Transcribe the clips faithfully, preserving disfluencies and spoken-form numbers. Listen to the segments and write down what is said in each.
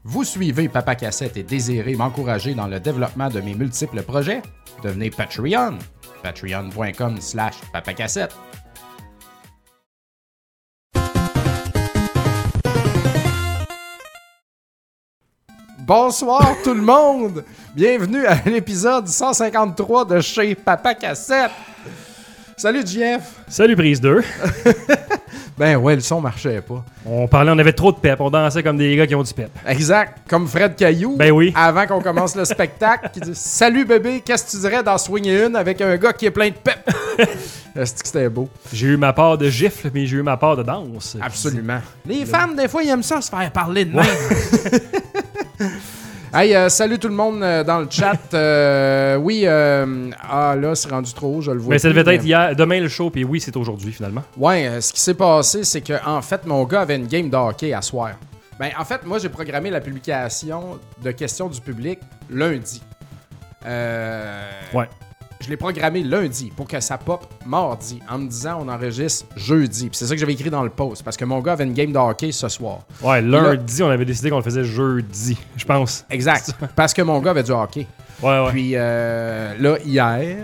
Vous suivez Papa Cassette et désirez m'encourager dans le développement de mes multiples projets? Devenez Patreon. Patreon.com slash papacassette. Bonsoir tout le monde! Bienvenue à l'épisode cent cinquante-trois de chez Papa Cassette. Salut Jeff! Salut Prise deux! Ben ouais, le son marchait pas. On parlait, on avait trop de pep, on dansait comme des gars qui ont du pep. Exact, comme Fred Caillou. Ben oui. Avant qu'on commence le spectacle, qui dit « Salut bébé, qu'est-ce que tu dirais d'en swinguer une avec un gars qui est plein de pep? » Est-ce que c'était beau? J'ai eu ma part de gifle, mais j'ai eu ma part de danse. Absolument. Les femmes, des fois, ils aiment ça, se faire parler de même. Hey, euh, salut tout le monde euh, dans le chat. Euh, oui, euh, ah là, c'est rendu trop haut, je le vois. Mais ça plus, devait être mais... hier, demain le show, puis oui, c'est aujourd'hui finalement. Ouais, euh, ce qui s'est passé, c'est que en fait, mon gars avait une game de hockey à soir. Ben, en fait, moi, j'ai programmé la publication de questions du public lundi. Euh... Ouais. Je l'ai programmé lundi pour que ça pop mardi en me disant on enregistre jeudi. Puis c'est ça que j'avais écrit dans le post parce que mon gars avait une game de hockey ce soir. Ouais, lundi, on avait décidé qu'on le faisait jeudi, je pense. Exact. Parce que mon gars avait du hockey. Ouais, ouais. Puis euh, là, hier,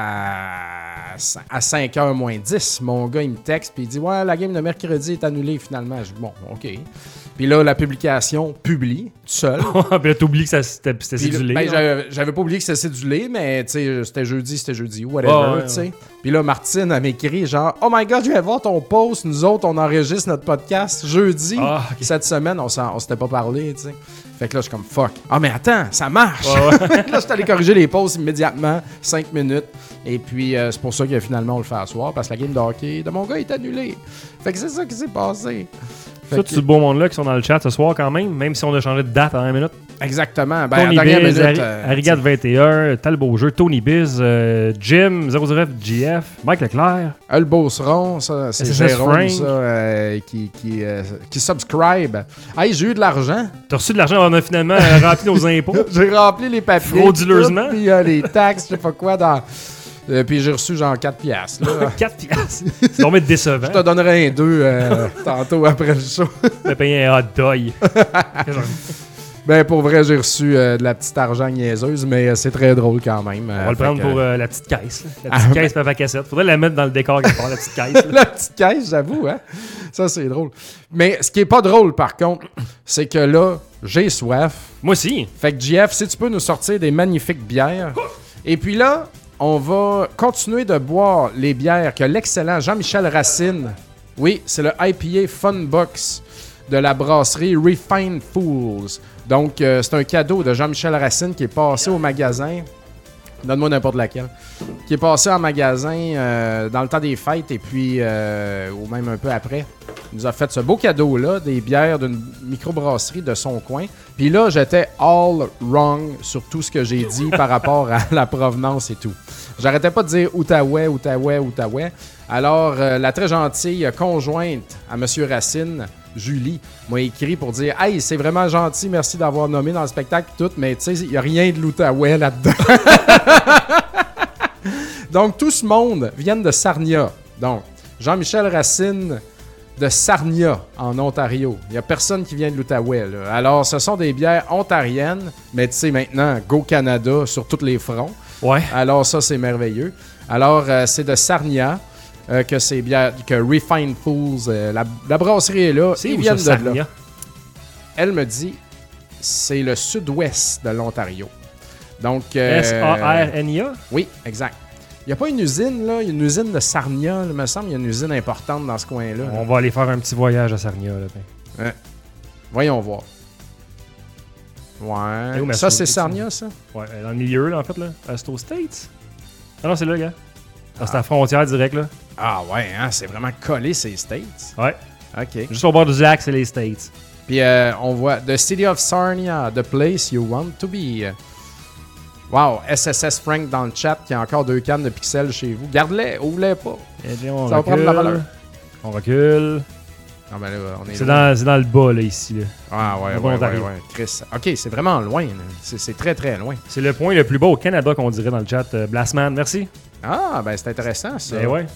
à, à cinq heures moins dix, mon gars, il me texte puis il dit « Ouais, la game de mercredi est annulée finalement. » Je dis « Bon, OK. » Puis là, la publication publie, tout seul. Puis là, t'oublies que ça, c'était, c'était Puis cédulé. Ben, j'avais, j'avais pas oublié que c'était cédulé, mais tu sais, c'était jeudi, c'était jeudi, whatever, oh, ouais, tu sais. Ouais. Puis là, Martine, elle m'écrit genre « Oh my God, je vais voir ton post. Nous autres, on enregistre notre podcast jeudi. Ah, okay. Cette semaine, on, on s'était pas parlé, tu sais. » Fait que là, je suis comme « Fuck. Ah, mais attends, ça marche! Ouais, ouais. » Là, je suis allé corriger les posts immédiatement, cinq minutes. Et puis, euh, c'est pour ça que finalement, on le fait à soir, parce que la game de hockey de mon gars est annulée. Fait que c'est ça qui s'est passé. Ça, tu ce beau monde-là qui sont dans le chat ce soir quand même, même si on a changé de date en une minute. Exactement. Ben, Tony en dernière Biz, minute, Ari- euh, Arigat vingt et un, Talbot Jeu, Tony Biz, euh, Jim, zéro zéro G F, Mike Leclerc. Euh, le Beauceron, ça, c'est S S S Jérôme, Frank. ça, euh, qui, qui, euh, qui subscribe. Hey, j'ai eu de l'argent. T'as reçu de l'argent, on a finalement euh, rempli nos impôts. J'ai rempli les papiers. Frauduleusement. Puis euh, les taxes, je sais pas quoi, dans... Euh, puis j'ai reçu genre quatre piastres. Là. quatre piastres. C'est vraiment décevant. Je te donnerai un deux euh, tantôt après le show. T'as payé un hot dog. Ben, pour vrai, j'ai reçu euh, de la petite argent niaiseuse, mais euh, c'est très drôle quand même. On va le prendre que, pour euh, la petite caisse. Là. La petite Ah, caisse Papa Cassette. Faudrait la mettre dans le décor quelque part, la petite caisse. Là. La petite caisse, j'avoue, hein? Ça, c'est drôle. Mais ce qui est pas drôle, par contre, c'est que là, j'ai soif. Moi aussi. Fait que, J F, si tu peux nous sortir des magnifiques bières. Et puis là, on va continuer de boire les bières que l'excellent Jean-Michel Racine, oui, c'est le I P A Fun Box de la brasserie Refined Fools. Donc, euh, c'est un cadeau de Jean-Michel Racine qui est passé au magasin. Donne-moi n'importe laquelle. Qui est passé en magasin euh, dans le temps des fêtes et puis, euh, ou même un peu après. Il nous a fait ce beau cadeau-là, des bières d'une microbrasserie de son coin. Puis là, j'étais all wrong sur tout ce que j'ai dit par rapport à la provenance et tout. J'arrêtais pas de dire Outaouais, Outaouais, Outaouais. Alors, euh, la très gentille conjointe à M. Racine, Julie, m'a écrit pour dire « Hey, c'est vraiment gentil, merci d'avoir nommé dans le spectacle tout, mais tu sais, il n'y a rien de l'Outaouais là-dedans. » Donc, tout ce monde vient de Sarnia. Donc, Jean-Michel Racine de Sarnia, en Ontario. Il n'y a personne qui vient de l'Outaouais. Là. Alors, ce sont des bières ontariennes, mais tu sais, maintenant, Go Canada sur tous les fronts. Ouais. Alors, ça, c'est merveilleux. Alors, euh, c'est de Sarnia euh, que c'est bières, que Refined Fools, euh, la, la brasserie est là. C'est Ils où viennent ça, de là. Sarnia? Elle me dit, c'est le sud-ouest de l'Ontario. Donc, euh, S A R N I A? Oui, exact. Il n'y a pas une usine, là. Il y a une usine de Sarnia, là, il me semble. Il y a une usine importante dans ce coin-là. On va aller faire un petit voyage à Sarnia. Là, Ouais. Voyons voir. Ouais. où, ma Ça, souris, c'est Sarnia, ça? ouais, dans le milieu, là, en fait. Là. Ah, c'est aux States? Ah non, c'est là, gars. Ah, c'est à la frontière direct, là. Ah ouais, hein, c'est vraiment collé, ces States. Ouais. OK. Juste au bord du lac, c'est les States. Puis euh, on voit The City of Sarnia, the place you want to be. Wow, S S S Frank dans le chat qui a encore deux cannes de pixels chez vous. Garde-les, ouvre-les pas. Et bien, on Ça va recule. prendre de la valeur. On recule. Non, ben là, on est C'est loin. dans, c'est dans le bas, là, ici. Là. Ah ouais, Au ouais, ouais, Ontario. ouais. Chris. OK, c'est vraiment loin. là. C'est, c'est très, très loin. C'est le point le plus bas au Canada qu'on dirait dans le chat. Euh, Blastman, merci. Ah, ben c'est intéressant, ça. Ben ouais.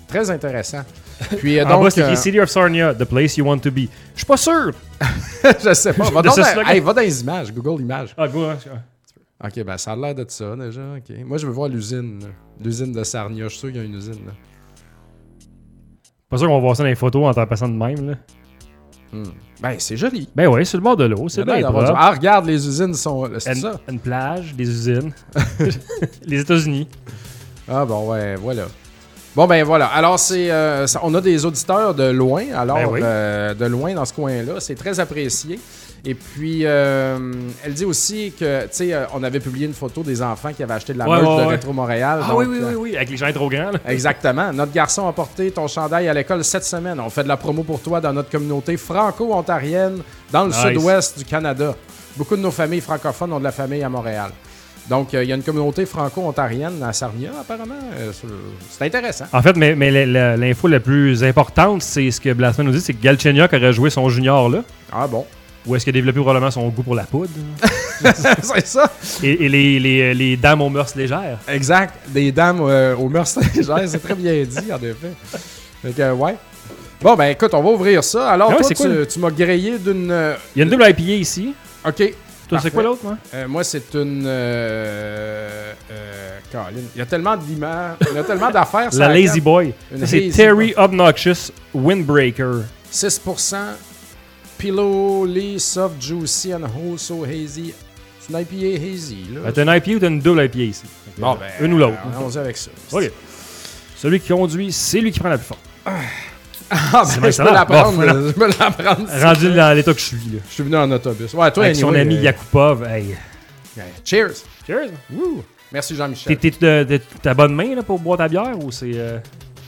Très intéressant. Puis, euh, En donc, bas, c'est écrit euh, City of Sarnia, the place you want to be. Je suis pas sûr. je sais pas. Va, De donc ce dans, slogan. hey, va dans les images, Google Images. Ah, go, hein. OK, ben ça a l'air de ça déjà. OK. Moi, je veux voir l'usine. là. L'usine de Sarnia. Je suis sûr qu'il y a une usine. Là. Pas sûr qu'on va voir ça dans les photos en t'en passant de même, là. Hmm. Ben, c'est joli. Ben ouais, sur le bord de l'eau, c'est Il y a bien l'air d'avoir propre. du- Ah, regarde, les usines sont là. C'est Une, ça? une plage, des usines. Les États-Unis. Ah bon, ouais, voilà. Bon, ben voilà. Alors, c'est, euh, ça- on a des auditeurs de loin. Alors, Ben oui. euh, de loin dans ce coin-là. C'est très apprécié. Et puis, euh, elle dit aussi que, tu sais, euh, on avait publié une photo des enfants qui avaient acheté de la Ouais, merch ouais, de ouais. Rétro Montréal. Ah donc, oui, oui, euh, oui, oui, avec les gens trop grands, là. Exactement. Notre garçon a porté ton chandail à l'école cette semaine. On fait de la promo pour toi dans notre communauté franco-ontarienne dans le Nice. sud-ouest du Canada. Beaucoup de nos familles francophones ont de la famille à Montréal. Donc, euh, il y a une communauté franco-ontarienne à Sarnia, apparemment. Euh, c'est- c'est intéressant. En fait, mais, mais la- la- l'info la plus importante, c'est ce que Blasphème nous dit, c'est que Galchenyuk aurait joué son junior là. Ah bon? Ou est-ce qu'il a développé probablement son goût pour la poudre? c'est ça? Et, et les, les, les dames aux mœurs légères. Exact. Des dames euh, aux mœurs légères, c'est très bien dit, en effet. Fait que, ouais. Bon, ben écoute, on va ouvrir ça. Alors, Ah ouais, toi, c'est tu, cool. tu m'as grillé d'une... euh, Il y a une double I P A ici. OK. Toi, Parfait. c'est quoi l'autre, moi? Euh, moi, c'est une... Euh, euh, Caroline. Il y a tellement d'images, il y a tellement d'affaires. La ça Lazy accable. Boy. Une Ça, c'est Lazy Terry Obnoxious Windbreaker. six pour cent. Pillow, Lee, Soft, Juicy and Also Hazy. C'est une I P A Hazy, là. Ben, t'as une I P A ou t'as une double I P A ici? Bon, ben, Une ou l'autre. euh, Allons-y avec ça. OK. Celui qui conduit, c'est lui qui prend la plus forte. Ah, C'est ben, bien je ça peux va. la prendre. Bon, voilà. je peux la prendre. Rendu dans l'état que je suis, là. Je suis venu en autobus. Ouais, toi, Avec son anyway, ami euh, Yakupov. Hey. ouais. Cheers. Cheers. Woo. Merci, T'es, Jean-Michel. t'es de, de ta bonne main là, pour boire ta bière ou c'est. Euh...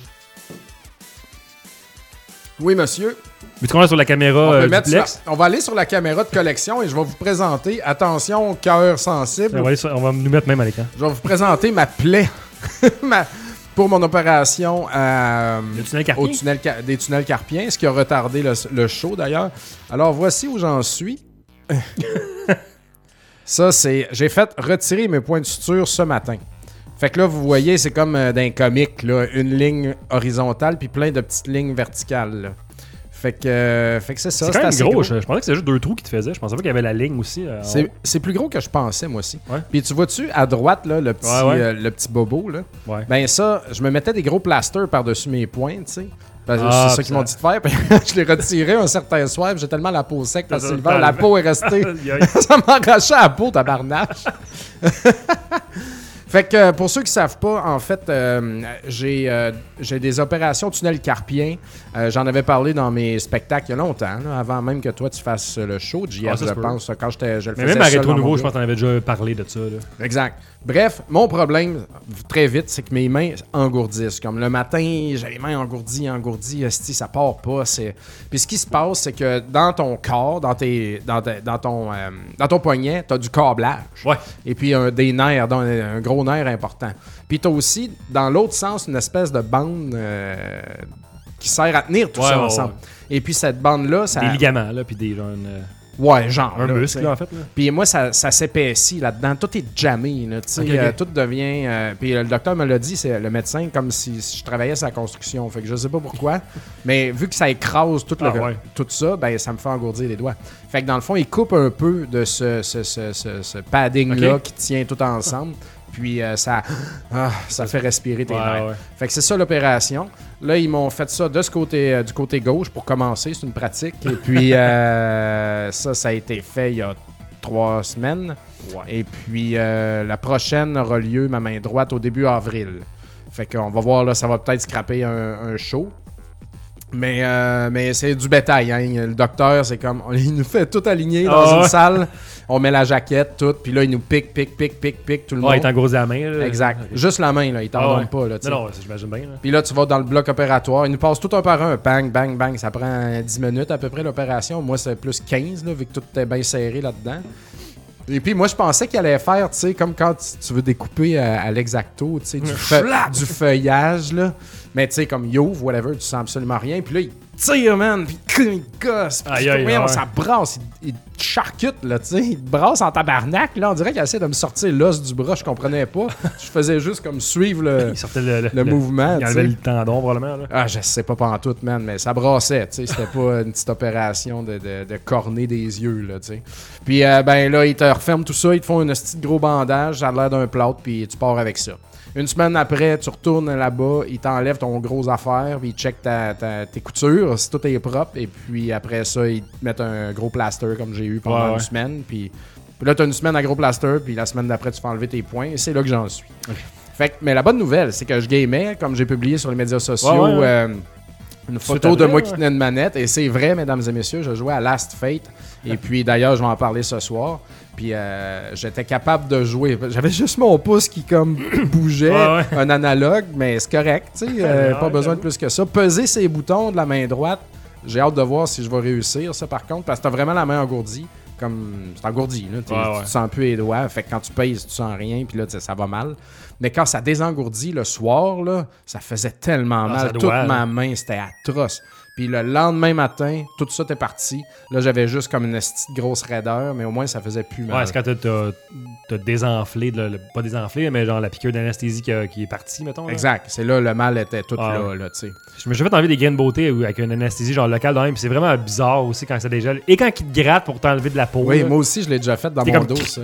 Oui, monsieur. Mais tu connais sur la caméra On, peut euh, mettre duplex? sur la- on va aller sur la caméra de collection et je vais vous présenter, attention, cœur sensible, On va, aller sur- on va nous mettre même à l'écran. je vais vous présenter ma plaie Ma- pour mon opération à, Le tunnel carpien? au tunnel, Ca- des tunnels carpiens, ce qui a retardé le, le show d'ailleurs. Alors voici où j'en suis. Ça, c'est. J'ai fait retirer mes points de suture ce matin. Fait que là, vous voyez, c'est comme euh, d'un comique, là, une ligne horizontale puis plein de petites lignes verticales. là. Fait que, euh, fait que c'est ça. C'est quand même assez gros. Je, je pensais que c'était juste deux trous qui te faisaient. Je pensais pas qu'il y avait la ligne aussi. euh, en C'est, haut. c'est plus gros que je pensais, moi aussi. Ouais. Puis tu vois-tu, à droite, là, le, petit, Ouais, ouais. euh, le petit bobo, là, Ouais. ben ça, je me mettais des gros plasters par-dessus mes poings, tu sais. Parce que Ah, c'est ça puis qu'ils m'ont ça- dit de faire. Puis je l'ai retiré un certain soir. puis J'ai tellement la peau sec parce que Ça, l'hiver, ça- la peau est restée. Aïe, aïe. Ça m'arrachait la peau, tabarnache. Fait que euh, pour ceux qui savent pas, en fait, euh, j'ai, euh, j'ai des opérations tunnel carpien. Euh, j'en avais parlé dans mes spectacles il y a longtemps, là, avant même que toi tu fasses le show, J F, Ah, ça je se peut. pense, quand j'étais, je le Mais faisais même à seul Rétro dans mon Nouveau, je bureau. pense que t'en avais déjà parlé de ça. Là. Exact. Bref, mon problème, très vite, c'est que mes mains engourdissent. Comme le matin, j'ai les mains engourdies, engourdies, esti, ça part pas. C'est... Puis ce qui se passe, c'est que dans ton corps, dans, tes, dans, ta- dans, ton, euh, dans ton poignet, t'as du câblage. Ouais. Et puis un, des nerfs, donc, un gros nerf important. Puis t'as aussi, dans l'autre sens, une espèce de bande euh, qui sert à tenir tout Ouais, ça ouais, ensemble. ouais. Et puis cette bande-là, ça... Des ligaments, là, puis des genre, une, euh, Ouais, genre. un là, muscle, tu sais. là, en fait. Là. Puis moi, ça, ça s'épaissit là-dedans. Tout est jammé. Là, tu sais, Ok, ok. euh, tout devient... euh, puis euh, le docteur me l'a dit, c'est le médecin, comme si, si je travaillais sur la construction. Fait que je sais pas pourquoi. Mais vu que ça écrase tout, le, Ah, ouais. tout ça, ben ça me fait engourdir les doigts. Fait que dans le fond, il coupe un peu de ce, ce, ce, ce, ce padding-là Ok. qui tient tout ensemble. Puis euh, ça, ah, ça fait respirer tes Ouais, nerfs. ouais. Fait que c'est ça l'opération. Là, ils m'ont fait ça de ce côté, euh, du côté gauche pour commencer. C'est une pratique. Et puis, euh, ça, ça a été fait il y a trois semaines. Ouais. Et puis, euh, la prochaine aura lieu, ma main droite, au début avril. Fait qu'on va voir, là, ça va peut-être scraper un, un show. Mais, euh, mais c'est du bétail. Hein. Le docteur, c'est comme... on- il nous fait tout aligner dans Ah une ouais. salle. On met la jaquette, tout. Puis là, il nous pique, pique, pique, pique, pique, tout le Ouais, il monde. t'engourdit la main. Là. Exact. Ok. Juste la main, là. Il t'en Ah donne ouais. pas, là, tu sais. Non, non, ça, j'imagine bien. Là. Puis là, tu vas dans le bloc opératoire. Ils nous passent tout un par un. Bang, bang, bang. Ça prend dix minutes à peu près l'opération. Moi, c'est plus quinze, là, vu que tout est bien serré là-dedans. Et puis moi, je pensais qu'il allait faire, tu sais, comme quand tu, tu veux découper à, à l'exacto, tu sais, du, fe- du feuillage, là. Mais tu sais, comme il ouvre, whatever, tu sens absolument rien. Puis là, il tire, man, puis il gosse. Puis Aïe, je aïe, voyons, ouais. ça brasse, il, il te charcute, là, tu sais. Il te brasse en tabarnak, là. On dirait qu'il essaie de me sortir l'os du bras, je comprenais pas. Je faisais juste comme suivre le, Il sortait le, le, le mouvement, Il tu enlevait sais. le tendon, probablement. Là. Ah, je sais pas pantoute, man, mais ça brassait, tu sais. C'était pas une petite opération de, de, de corner des yeux, là, tu sais. Puis, euh, ben là, ils te referment tout ça, ils te font un petit gros bandage, ça a l'air d'un plâtre, puis tu pars avec ça. Une semaine après, tu retournes là-bas, ils t'enlèvent ton gros affaire, puis ils checkent ta, ta, tes coutures, si tout est propre, et puis après ça, ils te mettent un gros plaster comme j'ai eu pendant Ouais, une ouais. semaine, puis, puis là, tu as une semaine à gros plaster, puis la semaine d'après, tu fais enlever tes points, et c'est là que j'en suis. Okay. Fait que, mais la bonne nouvelle, c'est que je gamais, comme j'ai publié sur les médias sociaux, Ouais, ouais, ouais. euh, une photo t'as de vrai, moi ouais. qui tenait une manette, et c'est vrai, mesdames et messieurs, je jouais à Last Fate, et puis d'ailleurs, je vais en parler ce soir. Puis euh, j'étais capable de jouer. J'avais juste mon pouce qui comme bougeait, Ouais, ouais. un analogue, mais c'est correct, tu sais, euh, Ouais, pas besoin de j'avoue. plus que ça. Peser ses boutons de la main droite, j'ai hâte de voir si je vais réussir, ça par contre, parce que t'as vraiment la main engourdie, comme c'est engourdi, là, t'es- Ouais, tu ouais. te sens plus les doigts, fait que quand tu pèses, tu sens rien, puis là, tu sais, ça va mal. Mais quand ça désengourdit le soir, là, ça faisait tellement Ah, mal, ça toute doit, ma là. main, c'était atroce. Puis le lendemain matin, tout ça était parti. Là, j'avais juste comme une petite grosse raideur, mais au moins, ça faisait plus mal. Ouais, c'est quand t'as, t'as, t'as désenflé, le, le- pas désenflé, mais genre la piqûre d'anesthésie qui, a- qui est partie, mettons. Là. Exact. C'est là, le mal était tout Ah, là, ouais. là, tu sais. Je me suis fait enlever des gains de beauté ou avec une anesthésie genre locale dans même, puis c'est vraiment bizarre aussi quand ça dégèle. Et quand il te gratte pour t'enlever de la peau. Oui, là. moi aussi, je l'ai déjà fait dans T'es mon comme- dos, ça.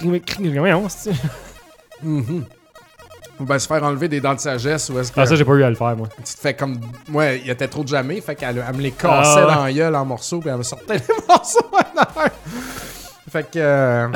Voyons, c'est- Mhm. Ou ben se faire enlever des dents de sagesse, ou est-ce que Ah, ça, j'ai pas eu à le faire, moi. tu te fais comme... Moi, il y était trop de jamais, fait qu'elle elle me les cassait Ah, ouais. dans la gueule en morceaux, puis elle me sortait les morceaux en arrière. Fait que... euh,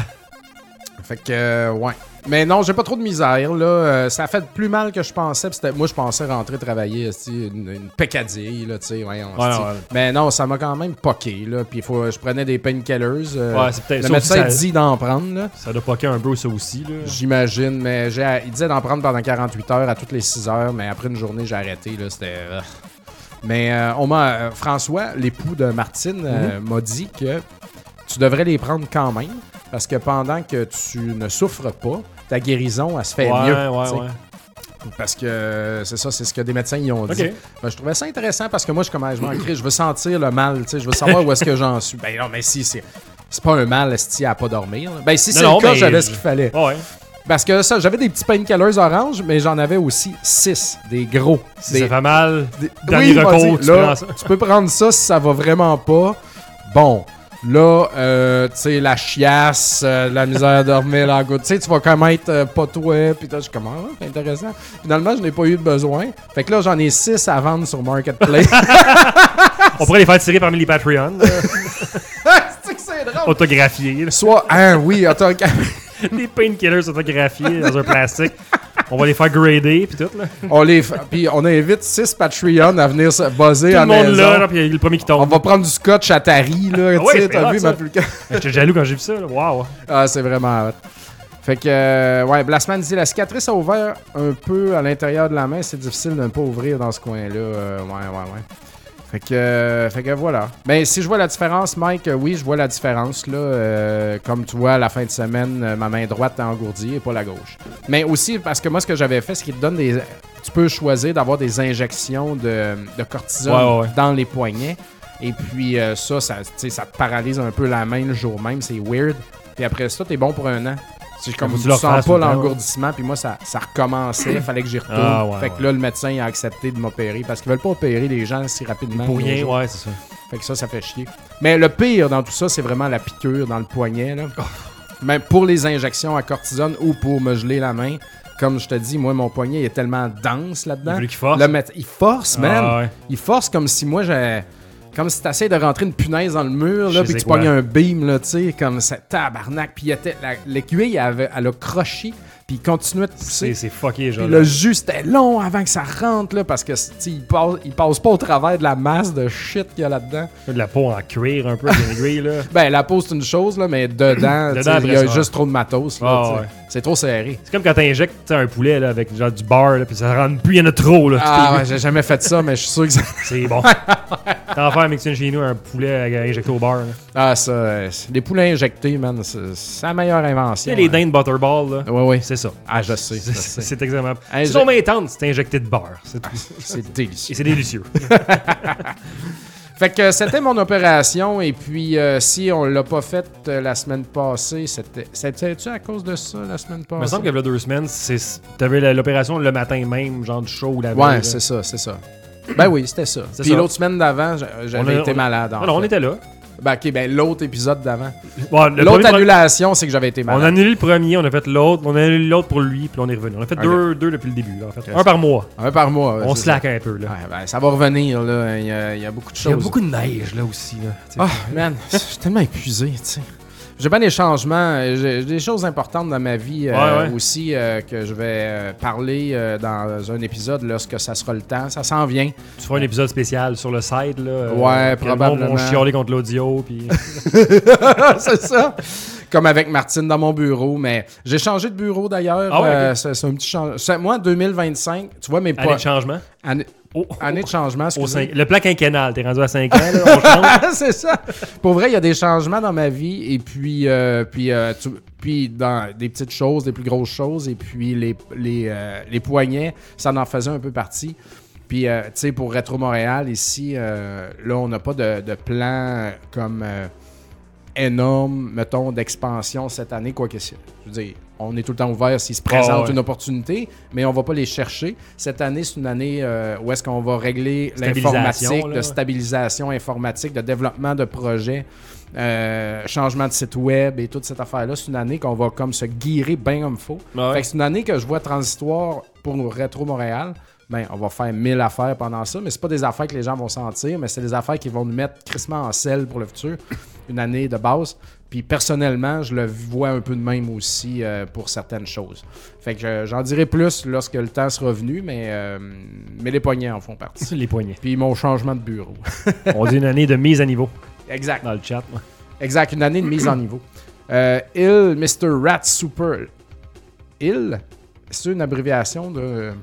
Fait que, euh, ouais. Mais non, j'ai pas trop de misère, là. Euh, ça a fait plus mal que je pensais. Puis c'était- moi, je pensais rentrer travailler, esti, une, une pécadille, là, tu sais. Ouais, on- Ouais, esti. ouais. Mais non, ça m'a quand même poqué, là. Puis il faut, je prenais des painkillers. euh, Ouais, c'est peut-être le ça médecin aussi, ça- dit d'en prendre, là. Ça doit poquer un peu, ça aussi, là. J'imagine, mais j'ai, il disait d'en prendre pendant quarante-huit heures à toutes les six heures, mais après une journée, j'ai arrêté, là. C'était... euh. Mais euh, on m'a, euh, François, l'époux de Martine, euh, Mhm. m'a dit que tu devrais les prendre quand même, parce que pendant que tu ne souffres pas, ta guérison, elle se fait ouais, mieux. ouais, tu sais. ouais. Parce que euh, c'est ça, c'est ce que des médecins y ont dit. Ok. Ben, je trouvais ça intéressant parce que moi, je, comme, je m'en crie, je veux sentir le mal, tu sais, je veux savoir où est-ce que j'en suis. Ben non, mais si, c'est, c'est pas un mal, esti, à pas dormir. là. Ben si c'est Non, le cas, mais- j'avais ce qu'il fallait. Ouais. Parce que ça, j'avais des petits painkillers orange, mais j'en avais aussi six, des gros. Si des, ça fait mal, des- dernier oui, recours, vas-y, tu là, prends ça. tu peux prendre ça si ça va vraiment pas. Bon, là, euh, tu sais, la chiasse, euh, la misère à dormir, la goutte, tu sais, tu vas quand même être euh, pas toi, pis là, je suis comme, ah, c'est intéressant. Finalement, je n'ai pas eu de besoin. Fait que là, j'en ai six à vendre sur Marketplace. On pourrait les faire tirer parmi les Patreons, là, c'est que c'est drôle. autographiés. là. Soit, hein, oui, attends, Des painkillers autographiés dans un plastique. On va les faire grader, puis tout, là. on les, f- puis on invite six Patreons à venir se buzzer Tout à le monde maison. là, là, puis il y a le premier qui On tombe. va prendre du scotch Atari, là, Ah tu ouais, sais, c'est t'as hot, vu ça. ma plus... J'étais jaloux quand j'ai vu ça, là. Waouh. Ah, c'est vraiment hot. Fait que, euh, ouais, Blasman dit la cicatrice a ouvert un peu à l'intérieur de la main. C'est difficile de ne pas ouvrir dans ce coin-là. Euh, ouais, ouais, ouais. Fait que, euh, fait que voilà. Ben, si je vois la différence, Mike, euh, oui, je vois la différence. Là, euh, comme tu vois, à la fin de semaine, euh, ma main droite est engourdie et pas la gauche. Mais aussi, parce que moi, ce que j'avais fait, c'est qu'il te donne des. Tu peux choisir d'avoir des injections de, de cortisone Ouais, ouais, ouais. dans les poignets. Et puis, euh, ça, ça, tu sais, ça te paralyse un peu la main le jour même. C'est weird. Puis après ça, t'es bon pour un an. C'est comme Faut que tu tu le sens refasses pas tout le temps, l'engourdissement, puis moi, ça, ça recommençait, fallait que j'y retourne. Ah, ouais, fait que ouais. là, le médecin il a accepté de m'opérer, parce qu'ils veulent pas opérer les gens si rapidement. Pour de nos rien, jours. ouais, c'est ça. Fait que ça, ça fait chier. Mais le pire dans tout ça, c'est vraiment la piqûre dans le poignet, là. Même pour les injections à cortisone ou pour me geler la main, comme je te dis, moi, mon poignet est tellement dense Il là-dedans. voulait qu'il force. Le méde- il force, man. Ah, ouais. Il force comme si moi, j'ai... Comme si t'essayais de rentrer une punaise dans le mur, Je là, sais puis que tu quoi. pognes un beam, là, tu sais, comme ça, tabarnak. Puis il était, la- l'aiguille, elle, avait- elle a croché, puis il continuait de C'est, pousser. c'est fucké, genre. Puis le jus, c'était long avant que ça rentre, là, parce que, tu sais, il passe, il passe pas au travers de la masse de shit qu'il y a là-dedans. De la peau en cuir un peu, avec une aiguille, là. Ben, la peau, c'est une chose, là, mais dedans, tu sais, Dedans, il y a après ça. juste trop de matos, là, Ah, tu sais. ouais. C'est trop serré. C'est comme quand t'injectes un poulet là, avec genre du beurre, là, puis ça rentre plus, il y en a trop. Là, Ah ouais, j'ai jamais fait ça, mais je suis sûr que ça... C'est bon. T'en vas faire un mixing chez nous, un poulet injecté au beurre. Là. Ah, ça, euh, les poulets injectés, man, c'est, c'est la meilleure invention. Tu sais, les dindes butterball, là. Oui, oui. C'est ça. Ah, je sais. je C'est, sais. c'est exactement. Hey, Si je- on m'étend, c'est injecté de beurre. C'est tout. C'est délicieux. Et c'est délicieux. Fait que c'était mon opération, et puis euh, si on l'a pas faite euh, la semaine passée, c'était... C'était-tu à cause de ça, la semaine Il me passée? semble qu'il y a deux semaines, c'est, t'avais la- l'opération le matin même, genre du show ou la veille. Ouais, là. c'est ça, c'est ça. Ben oui, c'était ça. C'est Puis ça. l'autre semaine d'avant, j'a- j'avais On a- été on a- malade. En Ah non, on fait. était là. Ben ok, ben l'autre épisode d'avant. Bon, le L'autre premier- annulation, c'est que j'avais été On a malade. annulé le premier, on a fait l'autre, on a annulé l'autre pour lui, puis on est revenu. On a fait Ok. deux, deux depuis le début. Là, en fait. Ok, Un c'est- par mois. Un par mois. ouais, On c'est slack un peu. Là. ça. Ouais, ben, ça va revenir, là. Il y a, il y a beaucoup de Il choses. y a beaucoup de neige là aussi. Là, tu sais. Ah, man, je suis tellement épuisé, tu sais. J'ai bien des changements, euh, j'ai j'ai des choses importantes dans ma vie euh, Ouais, ouais. aussi euh, que je vais euh, parler euh, dans un épisode lorsque ça sera le temps. Ça s'en vient. Tu feras un épisode spécial sur le site. Là, euh, Ouais, que le monde probablement. va chialer contre l'audio. Puis... C'est ça. Comme avec Martine dans mon bureau, mais j'ai changé de bureau d'ailleurs. Ah ouais, Euh, ok. c'est, c'est un petit changement. Moi, deux mille vingt-cinq, tu vois mes Année pas. de changement. Année, Oh, année de changement, au excusez. cinq- Le plan quinquennal, t'es rendu à cinq ans. Là, on change. C'est ça. Pour vrai, il y a des changements dans ma vie, et puis, euh, puis, euh, tu- puis dans des petites choses, des plus grosses choses, et puis les, les, euh, les poignets, ça en faisait un peu partie. Puis, euh, tu sais, pour Rétro Montréal, ici, euh, là, on n'a pas de, de plan comme euh, énorme, mettons, d'expansion cette année, quoi que c'est. Je veux dire, on est tout le temps ouvert s'il se présente Ah ouais. une opportunité, mais on va pas les chercher. Cette année, c'est une année euh, où est-ce qu'on va régler Stabilisation, l'informatique, là. de stabilisation informatique, de développement de projets, euh, changement de site web et toute cette affaire-là. C'est une année qu'on va comme se guirer bien comme il faut. Ouais. Fait que c'est une année que je vois transitoire pour Rétro Montréal. Ben, on va faire mille affaires pendant ça, mais c'est pas des affaires que les gens vont sentir, mais c'est des affaires qui vont nous mettre crissement en selle pour le futur. Une année de base. Puis personnellement, je le vois un peu de même aussi euh, pour certaines choses. Fait que euh, j'en dirai plus lorsque le temps sera venu, mais, euh, mais les poignets en font partie. Les poignets. Puis mon changement de bureau. On dit une année de mise à niveau Exact. dans le chat. Ouais. Exact, une année de mise en niveau. Euh, Il, mister Rat Super. Il, c'est une abréviation de...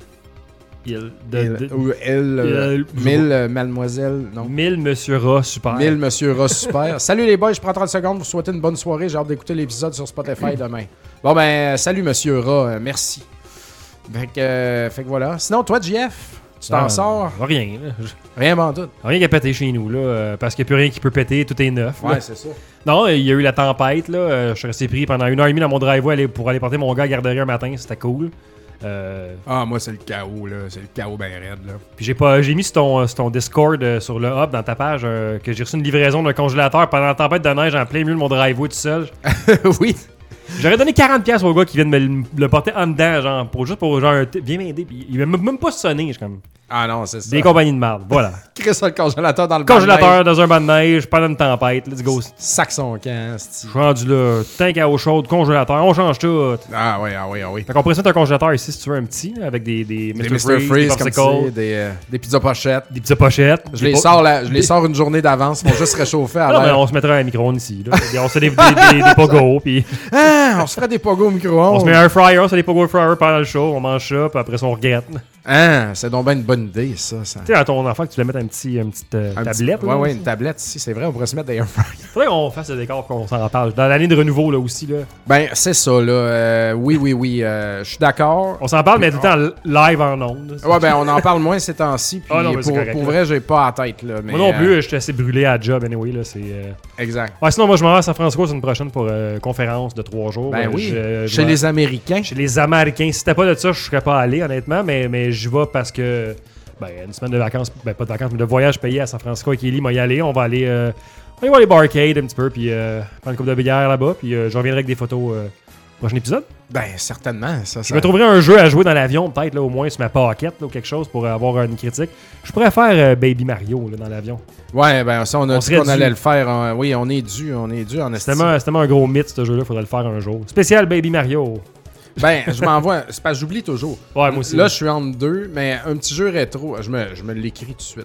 Il, de, Il, de- ou Elle, euh, Il, je Mille, euh, Mademoiselle, non. mille Monsieur Rat, super. Mille, Monsieur Ross, super. Salut les boys, je prends trente secondes pour vous souhaiter une bonne soirée. J'ai hâte d'écouter l'épisode sur Spotify demain. Bon ben, salut Monsieur Rat, euh, merci. Fait que, euh, fait que voilà. Sinon, toi, J F, tu t'en Ah, sors? Rien. Là. Rien en tout. Rien qui a pété chez nous, là, euh, parce qu'il n'y a plus rien qui peut péter, tout est neuf. là. Ouais, c'est ça. Non, il y a eu la tempête, là. euh, je suis resté pris pendant une heure et demie dans mon driveway aller- pour aller porter mon gars à la garderie un matin, c'était cool. Euh, Ah, moi, c'est le chaos, là. C'est le chaos ben raide, là. puis j'ai pas j'ai mis sur ton, sur ton Discord, euh, sur le hub, dans ta page, euh, que j'ai reçu une livraison d'un congélateur pendant la tempête de neige en plein milieu de mon driveway tout seul. Oui. J'aurais donné quarante pièces au gars qui vient de me le, le porter en dedans, genre, pour, juste pour, genre, un t- viens m'aider. Puis il m'a même pas sonné, je suis comme, Ah non, c'est ça. des compagnies de merde, voilà. Crée ça le congélateur dans le banc de Congélateur neige. dans un banc de neige, pendant une tempête, let's go. Sac son camp, c'ti. Je suis rendu là, tank à eau chaude, congélateur, on change tout. Ah oui, ah oui, ah oui. Fait qu'on présente un congélateur ici, si tu veux, un petit, là, avec des, des Des mister mister Freeze, Freeze, des comme popsicles, ça, des, euh, des pizzas pochettes. des petites pochettes. Je Des les, po- sors la- je les sors une journée d'avance, ils vont juste se réchauffer à Ah non, mais l'air. on se mettra un micro-ondes ici, là. Et on se fait des, des, des, des pogos, puis Ah, on se ferait des pogos au on micro-ondes. se met un fryer, on se fait des pogos au fryer pendant le show, on mange ça, puis après ça, on regrette. Tu Ah, c'est donc bien une bonne idée, ça. ça. sais, à ton enfant, que tu voulais mettre un petit, une petite euh, Un petit- tablette, Ouais, là, ouais, aussi. une tablette ici, c'est vrai, on pourrait se mettre des air fryers. Faudrait qu'on fasse le décor, qu'on s'en reparle. Dans l'année de renouveau, là, aussi, là. Ben, c'est ça, là. Euh, oui, oui, oui. euh, je suis d'accord. On s'en parle, mais tout le temps live en ondes. Ouais, ben, on en parle moins ces temps-ci. Puis Ah non, mais c'est pour, correct, pour là. vrai, j'ai pas à tête, là. Mais, Moi non euh, plus, je suis assez brûlé à la job, anyway, là, c'est... euh, exact. Ouais, sinon, moi, je m'en vais à San Francisco la semaine prochaine pour euh, conférence de trois jours. Ben Euh, oui. je- je Chez vais- les Américains. Chez les Américains. Si c'était pas de ça, je serais pas allé, honnêtement, mais, mais j'y vais parce que... Ben, une semaine de vacances, ben pas de vacances, mais de voyage payé à San Francisco avec Ellie, m'a y aller. On va aller... euh, on va aller voir les barcades un petit peu, puis euh, prendre une coupe de bière là-bas, puis euh, je reviendrai avec des photos euh, au prochain épisode. Ben, certainement. Ça, Je ça... me trouverai un jeu à jouer dans l'avion, peut-être, là, au moins, sur ma paquette, là, ou quelque chose, pour avoir une critique. Je pourrais faire euh, Baby Mario, là, dans l'avion. Ouais, ben, ça, on a On dit serait qu'on dû. allait le faire. hein. Oui, on est dû. On est dû en C'est estime. tellement, c'est tellement un gros mythe, ce jeu-là, faudrait le faire un jour. Spécial Baby Mario. Ben, je m'envoie. C'est parce que j'oublie toujours. Ouais, moi aussi. Là, je suis entre deux, mais un petit jeu rétro, je me, je me l'écris tout de suite.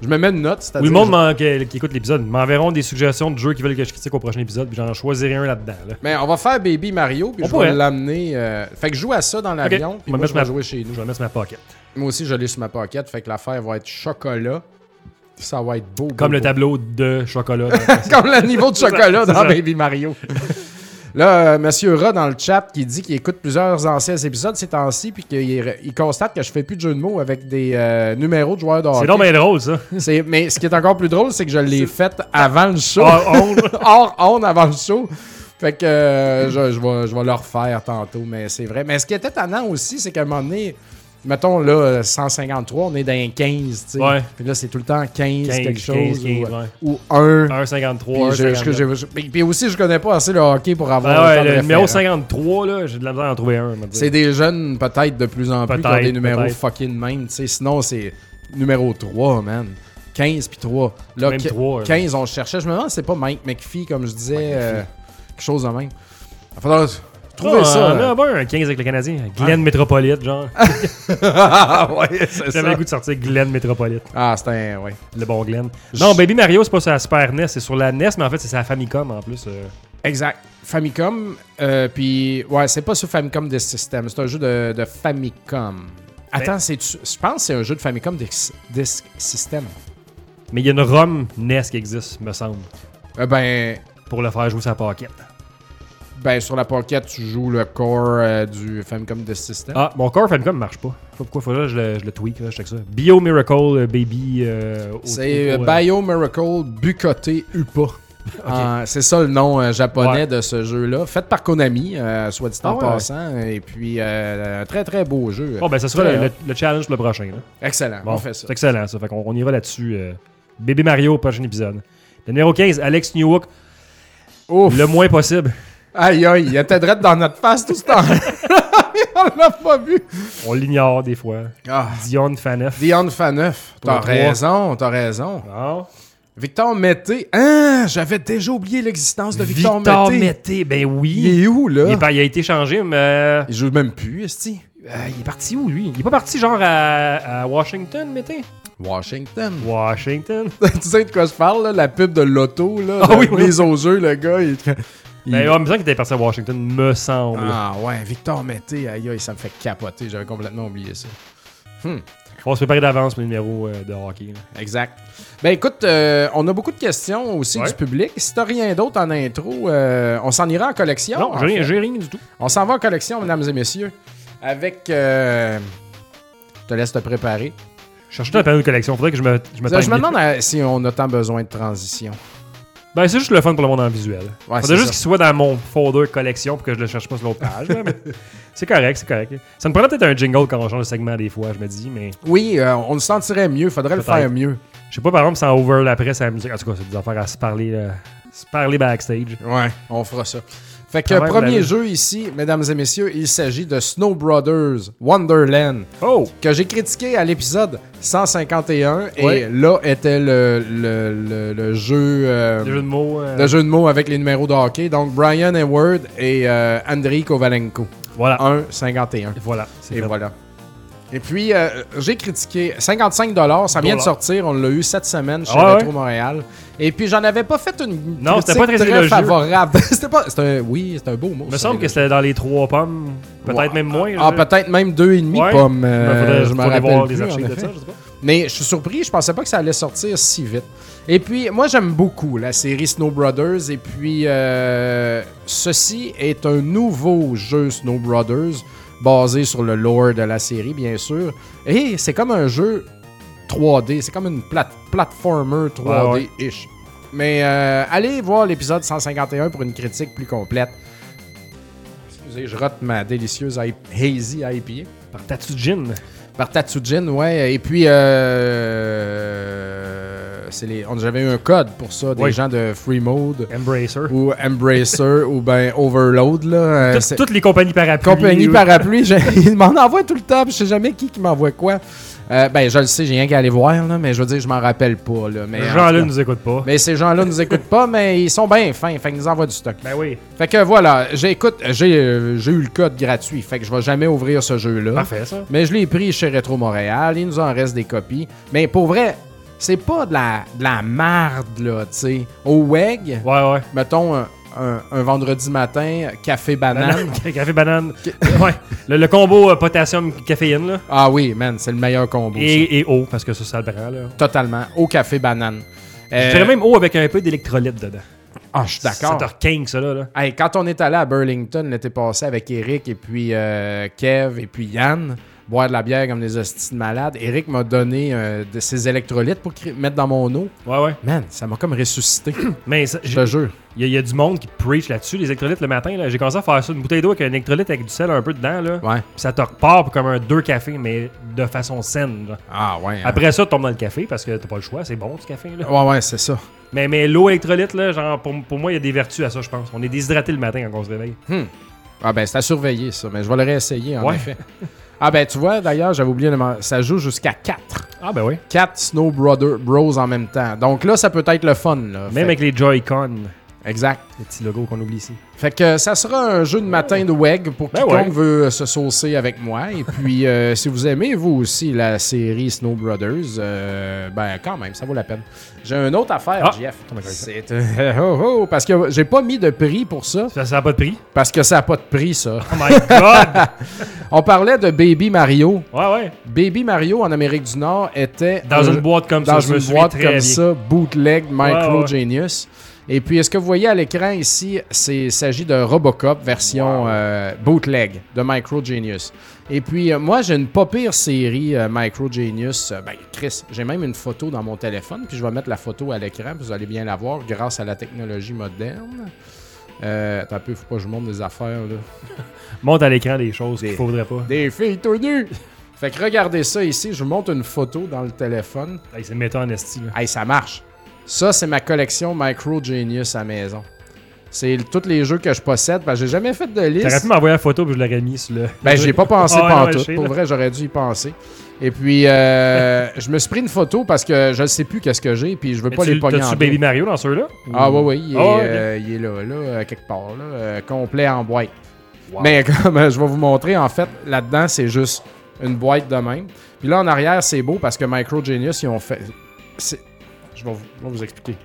Je me mets une note, c'est-à-dire... Oui, le monde je... m'en- qui, qui écoute l'épisode m'enverront des suggestions de jeux qu'ils veulent que je critique au prochain épisode, puis j'en choisirai un là-dedans. Là. Mais on va faire Baby Mario, puis On je pourrait. vais l'amener... Euh... Fait que je joue à ça dans l'avion, Ok. puis On va moi, mettre je vais ma- jouer chez nous. Je vais mettre sur ma pocket. Moi aussi, je l'ai sur ma pocket, fait que l'affaire va être chocolat. Ça va être beau, beau, Comme le beau. tableau de chocolat. Comme le niveau de chocolat C'est dans ça. Baby Mario. Là, euh, Monsieur Ra dans le chat qui dit qu'il écoute plusieurs anciens épisodes ces temps-ci puis qu'il il constate que je fais plus de jeux de mots avec des euh, numéros de joueurs de hockey. C'est donc bien drôle, ça. C'est- Mais ce qui est encore plus drôle, c'est que je l'ai fait avant le show. Ah, on- Hors onde avant le show. Fait que euh, je, je, vais, je vais le refaire tantôt, mais c'est vrai. Mais ce qui était étonnant aussi, c'est qu'à un moment donné, mettons là, cent cinquante-trois, on est dans quinze, tu sais. Ouais. Puis là, c'est tout le temps quinze, quinze, quelque chose. quinze, quinze, ou, ouais. ou un. un cinquante-trois, Puis, je- un je- cinquante-neuf. je- puis- puis aussi, je connais pas assez le hockey pour avoir Ben ouais, autant de le numéro référents. cinquante-trois, là, j'ai de la misère à en trouver un. on va dire. C'est des jeunes, peut-être, de plus en plus, qui ont Peut-être, des numéros peut-être. fucking même. tu sais. Sinon, c'est numéro trois, man. quinze puis trois. Là, Même qu- trois, là. quinze, on cherchait. Je me demande si c'est pas Mike McPhee, comme je disais. euh, quelque chose de même. Il faudra trouver Ah, ça. on là. a ben, un quinze avec le Canadien. Glenn Métropolite, genre. Ah, ouais, c'est J'avais ça. le goût de sortir Glenn Métropolite. Ah, c'était un... Ouais. Le bon Glenn. Non, Baby Mario, c'est pas sur la Super N E S, c'est sur la N E S, mais en fait, c'est sur la Famicom en plus. euh. Exact. Famicom. Euh, puis, ouais, c'est pas sur Famicom Disk System. C'est un jeu de, de Famicom. Attends, c'est je pense que c'est un jeu de Famicom Disk, Disk System. Mais il y a une ROM N E S qui existe, me semble, Euh, ben, pour le faire jouer sa pocket. ben, sur la Pocket, tu joues le core euh, du Famicom Disk System. Ah, mon Core Famicom marche pas. Je sais pas pourquoi, faudrait que je le, je le tweak, là, je check ça. Bio Miracle euh, Baby. euh, au- C'est euh, au- euh, Bio Miracle Bukote Upa. Euh, c'est ça le nom euh, japonais Ouais. de ce jeu-là. Fait par Konami, euh, soit dit en Ah ouais. passant. Et puis, euh, un très très beau jeu. Bon, ben, ça sera Très le, hot. le- le challenge pour le prochain. Là. Excellent, Bon, on fait ça. C'est excellent, ça. Fait qu'on on ira là-dessus. euh, Baby Mario, prochain épisode. Le numéro quinze, Alex Newhook. Ouf. Le moins possible. Aïe aïe, il était direct dans notre face tout ce temps. On l'a pas vu. On l'ignore des fois. Ah, Dion Faneuf. Dion Faneuf. Pour le T'as trois. raison, t'as raison. Non. Victor Mété. Ah, j'avais déjà oublié l'existence de Victor, Victor Mété. Mété, ben oui. Il est où, là? Il, est pas- il a été changé, mais. Il joue même plus, esti. Euh, il est parti où, lui? Il est pas parti genre à, à Washington, Mété? Washington. Washington. Tu sais de quoi je parle, là? La pub de l'auto, là. Ah de oui, oui. mise au jeu, le gars. Il... il- Ben, ouais, il me semble qu'il était parti à Washington, me semble. Ah ouais, Victor Mété, aïe aïe, ça me fait capoter. J'avais complètement oublié ça. Hmm. On va se préparer d'avance pour le numéro euh, de hockey. là. Exact. Ben écoute, euh, on a beaucoup de questions aussi Ouais. du public. Si t'as rien d'autre en intro, euh, on s'en ira en collection. Non, en j'ai rien, fait. j'ai rien du tout. On s'en va en collection, mesdames et messieurs. Avec... euh, Je te laisse te préparer. Je cherchais un panneau de collection. Faudrait que je me, je me Ça, je me time- demande euh, si on a tant besoin de transition. Ben, c'est juste le fun pour le monde en visuel. Ouais, Faudrait c'est juste ça. qu'il soit dans mon folder collection pour que je le cherche pas sur l'autre page. là, mais c'est correct, c'est correct. Ça me prendrait peut-être un jingle quand on change de segment des fois, je me dis, mais Oui, euh, on le sentirait mieux. Faudrait le Peut-être. faire mieux. je sais pas, par exemple, sans overlapperait sa musique. En tout cas, c'est des affaires à se parler, euh, se parler backstage. Ouais, on fera ça. Fait que Quand même, premier David. jeu ici, mesdames et messieurs, il s'agit de Snow Brothers Wonderland, Oh! que j'ai critiqué à l'épisode cent cinquante et un. Ouais. Et là était le, le, le, le jeu... euh, Le jeu de mots. euh, le jeu de mots avec les numéros de hockey. Donc, Brian Hayward et euh, Andrei Kovalenko. Voilà. un cinquante et un. Voilà. C'est Et fait. voilà. Et puis, euh, j'ai critiqué cinquante-cinq dollars. Ça vient de Dollars. sortir. On l'a eu cette semaine chez Ah ouais? Retro Montréal. Et puis, j'en avais pas fait une Non, c'était critique pas très très élogieux. favorable. c'était pas... C'était un... Oui, c'était un beau mot. Il me ça, semble que là. c'était dans les trois pommes. Peut-être Ouais. même moins. Ah, je- peut-être même deux et demi Ouais. pommes. euh, Ben, faudrait- je me faudrait rappelle voir plus, les en archives de effet. ça, je sais pas. Mais je suis surpris, je pensais pas que ça allait sortir si vite. Et puis, moi, j'aime beaucoup la série Snow Brothers. Et puis, euh, ceci est un nouveau jeu Snow Brothers, basé sur le lore de la série, bien sûr. Et c'est comme un jeu trois D. C'est comme une plate platformer trois D-ish. Mais euh, allez voir l'épisode cent cinquante et un pour une critique plus complète. Excusez, je rote ma délicieuse I- Hazy I P A. Par Tatsujin. Par Tatsujin, ouais. Et puis, euh, c'est les, on, j'avais eu un code pour ça, des Oui. gens de Free Mode Embracer. ou Embracer ou ben Overload. Là. Euh, Toutes- c'est- Toutes les compagnies parapluies. compagnie ou- parapluie, j'ai- ils m'en envoient tout le temps, puis je sais jamais qui qui m'envoie quoi. Euh, ben, je le sais, j'ai rien qu'à aller voir, là, mais je veux dire, je m'en rappelle pas. Là, mais, Ces en tout gens-là cas, nous écoutent pas. mais ces gens-là nous écoutent pas, mais ils sont bien fins, fait qu'ils nous envoient du stock. Ben oui. Fait que voilà, j'écoute, j'ai euh, j'ai eu le code gratuit, fait que je vais jamais ouvrir ce jeu-là. Parfait, ça. Mais je l'ai pris chez Retro Montréal, il nous en reste des copies. Mais pour vrai, c'est pas de la, de la marde, là, tu sais. Au W E G, Ouais, ouais. mettons un, un, un vendredi matin, café banane. Café banane. Ouais. Le, le combo euh, potassium-caféine, là. Ah oui, man, c'est le meilleur combo. ça. Et, et eau, parce que ça, ça le prend, là. Totalement. Au café banane. Euh, Je dirais même eau avec un peu d'électrolyte dedans. Ah, je suis d'accord. Ça te requinque, ça, là. là. Hey, quand on est allé à Burlington l'été passé avec Eric et puis euh, Kev et puis Yann, boire de la bière comme des hosties de malades, Eric m'a donné euh, de ses électrolytes pour cr- mettre dans mon eau. Ouais, ouais. Man, ça m'a comme ressuscité. Mais ça- Je j'ai- te jure. il y, a- il y a du monde qui preach là-dessus, les électrolytes le matin. Là. J'ai commencé à faire ça, une bouteille d'eau avec un électrolyte avec du sel un peu dedans. Là. Ouais. Puis ça te repart comme un deux cafés, mais de façon saine. Là. Ah ouais. hein. Après ça, tu tombes dans le café parce que t'as pas le choix, c'est bon du café. Là. Ouais, ouais, c'est ça. Mais, mais l'eau électrolyte, là, genre, pour, pour moi, il y a des vertus à ça, je pense. On est déshydraté le matin quand on se réveille. Hmm. Ah ben, c'est à surveiller ça, mais je vais le réessayer en Ouais. effet. Ah ben, tu vois, d'ailleurs, j'avais oublié de demander, ça joue jusqu'à quatre. Ah, ben oui. quatre Snow Brother Bros en même temps. Donc là, ça peut être le fun. Là. Même Fait- avec les Joy-Con, Exact. le petit logo qu'on oublie ici. Fait que ça sera un jeu de matin de W E G pour Ben quiconque ouais. veut se saucer avec moi. Et puis, euh, si vous aimez, vous aussi, la série Snow Brothers, euh, ben quand même, ça vaut la peine. J'ai une autre affaire, Ah. Jeff. Oh my God. C'est... euh, oh, oh, parce que j'ai pas mis de prix pour ça, Ça n'a pas de prix? parce que ça n'a pas de prix, ça. Oh my God! On parlait de Baby Mario. Ouais, ouais. Baby Mario, en Amérique du Nord, était... Dans euh, une boîte comme dans ça, je me une souviens boîte très comme bien. ça, bootleg Micro Ouais, ouais. Genius. Et puis, ce que vous voyez à l'écran ici, c'est- il s'agit de Robocop version Wow. euh, bootleg de Micro Genius. Et puis, euh, moi, j'ai une pas pire série euh, Micro Genius. Euh, ben, Chris, j'ai même une photo dans mon téléphone, puis je vais mettre la photo à l'écran, puis vous allez bien la voir grâce à la technologie moderne. Euh, attends un peu, faut pas que je montre des affaires, là. Monte à l'écran des choses Des- qu'il faudrait pas. Des filles tout nues! Fait que regardez ça ici, je vous montre une photo dans le téléphone. Hey, c'est méta en esti, là. Hey, ça marche. Ça, c'est ma collection Micro Genius à la maison. C'est l- tous les jeux que je possède. Ben, j'ai jamais fait de T'aurais liste. pu m'envoyer la photo puis je l'aurais mis sur le. Ben, j'y ai pas pensé Ah ouais, non, pantoute. je sais, Pour là. vrai, j'aurais dû y penser. Et puis, euh, je me suis pris une photo parce que je ne sais plus qu'est-ce que j'ai, puis je veux Mais pas tu- les pogner en T'as-tu deux. Baby Mario dans ceux-là? Ah oui, oui, il est, Ah ouais, euh, il est là, là, euh, quelque part, là, euh, complet en boîte. Wow. Mais comme euh, je vais vous montrer, en fait, là-dedans, c'est juste une boîte de même. Puis là, en arrière, c'est beau parce que Micro Genius, ils ont fait... c'est- Je vais vous, je vais vous expliquer.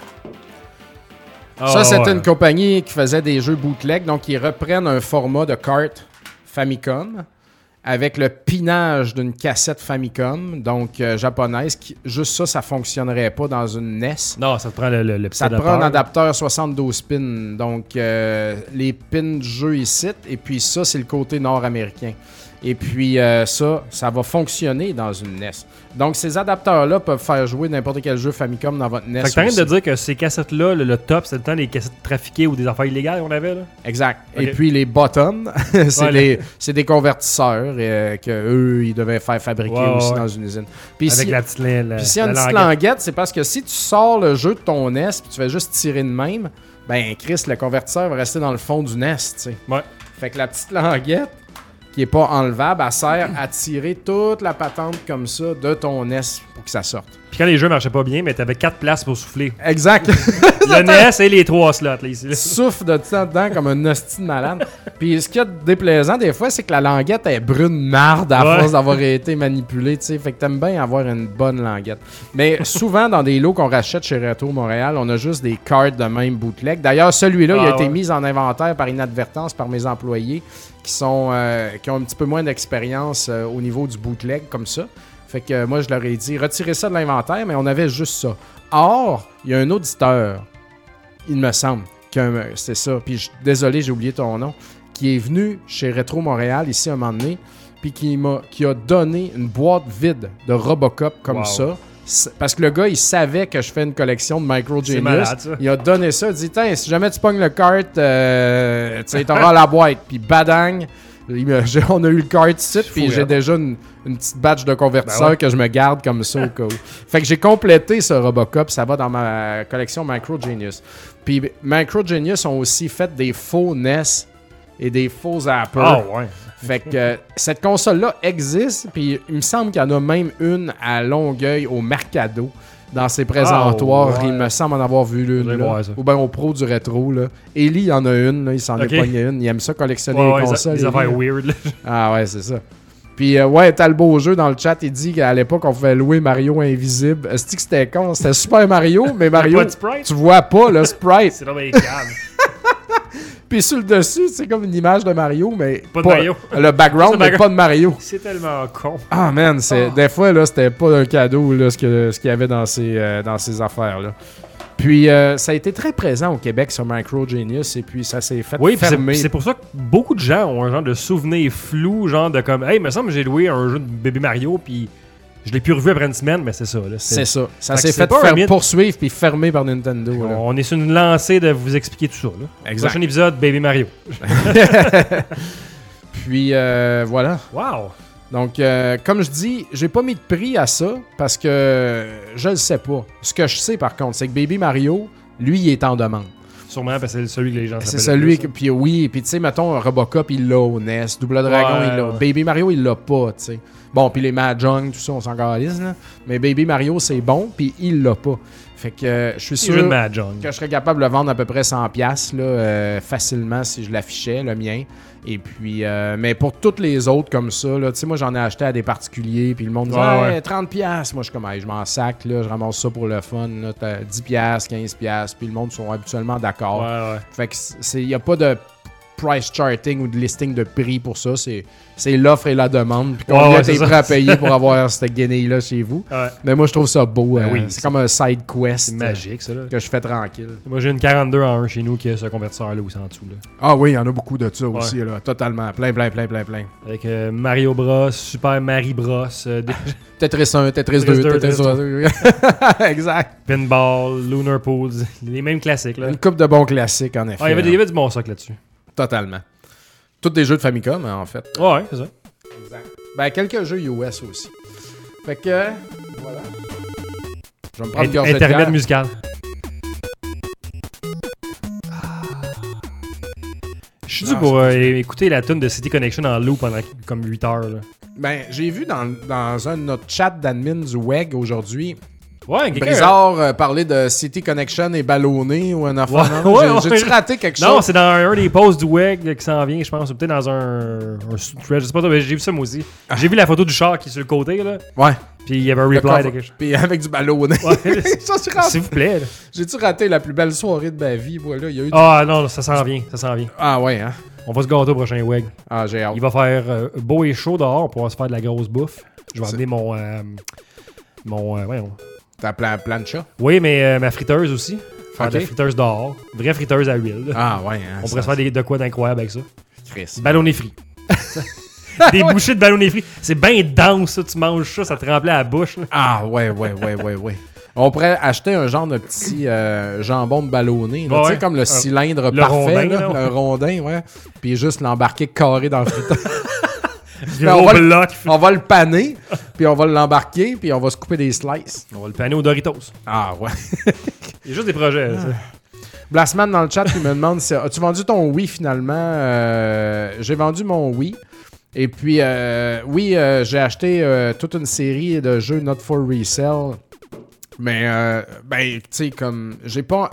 Ah, Ça, c'était ouais. une compagnie qui faisait des jeux bootleg, donc ils reprennent un format de carte Famicom avec le pinage d'une cassette Famicom, donc euh, japonaise. Qui, juste ça, ça fonctionnerait pas dans une N E S. Non, ça te prend le, le, le petit Ça te prend un adapteur. adapteur soixante-douze pins, donc euh, les pins du jeu ici, et puis ça, c'est le côté nord-américain. Et puis euh, ça, ça va fonctionner dans une N E S. Donc ces adapteurs-là peuvent faire jouer n'importe quel jeu Famicom dans votre N E S. Fait que t'arrêtes aussi. de dire que ces cassettes-là, le, le top, c'était le temps des cassettes trafiquées ou des affaires illégales qu'on avait, là? Exact. Ok. Et puis les bottoms, c'est Ouais, des, c'est des convertisseurs euh, que eux ils devaient faire fabriquer Ouais, aussi ouais. dans une usine. Puis Avec si, la petite la, la, puis s'il y a la une petite languette. languette, c'est parce que si tu sors le jeu de ton N E S puis tu fais juste tirer de même, ben Chris, le convertisseur va rester dans le fond du N E S, tu sais. Ouais. Fait que la petite languette, qui est pas enlevable, elle sert à tirer toute la patente comme ça de ton N E S pour que ça sorte. Puis quand les jeux marchaient pas bien, mais t'avais quatre places pour souffler. Exact. Le N E S et les trois slots, là, ici. là. Souffle de temps dedans comme un hostie de malade. Puis ce qu'il y a de déplaisant des fois, c'est que la languette est brune marde à Ouais. force d'avoir été manipulée, tu sais. Fait que t'aimes bien avoir une bonne languette. Mais souvent, dans des lots qu'on rachète chez Retro Montréal, on a juste des cartes de même bootleg. D'ailleurs, celui-là, il a Ah, été ouais. mis en inventaire par inadvertance par mes employés qui sont euh, qui ont un petit peu moins d'expérience euh, au niveau du bootleg comme ça. Fait que euh, moi, je leur ai dit, retirez ça de l'inventaire, mais on avait juste ça. Or, il y a un auditeur, il me semble, que c'est ça. Puis je- désolé, j'ai oublié ton nom, qui est venu chez Retro Montréal ici un moment donné, puis qui m'a qui a donné une boîte vide de Robocop comme Wow. ça. C'est- Parce que le gars, il savait que je fais une collection de Micro C'est Genius. malade, ça. Il a donné ça. Il a dit, tiens, si jamais tu pognes le kart, euh, tu sais, t'auras la boîte. Puis badang, il me- j'ai- on a eu le kart ici, puis fou, j'ai hein. déjà une, une petite batch de convertisseurs Ben ouais. que je me garde comme ça au cas où. Fait que j'ai complété ce Robocop. Ça va dans ma collection Micro Genius. Puis Micro Genius ont aussi fait des faux N E S et des faux Zapper. Ah, ouais. Fait que euh, cette console-là existe, puis il me semble qu'il y en a même une à Longueuil, au Mercado, dans ses présentoirs. Ah, ouais. Il me semble en avoir vu l'une, Faudrait là. voir ça. Ou bien au pro du rétro. Là. Ellie, il y en a une, là, il s'en Ok. est pogné une. Il aime ça collectionner Ouais, les ouais, consoles. des affaires Ellie. weird, là. Ah ouais, c'est ça. Puis, euh, ouais, t'as le beau jeu dans le chat. Il dit qu'à l'époque, on pouvait louer Mario invisible. Est-ce que c'était con? C'était Super Mario, mais Mario, pas de sprite? tu vois pas le sprite. C'est là, mais calme. Puis sur le dessus, c'est comme une image de Mario, mais Pas de Mario. Le background, mais background. pas de Mario. C'est tellement con. Ah, man, c'est, Oh. des fois, là, c'était pas un cadeau, là, ce, que, ce qu'il y avait dans ces, euh, dans ces affaires-là. Puis, euh, ça a été très présent au Québec sur Micro Genius, et puis ça s'est fait Oui, puis fermer. c'est, c'est pour ça que beaucoup de gens ont un genre de souvenir flou, genre de comme, hey, il me semble que j'ai loué un jeu de bébé Mario, puis je l'ai plus revu après une semaine, mais c'est ça. Là, C'est ça. Ça Fait s'est que c'est fait pas un faire mythe. poursuivre puis fermer par Nintendo. là. On est sur une lancée de vous expliquer tout ça. Là. Exact. Prochain épisode, Baby Mario. Puis, euh, voilà. Wow! Donc, euh, comme je dis, j'ai pas mis de prix à ça parce que je le sais pas. Ce que je sais, par contre, c'est que Baby Mario, lui, il est en demande. Sûrement parce que c'est celui que les gens C'est s'appellent celui le que, plus, puis oui, puis tu sais, mettons, Robocop, il l'a au N E S, Double Dragon, Ouais, il l'a. ouais. Baby Mario, il l'a pas, tu sais. Bon, puis les Mahjong, tout ça, on s'en calisse, là. Mais Baby Mario, c'est bon, puis il l'a pas. Fait que euh, je suis ça. sûr Les jeux de Mahjong. que je serais capable de le vendre à peu près cent piastres, là, euh, facilement, si je l'affichais, le mien. Et puis, euh, mais pour toutes les autres comme ça, là, tu sais, moi, j'en ai acheté à des particuliers, puis le monde disait, Ouais, hey, ouais. trente piastres. Moi, je suis comme, hey, je m'en sac, là, je ramasse ça pour le fun, là, t'as dix piastres, quinze piastres, puis le monde sont habituellement d'accord. Ouais, ouais. Fait que il n'y a pas de price charting ou de listing de prix pour ça. C'est, c'est l'offre et la demande. Puis combien Ouais, ouais, t'es c'est prêt ça. à payer pour avoir cette guenille-là chez vous. Ouais. Mais moi, je trouve ça beau. Ben euh, oui, c'est c'est- comme un side quest C'est euh, magique, ça. Là. que je fais tranquille. Moi, j'ai une quarante-deux en un chez nous qui a ce convertisseur-là aussi en dessous. Là. Ah oui, il y en a beaucoup de ça aussi. Là, totalement. Plein, plein, plein, plein, plein. Avec euh, Mario Bros, Super Mario Bros, euh, des- Tetris un, Tetris Tetris deux, deux, Tetris Tetris trois. Exact. Pinball, Lunar Pools, les mêmes classiques. Là. Une coupe de bons classiques, en effet. Ah, il y avait, il y avait du bon socle là-dessus. Totalement. Tous des jeux de Famicom, hein, en fait. Ouais, c'est ça. Ben, quelques jeux U S aussi. Fait que, voilà. Je vais me prendre une Int- gorgée de Intermède bière. musical. Je suis dû Ah, pour c'est euh, écouter la tune de City Connection en loop pendant comme huit heures. Là. Ben, j'ai vu dans, dans un de notre chat d'admins du W E G aujourd'hui, Ouais, quelqu'un. Brizard euh, parler de City Connection et ballonné ou un enfant. Ouais, non? ouais, J'ai- ouais. J'ai-tu raté quelque Non, chose? c'est dans un des posts du W E G qui s'en vient, je pense. Ou peut-être dans un, un thread, je sais pas, mais j'ai vu ça moi aussi. J'ai vu la photo du char qui est sur le côté, là. Ouais. Puis il y avait un Le reply de cover. quelque chose. Puis avec du ballonné. Ouais. Ça, j'ai raté. S'il vous plaît. là. J'ai-tu raté la plus belle soirée de ma vie? Voilà, il y a eu du- Ah non, ça s'en vient, ça s'en vient. Ah ouais, hein? On va se gâter au prochain W E G. Ah, j'ai hâte. Il va faire euh, beau et chaud dehors, on pourra se faire de la grosse bouffe. Je vais C'est- amener mon. euh, mon. euh, voyons. T'as plein, plein de chats? Oui, mais euh, ma friteuse aussi. Faire Ok. de la friteuse dehors. Vraie friteuse à huile. là. Ah ouais, hein? on pourrait se faire des, de quoi d'incroyable avec ça. Chris. Ballonné frit. Des bouchées de ballonné frit. C'est bien dense, ça. Tu manges ça, ça te remplit la bouche. là. Ah ouais, ouais, ouais, ouais, ouais. On pourrait acheter un genre de petit euh, jambon de ballonné, là, Ouais, tu sais, ouais. comme le Un- cylindre le parfait, rondin, là, là. un rondin, ouais. Puis juste l'embarquer carré dans le friteur. Gros on va le- bloc. On va le paner, puis on va l'embarquer, puis on va se couper des slices. On va le paner aux Doritos. Ah ouais. Il y a juste des projets. là, ça. Blastman dans le chat qui me demande si as-tu vendu ton Wii finalement? Euh, j'ai vendu mon Wii. Et puis, euh, oui, euh, j'ai acheté euh, toute une série de jeux not for resale. Mais, euh, ben, tu sais, comme, j'ai pas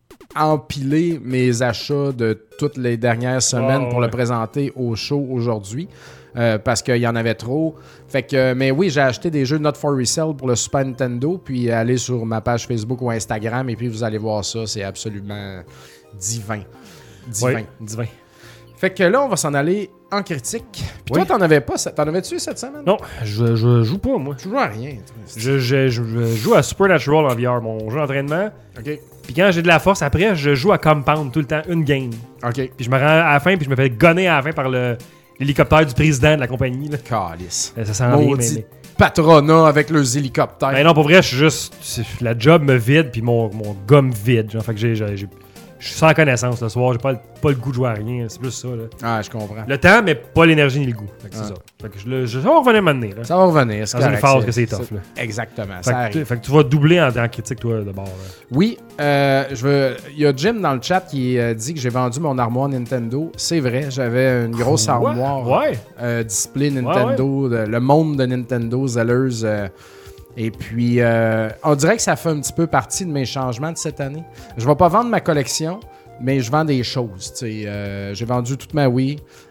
empilé mes achats de toutes les dernières semaines Oh, pour ouais. le présenter au show aujourd'hui. euh, parce qu'il y en avait trop. Fait que, mais oui, j'ai acheté des jeux not for resale pour le Super Nintendo. Puis allez sur ma page Facebook ou Instagram et puis vous allez voir ça. C'est absolument divin. Divin. Ouais, divin. Fait que là, on va s'en aller en critique. Puis Oui. toi, t'en avais pas, cette- t'en avais-tu cette semaine? Non, je, je joue pas, moi. Tu joues à rien. toi. Je, je- je- je joue à Supernatural en V R, mon jeu d'entraînement. OK. Puis quand j'ai de la force, après, je joue à Compound tout le temps, une game. OK. Puis je me rends à la fin, puis je me fais gonner à la fin par le, l'hélicoptère du président de la compagnie. Là. Calice. Euh, Ça s'en vient, mais, Maudit mais- patronat avec leurs hélicoptères. mais non, pour vrai, je suis juste... c'est- La job me vide, puis mon, mon gars me vide. Genre, fait que j'ai... j'ai- j'ai- je suis sans connaissance le soir, j'ai pas, le- pas le goût de jouer à rien, c'est plus ça. Là. Ah, je comprends. Le temps, mais pas l'énergie ni le goût. Fait que c'est Ah. ça. Fait que je, le- je, ça va revenir maintenant. Là. Ça va revenir. c'est Dans une correct, phase que c'est tough. Là. Exactement. Fait, Ça que, arrive. tu- fait que tu vas doubler en, en critique, toi, d'abord. là. Oui, euh, je veux. Il y a Jim dans le chat qui euh, dit que j'ai vendu mon armoire Nintendo. C'est vrai, j'avais une grosse armoire Ouais. euh, display Nintendo, de- le monde de Nintendo, Zellers. euh, et puis, euh, on dirait que ça fait un petit peu partie de mes changements de cette année. Je vais pas vendre ma collection, mais je vends des choses. tu sais. Euh, j'ai vendu toute ma Wii.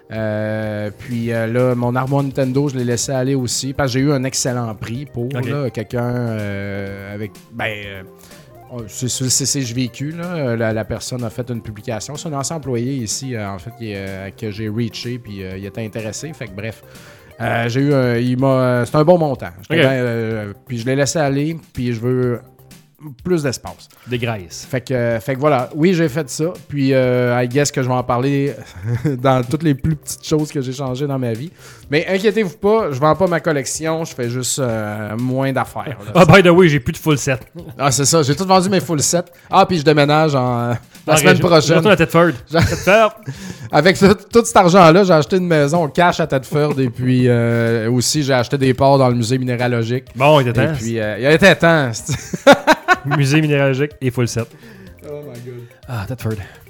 Euh, puis euh, là, mon armoire Nintendo, je l'ai laissé aller aussi parce que j'ai eu un excellent prix pour Okay. là, quelqu'un euh, avec. Ben, euh, c'est sur le C C J V Q, là, la, la personne a fait une publication. C'est un ancien employé ici, euh, en fait, qui, euh, que j'ai reaché, puis euh, il était intéressé. Fait que bref, euh, j'ai eu un. Il m'a. C'est un bon montant. Okay. Ben, euh, puis je l'ai laissé aller, puis je veux plus d'espace. Des graisses. Fait que, fait que voilà, oui, j'ai fait ça. Puis, euh, I guess que je vais en parler dans toutes les plus petites choses que j'ai changées dans ma vie. Mais inquiétez-vous pas, je vends pas ma collection, je fais juste euh, moins d'affaires. Là. Ah, by the way, j'ai plus de full set. Ah, c'est ça, j'ai tout vendu mes full sets. Ah, puis je déménage en, la Ah, semaine je- prochaine. Je retourne à Thetford. Thetford. Avec tout, tout cet argent-là, j'ai acheté une maison cash à Thetford. Et puis euh, aussi, j'ai acheté des parts dans le musée minéralogique. Bon, il était Et temps. puis, euh, il était temps. Musée minéralogique et full set. Oh my god. Ah, Thetford.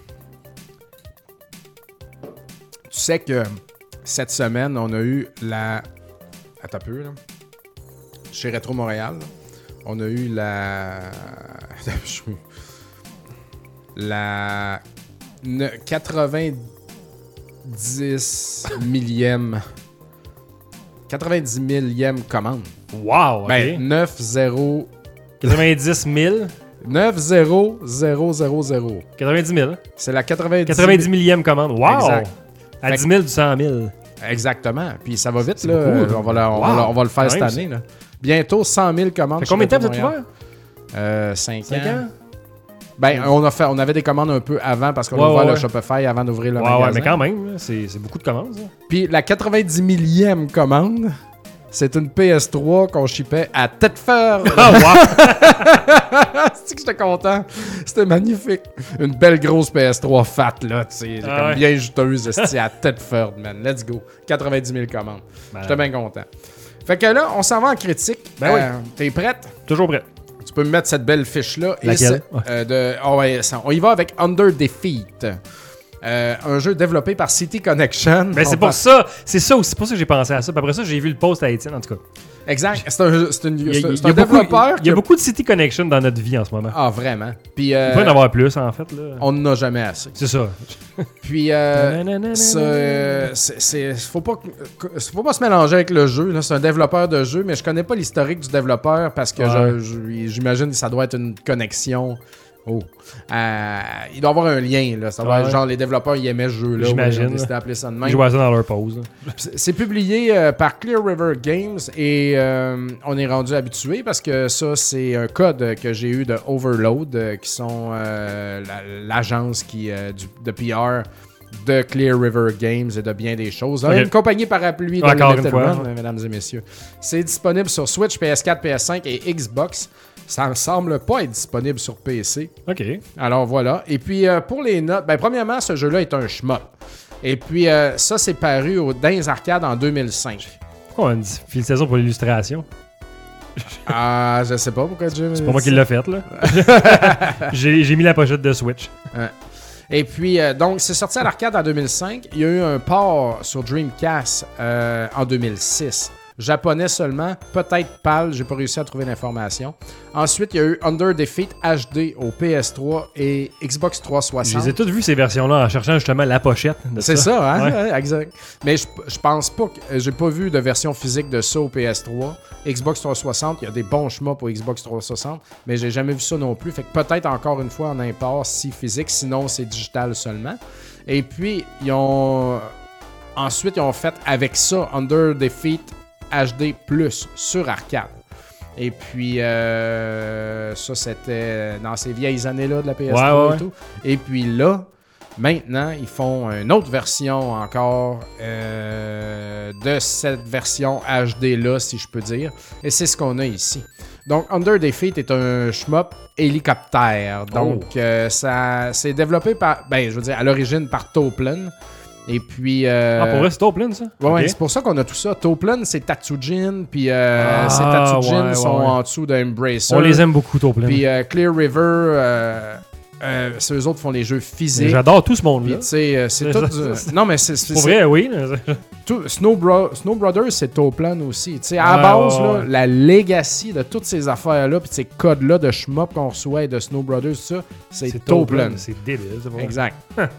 Tu sais que cette semaine, on a eu la. Attends un peu, là. Chez Rétro Montréal, là, on a eu la. la. ne- quatre-vingt-dix millième. quatre-vingt-dix millième commande. Wow, ok. Ben, neuf zéro. quatre-vingt-dix mille. neuf zéro zéro zéro zéro. quatre-vingt-dix mille. C'est la quatre-vingt-dix. quatre-vingt-dix millième commande. Wow! Exact. À Fait dix mille du cent mille. Exactement. Puis ça va vite, C'est là. beaucoup. On va, la- on, Wow. va la- on va le faire Quand cette même, année, là. Bientôt cent mille commandes. Ça fait combien de temps chez vous êtes Rétro ouvert? Montréal. Euh, cinq ans. cinq ans? Ben, on, a fait, on avait des commandes un peu avant parce qu'on Ouais, a ouvert ouais, le ouais. Shopify avant d'ouvrir le Ouais, magasin. ouais, mais quand même, là, c'est c'est beaucoup de commandes. Ça. Puis la quatre-vingt-dix millième commande, c'est une P S trois qu'on shippait à Thetford. Ah, wow! C'est que j'étais content. C'était magnifique. Une belle grosse P S trois fat, là, tu sais, Ah comme ouais. bien juteuse, esti, à Thetford, man. Let's go. quatre-vingt-dix mille commandes. Ben, J'étais bien content. Fait que là, on s'en va en critique. Ben oui. T'es prête? Toujours prêt. Tu peux me mettre cette belle fiche-là. Et Laquelle? c'est, euh, de, oh ouais, ça- on y va avec Under Defeat. Euh, un jeu développé par City Connection. Ben, On c'est pour passe- ça. C'est ça aussi. C'est pour ça que j'ai pensé à ça. Puis après ça, j'ai vu le post à Étienne, en tout cas. Exact. C'est un, c'est une- Il y a, c'est- il y a c'est un beaucoup, développeur. il y a qui- beaucoup de City Connection dans notre vie en ce moment. Ah, vraiment. Puis, euh, Il peut y en avoir plus, en fait. Là. on n'en a jamais assez. C'est ça. Puis, euh, ça, euh, c'est, c'est- faut pas, que- faut pas se mélanger avec le jeu. Là. C'est un développeur de jeu, mais je connais pas l'historique du développeur parce que Ouais. je- je- j'imagine que ça doit être une connexion. Oh. Euh, il doit y avoir un lien. Là. Ça doit Ouais. être genre les développeurs ils aimaient ce jeu-là. J'imagine, Ils ont décidé là. d'appeler ça de Ils même. jouent à ça dans leur pause. là. C'est c'est publié euh, par Clear River Games et euh, on est rendu habitué parce que ça, c'est un code que j'ai eu de Overload, euh, qui sont euh, la- l'agence qui, euh, du- de P R de Clear River Games et de bien des choses. Ok. Une compagnie parapluie de Encore une Limited fois, Run, ouais. mesdames et messieurs. C'est disponible sur Switch, P S quatre, P S cinq et Xbox. Ça ne semble pas être disponible sur P C. OK. Alors voilà. Et puis euh, pour les notes, ben, premièrement, ce jeu-là est un shmup. Et puis euh, ça, c'est paru au, dans les arcades en deux mille cinq. Oh, une saison pour l'illustration. Ah, je sais pas pourquoi Jim. C'est pas moi qui l'ai fait, là. j'ai j'ai mis la pochette de Switch. Et puis, euh, donc, c'est sorti à l'arcade en deux mille cinq. Il y a eu un port sur Dreamcast euh, en deux mille six. Japonais seulement, peut-être PAL, j'ai pas réussi à trouver l'information. Ensuite, il y a eu Under Defeat H D au P S trois et Xbox trois cent Je soixante. les ai toutes vues, ces versions-là, en cherchant justement la pochette. de C'est ça, hein? Ouais. Ouais, exact. Mais je, je pense pas que. J'ai pas vu de version physique de ça au P S trois. Xbox trois cent soixante, il y a des bons chemins pour Xbox trois cent soixante, mais j'ai jamais vu ça non plus. Fait que peut-être encore une fois en import si physique, sinon c'est digital seulement. Et puis, ils ont. Ensuite, ils ont fait avec ça Under Defeat H D plus sur arcade. Et puis, euh, ça, c'était dans ces vieilles années-là de la P S trois Ouais, ouais, et tout. Et puis là, maintenant, ils font une autre version encore euh, de cette version H D-là, si je peux dire. Et c'est ce qu'on a ici. Donc, Under Defeat est un shmup hélicoptère. Donc, Oh. euh, ça c'est développé par, ben, je veux dire, à l'origine par Toplan. Et puis... euh, Ah, pour vrai, c'est Toplan, ça? Ouais, ouais, Ok. c'est pour ça qu'on a tout ça. Toplan, c'est Tatsujin, puis euh, Ah, ces Tatsujin ouais, sont ouais, ouais. en dessous d'Embracer. On les aime beaucoup, Toplan. Puis euh, Clear River, euh, euh, c'est eux autres qui font les jeux physiques. J'adore tout ce Puis monde-là. tu sais, euh, c'est C'est tout... ça, du- Non, mais c'est... c'est- Pour c'est vrai, oui. tout- Snow, Bro- Snow Brothers, c'est Toplan aussi. Tu sais, à Ouais, la base, ouais, là, ouais. la legacy de toutes ces affaires-là, puis de ces codes-là de shmup qu'on reçoit et de Snow Brothers, tout ça, c'est Toplan. C'est débile, c'est pas vrai. Exact.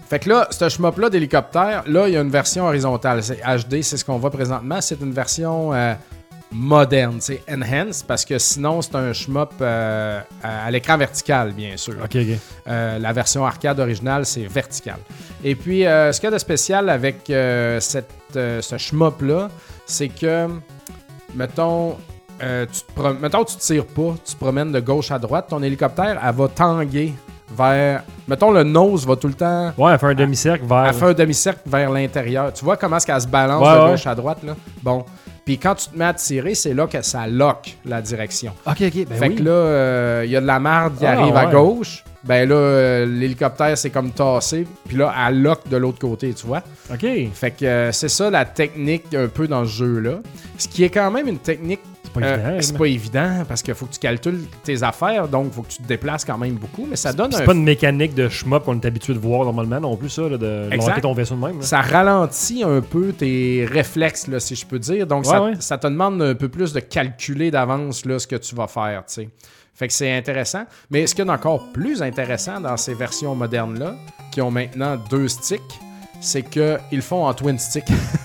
Fait que là, ce shmup-là d'hélicoptère, là, il y a une version horizontale. C'est H D, c'est ce qu'on voit présentement. C'est une version euh, moderne, c'est enhanced, parce que sinon, c'est un shmup euh, à, à l'écran vertical, bien sûr. Ok, ok. Euh, la version arcade originale, c'est vertical. Et puis, euh, ce qu'il y a de spécial avec euh, cette, euh, ce shmup-là, c'est que, mettons, euh, tu te pro- mettons, tu tires pas, tu te promènes de gauche à droite, ton hélicoptère, elle va tanguer vers... Mettons, le nose va tout le temps... Ouais, elle fait un demi-cercle vers... Elle fait un demi-cercle vers l'intérieur. Tu vois comment est-ce qu'elle se balance Ouais, de ouais. gauche à droite, là? Bon. Puis quand tu te mets à tirer, c'est là que ça lock la direction. Ok, ok, ben fait oui. que là, il euh, y a de la marde qui Ah, arrive à ouais. gauche. Ben là, euh, l'hélicoptère, c'est comme tassé. Puis là, elle lock de l'autre côté, tu vois. Ok. Fait que euh, c'est ça la technique un peu dans ce jeu-là. Ce qui est quand même une technique... C'est pas euh, évident. c'est mais- pas évident parce qu'il faut que tu calcules tes affaires. Donc, il faut que tu te déplaces quand même beaucoup. Mais ça donne C'est un... pas une mécanique de shmup qu'on est habitué de voir normalement non plus, ça, là, de Exact. lancer ton vaisseau de même. là. Ça ralentit un peu tes réflexes, là, si je peux dire. Donc, Ouais, ça, ouais. ça te demande un peu plus de calculer d'avance là, ce que tu vas faire, tu sais. Fait que c'est intéressant. Mais ce qu'il y a d'encore plus intéressant dans ces versions modernes-là, qui ont maintenant deux sticks, c'est qu'ils font en twin stick.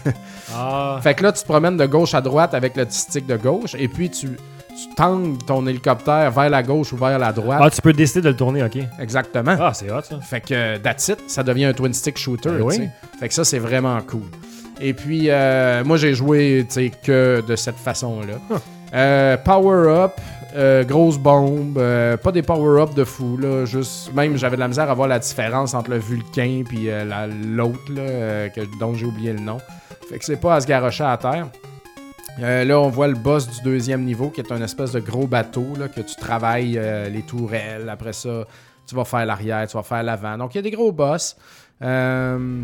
Ah. Fait que là, tu te promènes de gauche à droite avec le petit stick de gauche, et puis tu, tu tangues ton hélicoptère vers la gauche ou vers la droite. Ah, tu peux décider de le tourner, ok. Exactement. Ah, c'est hot, ça. Fait que that's it, ça devient un twin stick shooter. Ben oui. tu sais. Fait que ça, c'est vraiment cool. Et puis, euh, moi, j'ai joué tu sais, que de cette façon-là. Huh. Euh, power-up, euh, grosse bombe, euh, pas des power-up de fou, là, juste, même j'avais de la misère à voir la différence entre le Vulcain et euh, la- l'autre, là, euh, que, dont j'ai oublié le nom. Fait que c'est pas à se garrocher à terre. Euh, là, on voit le boss du deuxième niveau, qui est un espèce de gros bateau, là, que tu travailles euh, les tourelles. Après ça, tu vas faire l'arrière, tu vas faire l'avant. Donc, il y a des gros boss. Euh,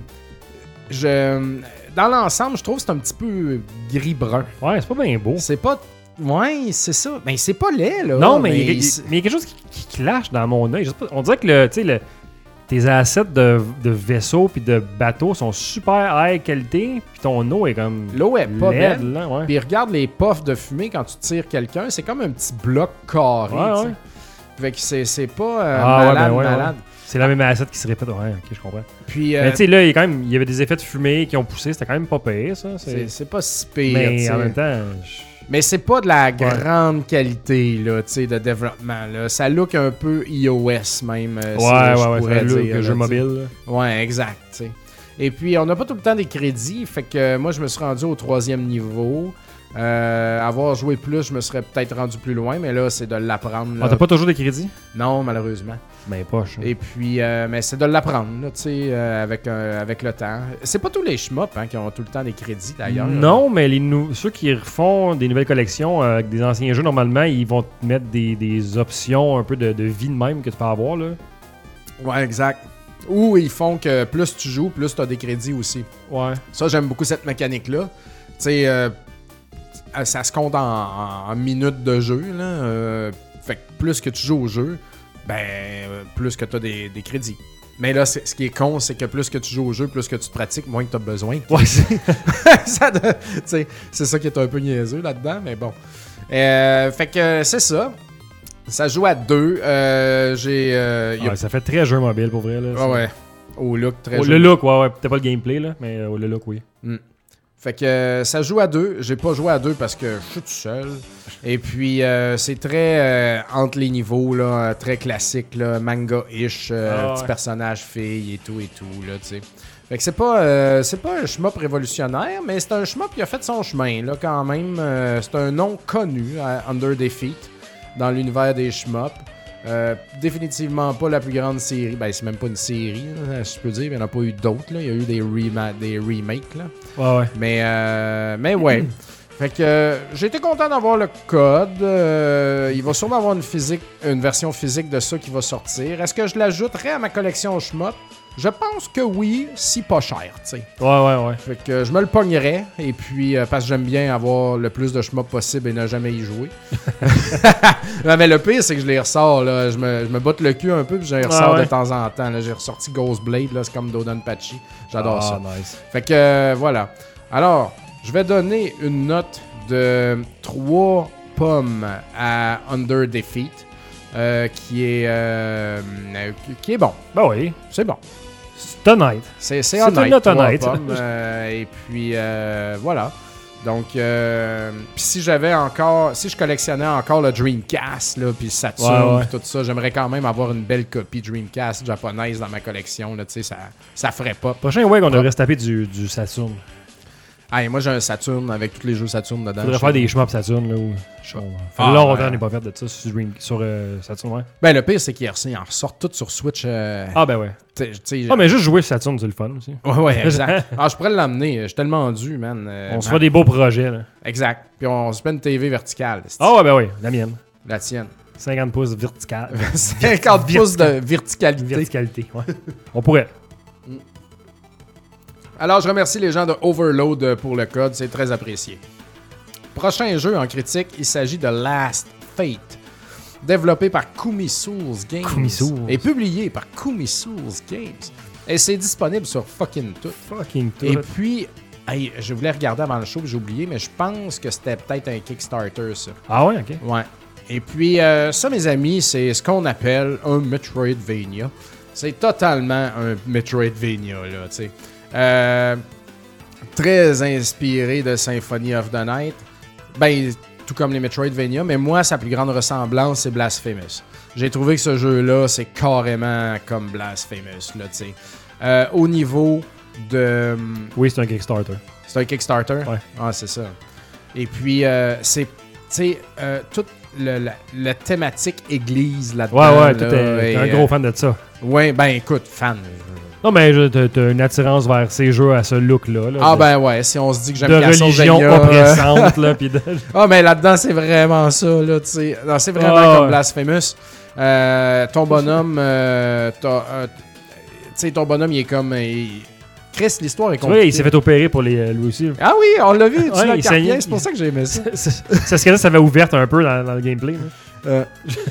je, dans l'ensemble, je trouve que c'est un petit peu gris-brun. Ouais, c'est pas bien beau. C'est pas... Ouais, c'est ça. Mais c'est pas laid, là. Non, mais il y, a- c'est- mais il y a quelque chose qui, qui clash dans mon œil. Je sais pas, on dirait que le, tu sais, le, tes assets de, de vaisseau puis de bateau sont super high qualité, puis ton eau est comme l'eau est pas laide, belle. là, ouais. Puis regarde les puffs de fumée quand tu tires quelqu'un. C'est comme un petit bloc carré. Ouais, tu sais. ouais. Fait que c'est, c'est pas euh, Ah, ouais, malade, ben ouais, malade. C'est la même asset qui se répète. Ouais, ok, je comprends. Puis, euh, Mais tu sais, là, il y, a quand même, il y avait des effets de fumée qui ont poussé. C'était quand même pas payé, ça. c'est, C'est... c'est pas si pire. tu Mais sais. en même temps, je- Mais c'est pas de la grande qualité là, tu sais, de développement. Là. Ça look un peu iOS même. euh, si ouais, je ouais, ouais, pourrais c'est un look dire, de là, jeu tu sais. mobile. là. Ouais, exact. tu sais. Et puis, on n'a pas tout le temps des crédits. Fait que euh, moi, je me suis rendu au troisième niveau. Euh, avoir joué plus, je me serais peut-être rendu plus loin, mais là, c'est de l'apprendre. là. Ah, t'as pas toujours des crédits? Non, malheureusement. Ben, poche. hein. Et puis, euh, mais c'est de l'apprendre, là, tu sais, euh, avec, euh, avec le temps. C'est pas tous les shmups hein, qui ont tout le temps des crédits, d'ailleurs. Non, mais les nou- ceux qui refont des nouvelles collections euh, avec des anciens jeux, normalement, ils vont te mettre des, des options un peu de, de vie de même que tu peux avoir. Là. Ouais, exact. Ou ils font que plus tu joues, plus tu as des crédits aussi. Ouais. Ça, j'aime beaucoup cette mécanique-là. Tu sais, euh, ça se compte en, en- en minutes de jeu, là. Euh, fait que plus que tu joues au jeu, ben, euh, plus que tu as des, des crédits. Mais là, c'est- ce qui est con, c'est que plus que tu joues au jeu, plus que tu te pratiques, moins que tu as besoin. Ouais, c'est- Ça de- tu sais, c'est ça qui est un peu niaiseux là-dedans, mais bon. Euh, fait que c'est ça. Ça joue à deux. Euh, j'ai. euh, y a- Ouais, ça fait très jeu mobile pour vrai. Là, Ouais, ça. ouais. Au look très Oh, le joli. look, ouais, ouais. Peut-être pas le gameplay, là, mais euh, le look, oui. Fait que euh, ça joue à deux. J'ai pas joué à deux parce que je suis tout seul. Et puis euh, c'est très euh, entre les niveaux, là, euh, très classique, là, manga-ish, euh, Ah, petit ouais. personnage fille et tout et tout, là, tu sais. Fait que c'est pas, euh, c'est pas un shmup révolutionnaire, mais c'est un shmup qui a fait son chemin, là, quand même. Euh, c'est un nom connu, euh, Under Defeat, dans l'univers des shmups. Euh, définitivement pas la plus grande série. Ben, c'est même pas une série, là, si je peux dire. Il n'y en a pas eu d'autres, là. Il y a eu des, rema- des remakes, là. Ouais, ouais. Mais, euh, mais ouais. Fait que euh, j'ai été content d'avoir le code. Euh, il va sûrement avoir une physique, une version physique de ça qui va sortir. Est-ce que je l'ajouterai à ma collection shmup? Je pense que oui, si pas cher, tu sais. Ouais, ouais, ouais. Fait que euh, je me le pognerais. Et puis, euh, parce que j'aime bien avoir le plus de shmup possible et ne jamais y jouer. Non, mais le pire, c'est que je les ressors, là. Je me, je me botte le cul un peu, puis je les ressors Ouais, ouais. de temps en temps. Là. J'ai ressorti Ghost Blade, là. C'est comme Dodonpachi. J'adore ça. Ah, nice. Fait que euh, voilà. Alors, je vais donner une note de trois pommes à Under Defeat, euh, qui est euh, euh, qui- qui est bon. Ben oui. C'est bon. C'est honnête. C'est, c'est C'est honnête. une note trois honnête. pommes, euh, et puis, euh, voilà. Donc, euh, puis si j'avais encore... Si je collectionnais encore le Dreamcast, là, puis Saturn, Ouais, ouais. puis tout ça, j'aimerais quand même avoir une belle copie Dreamcast japonaise dans ma collection, là, tu sais, ça, ça ferait pas. Prochain, ouais, qu'on devrait se taper du, du Saturn. Ah, et moi, j'ai un Saturn avec tous les jeux Saturn dedans. Faudrait Je- faire des shmups Saturn, là, où... Ça fait Ah, longtemps ouais. qu'on n'est pas fait de ça sur, Dream... sur euh, Saturn, ouais. Ben, le pire, c'est qu'ils ils en ressortent tout sur Switch. Euh, Ah, ben ouais. t'sais- t'sais- Ah, mais juste jouer sur Saturn, c'est le fun aussi. Ouais, ouais, exact. Ah, je pourrais l'emmener. Je suis tellement dû, man. Euh, On se man. fera des beaux projets, là. Exact. Puis on se met une T V verticale. c'est- Ah, ouais, ben ouais, la mienne. La tienne. cinquante pouces vertical. cinquante pouces de verticalité. Verticalité, ouais. On pourrait. Alors, je remercie les gens de Overload pour le code. C'est très apprécié. Prochain jeu en critique, il s'agit de Last Fate. Développé par Kumisource Games. Kumisource. Et publié par Kumisource Games. Et c'est disponible sur fucking tout. Fucking tout. Et puis, hey, je voulais regarder avant le show, j'ai oublié, mais je pense que c'était peut-être un Kickstarter, ça. Ah ouais, ok. Ouais. Et puis, euh, ça, mes amis, c'est ce qu'on appelle un Metroidvania. C'est totalement un Metroidvania, là, tu sais. Euh, très inspiré de Symphony of the Night. Ben, tout comme les Metroidvania, mais moi, sa plus grande ressemblance, c'est Blasphemous. J'ai trouvé que ce jeu-là, c'est carrément comme Blasphemous, là, tu sais. Euh, au niveau de... Oui, c'est un Kickstarter. C'est un Kickstarter? Ouais. Ah, c'est ça. Et puis, euh, c'est, tu sais, euh, toute le- la, la thématique église là-dedans. Ouais, ouais, là, toi, t'es et, t'es un euh, gros fan de ça. Ouais, ben écoute, fan. Non, mais je- t'as t'as une attirance vers ces jeux à ce look-là. Là, Ah de, ben ouais, si on se dit que j'aime de Castlevania, religion euh, oppressante, là, pis de... Ah, mais là-dedans, c'est vraiment ça, là, tu sais. Non, c'est vraiment Ah, comme ouais. Blasphemous. Euh, ton bonhomme, euh, t'as, euh, tu sais, ton bonhomme, il est comme... il- Chris, l'histoire est Tu vois, compliquée. il s'est fait opérer pour les, euh, lui aussi. Ah oui, on l'a vu, tu Ouais, l'as il carpié, saignait. c'est pour ça que j'ai aimé ça. C'est c'est ce que là, ça avait ouverte un peu dans, dans le gameplay. là. Euh,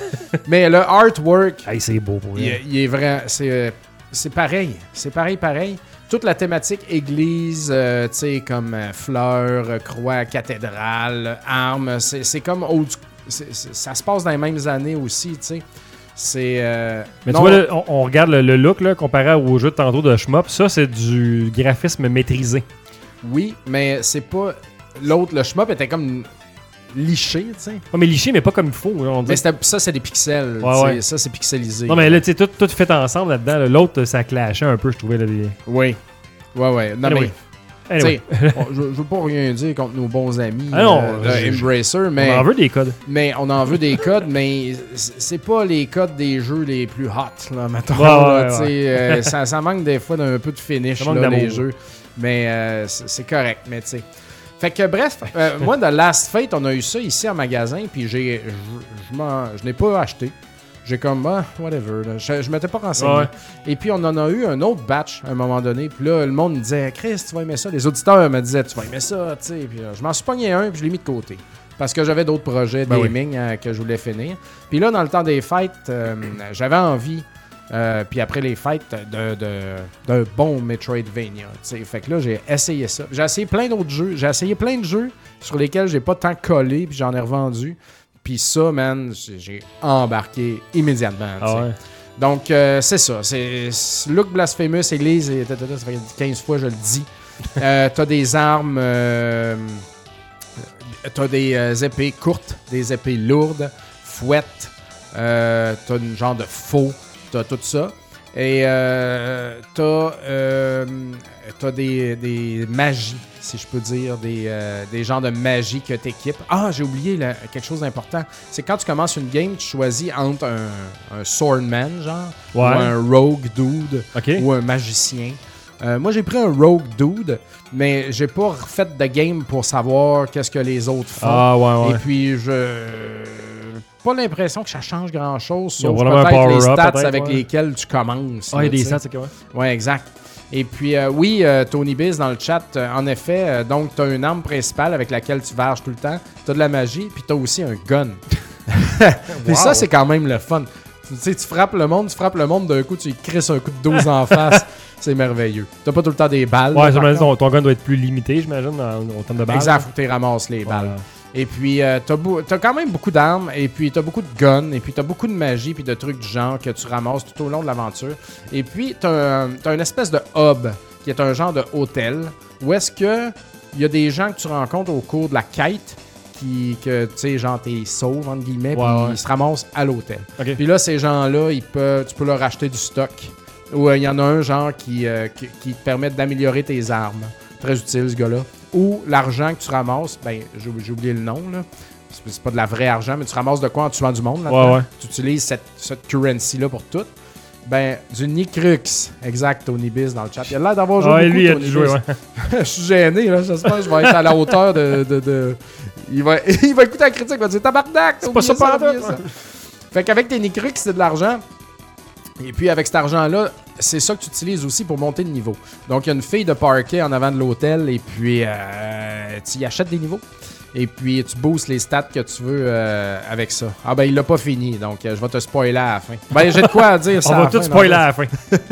mais le artwork, Hey, c'est beau pour il, lui. est- il est vrai, c'est, euh, c'est pareil, c'est pareil, pareil. Toute la thématique église, euh, tu sais, comme euh, fleurs, euh, croix, cathédrale, armes, c'est, c'est comme old school. C'est- c'est- ça se passe dans les mêmes années aussi, tu sais. C'est. euh, Mais non, tu vois, là, on, on regarde le, le look là, comparé au jeu de tantôt de Shmup. Ça, c'est du graphisme maîtrisé. oui, mais c'est pas. L'autre, le shmup était comme liché, tu sais. Oh, mais liché, mais pas comme il faut. là, on dit. Mais c'était- ça, c'est des pixels. Ouais, tu sais. ouais. Ça, c'est pixelisé. Non, mais là, tu sais, tout, tout fait ensemble là-dedans. là. L'autre, ça clashait un peu, je trouvais. Là, des... Oui. Ouais, ouais. Non, Anyway. mais. Anyway. Tu sais, on- je, je veux pas rien dire contre nos bons amis Ah non, euh, de je- je- Embracer, mais On en veut des codes. mais on en veut des codes, mais c- c'est pas les codes des jeux les plus hot, là, mettons. Ouais, là, ouais, tu sais, euh, ça, ça manque des fois d'un peu de finish, Ça manque là, les d'amour. jeux. Mais euh, c'est c'est correct, mais tu sais. Fait que bref, euh, moi, de Last Fate, on a eu ça ici en magasin, puis j'ai, je, je, m'en- je n'ai pas acheté. J'ai comme, ah, whatever. Là. Je, je m'étais pas renseigné. Ouais. Et puis, on en a eu un autre batch à un moment donné. Puis là, le monde me disait, Chris, tu vas aimer ça. Les auditeurs me disaient, tu vas aimer ça. Tu sais. Puis là, je m'en suis pogné un, puis je l'ai mis de côté. Parce que j'avais d'autres projets de Ben oui. gaming euh, que je voulais finir. Puis là, dans le temps des fêtes, euh, j'avais envie, euh, puis après les fêtes, de, de, d'un bon Metroidvania. Tu sais. Fait que là, j'ai essayé ça. J'ai essayé plein d'autres jeux. J'ai essayé plein de jeux sur lesquels j'ai pas tant collé, puis j'en ai revendu. Puis ça, man, j'ai j'ai embarqué immédiatement. tu sais. Ah ouais. Donc, euh, c'est ça. C'est c'est Look Blasphemous, Église, et tata, ça fait quinze fois je le dis. Euh, t'as des armes, euh, t'as des euh, épées courtes, des épées lourdes, fouettes, euh, t'as une genre de faux, t'as tout ça. Et euh, t'as, euh, t'as des, des magies, si je peux dire, des, euh, des genres de magie que t'équipes. Ah, j'ai oublié là, quelque chose d'important. C'est quand tu commences une game, tu choisis entre un, un swordman, genre, Ouais. ou un rogue dude, OK. ou un magicien. Euh, moi, j'ai pris un rogue dude, mais j'ai pas refait de game pour savoir qu'est-ce que les autres font. Ah ouais, ouais. Et puis, je pas l'impression que ça change grand-chose, Il y a sauf vraiment un peut-être les power-up, stats peut-être, avec ouais. lesquels tu commences. Ah, il y a là, des tu sais. stats, c'est quoi? Ouais, exact. Et puis, euh, oui, euh, Tony Biz dans le chat, euh, en effet, euh, donc, tu as une arme principale avec laquelle tu varges tout le temps, tu as de la magie, puis tu as aussi un gun. Puis Wow. ça, c'est quand même le fun. Tu sais, tu frappes le monde, tu frappes le monde, d'un coup, tu lui crisses un coup de douze en face. C'est merveilleux. T'as pas tout le temps des balles. Ouais, là, ça par veut dire contre. ton, ton gun doit être plus limité, j'imagine, en, en termes de balles. Exact, faut que tu ramasses les Ouais. balles. Et puis, euh, t'as, bou- t'as quand même beaucoup d'armes, et puis t'as beaucoup de guns, et puis t'as beaucoup de magie, puis de trucs du genre que tu ramasses tout au long de l'aventure. Et puis, t'as, un, t'as une espèce de hub, qui est un genre de hôtel, où est-ce que il y a des gens que tu rencontres au cours de la quête, qui, que, tu sais, genre, t'es sauve, entre guillemets, puis Ouais, ouais. ils se ramassent à l'hôtel. Ok. Puis là, ces gens-là, ils peuvent, tu peux leur acheter du stock. Ou il y en a un, genre, qui, euh, qui, qui te permet d'améliorer tes armes. Très utile, ce gars-là. Ou l'argent que tu ramasses, ben, j'ai, j'ai oublié le nom, là. C'est, c'est pas de la vraie argent, mais tu ramasses de quoi en tuant du monde, là-dedans. Ouais, ouais. Tu utilises cette, cette currency-là pour tout. Ben, du Nicrux. Exact, Tony Biz dans le chat. Il a l'air d'avoir joué Ouais, beaucoup, lui, il a Tony dû jouer, Biz. ouais. Je suis gêné, là. J'espère que je vais être à la hauteur de... de, de... Il, va, il va écouter la critique, il va dire « Tabarnak! C'est pas ça, oublié pas oublié ça. » Fait qu'avec tes Nicrux, c'est de l'argent. Et puis, avec cet argent-là, c'est ça que tu utilises aussi pour monter de niveau. Donc, il y a une fille de parquet en avant de l'hôtel et puis euh, tu y achètes des niveaux. Et puis, tu boostes les stats que tu veux euh, avec ça. Ah ben, il l'a pas fini, donc euh, je vais te spoiler à la fin. Ben, j'ai de quoi à dire ça. On va tout spoiler à la fin.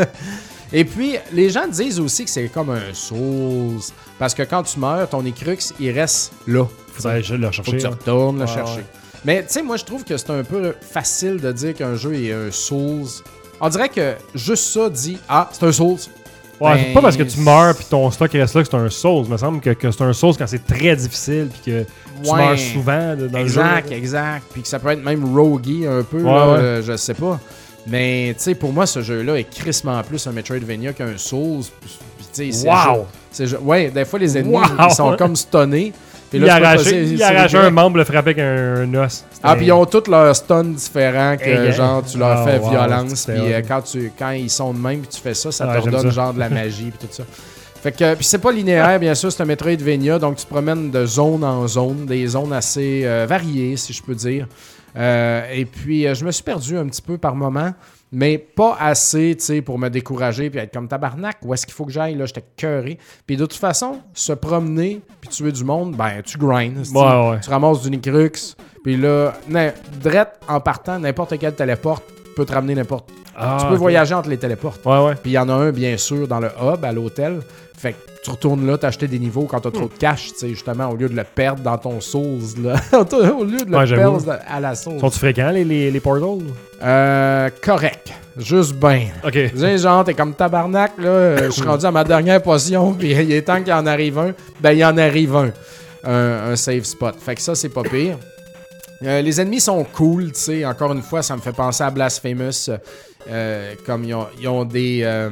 Et puis, les gens disent aussi que c'est comme un Souls. Parce que quand tu meurs, ton Icrux, il reste là. Faudrait le Faut chercher. que tu hein. retournes le Ouais, chercher. ouais. Mais tu sais, moi, je trouve que c'est un peu facile de dire qu'un jeu est un Souls. On dirait que juste ça dit « Ah, c'est un Souls ». Ouais, Ben, c'est pas parce que tu meurs puis ton stock reste là que c'est un Souls. Il me semble que, que c'est un Souls quand c'est très difficile puis que tu Ouais. meurs souvent de- dans Exact, le jeu. exact. Puis que ça peut être même roguey un peu, Ouais, là, ouais. euh, je sais pas. Mais tu sais, pour moi, ce jeu-là est crissement plus un Metroidvania qu'un Souls. Puis tu sais, c'est Wow! ju- c'est ju- ouais, des fois, les ennemis, Wow! ils sont comme stunnés. Puis Il là, a c'est pas arraché, possible, il c'est a arraché regret. un membre, le frappé avec un, un os. C'était- Ah, puis ils ont tous leurs stuns différents que, Hey, genre, tu leur oh, fais wow, violence. c'était Puis euh, hot. quand, tu, quand ils sont de même, puis tu fais ça, ça Ouais, te j'aime redonne ça. genre de la magie, puis tout ça. Fait que, puis c'est pas linéaire, bien sûr, c'est un Metroidvania, donc tu te promènes de zone en zone, des zones assez euh, variées, si je peux dire. Euh, et puis, euh, je me suis perdu un petit peu par moment, mais pas assez, tu sais, pour me décourager puis être comme tabarnak. Où est-ce qu'il faut que j'aille? Là, j'étais cœuré. Puis de toute façon, se promener puis tuer du monde, ben, tu grindes. c'est-tu. Ouais, ouais. Tu ramasses du Nicrux, puis là, na- drette en partant, n'importe quel téléporte peut te ramener n'importe. Ah, tu peux ok. voyager entre les téléportes. Ouais, ouais. Puis il y en a un, bien sûr, dans le hub, à l'hôtel. Fait que tu retournes là, t'acheter des niveaux quand t'as trop de cash, tu sais, justement, au lieu de le perdre dans ton Souls, là. Au lieu de le Ouais, j'avoue. perdre à la Souls. Sont-ils fréquents, les, les, les portals? Euh, correct. Juste ben. Ok. Tu sais, genre, t'es comme tabarnak, là. euh, Je suis rendu à ma dernière potion, puis il est temps qu'il en arrive un. Ben, il en arrive un. Un, un safe spot. Fait que ça, c'est pas pire. Euh, les ennemis sont cool, tu sais. Encore une fois, ça me fait penser à Blasphemous. Euh, comme ils ont, ils ont des... euh,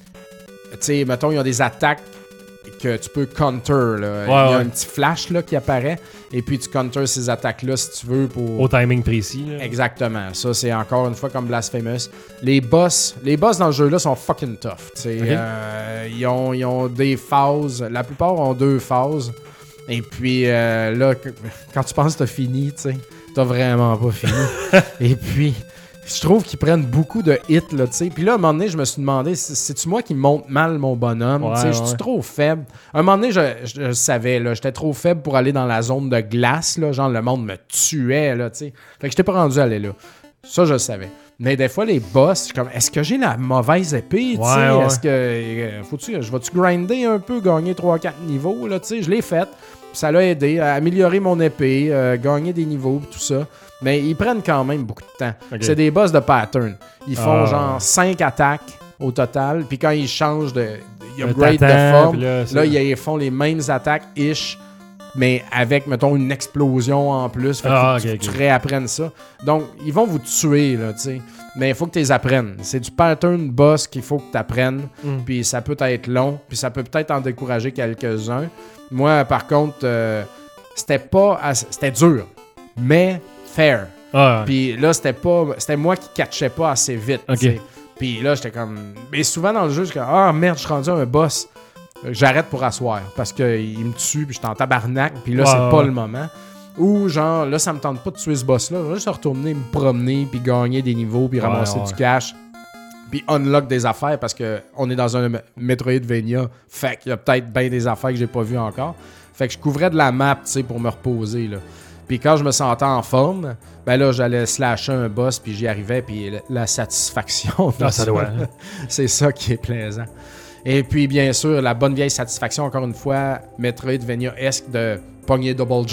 tu sais, mettons, ils ont des attaques que tu peux counter. Là. Il y a ouais. un petit flash là, qui apparaît. Et puis, tu counters ces attaques-là si tu veux pour... Au timing précis. là. Exactement. Ça, c'est encore une fois comme Blasphemous. Les boss, les boss dans le jeu-là sont fucking tough. Okay. Euh, ils, ont, ils ont des phases. La plupart ont deux phases. Et puis euh, là, quand tu penses que t'as fini, tu sais, t'as vraiment pas fini. Et puis, je trouve qu'ils prennent beaucoup de hits, là, tu sais. Puis là, à un moment donné, je me suis demandé, c'est-tu moi qui monte mal mon bonhomme? Ouais, tu sais, je ouais. suis trop faible. À un moment donné, je, je, je savais, là, j'étais trop faible pour aller dans la zone de glace, là. Genre, le monde me tuait, là, tu sais. Fait que j'étais pas rendu à aller là. Ça, je le savais. Mais des fois, les boss, je suis comme, est-ce que j'ai la mauvaise épée, tu sais? Ouais, ouais. Est-ce que, euh, faut-tu, je vais-tu grinder un peu, gagner trois quatre niveaux, là, tu sais? Je l'ai fait. Ça l'a aidé à améliorer mon épée, euh, gagner des niveaux, tout ça. Mais ils prennent quand même beaucoup de temps. Ok. C'est des boss de pattern. Ils font Ah. genre cinq attaques au total. Puis quand ils changent de. Ils Un upgrade de tatan, forme. puis là, Là, c'est- ils font les mêmes attaques-ish. Mais avec, mettons, une explosion en plus. Fait que Ah, faut que ok, tu, ok. tu réapprennes ça. Donc, ils vont vous tuer, là, tu sais. Mais il faut que tu les apprennes. C'est du pattern boss qu'il faut que tu apprennes. Mm. Puis ça peut être long. Puis ça peut peut-être en décourager quelques-uns. Moi, par contre, euh, c'était pas... assez- C'était dur. Mais fair. Ah, ouais. Puis là, c'était pas... C'était moi qui catchais pas assez vite, Ok. tu sais. Puis là, j'étais comme... Mais souvent dans le jeu, je suis comme... Ah, merde, je suis rendu à un boss. J'arrête pour asseoir. Parce qu'il me tue, puis je suis en tabarnak. Puis là, Ouais, c'est ouais, pas ouais. le moment. Ou genre, là, ça me tente pas de tuer ce boss-là. Je vais juste retourner, me promener, puis gagner des niveaux, puis Ouais, ramasser ouais. du cash. Puis unlock des affaires parce que on est dans un Metroidvania. Fait qu'il y a peut-être bien des affaires que j'ai pas vues encore. Fait que je couvrais de la map, tu sais, pour me reposer, là. Puis quand je me sentais en forme, ben là, j'allais slasher un boss, puis j'y arrivais, puis la, la satisfaction. de Ah, ça doit. C'est ça qui est plaisant. Et puis, bien sûr, la bonne vieille satisfaction, encore une fois, Metroidvania-esque de pogner double jump.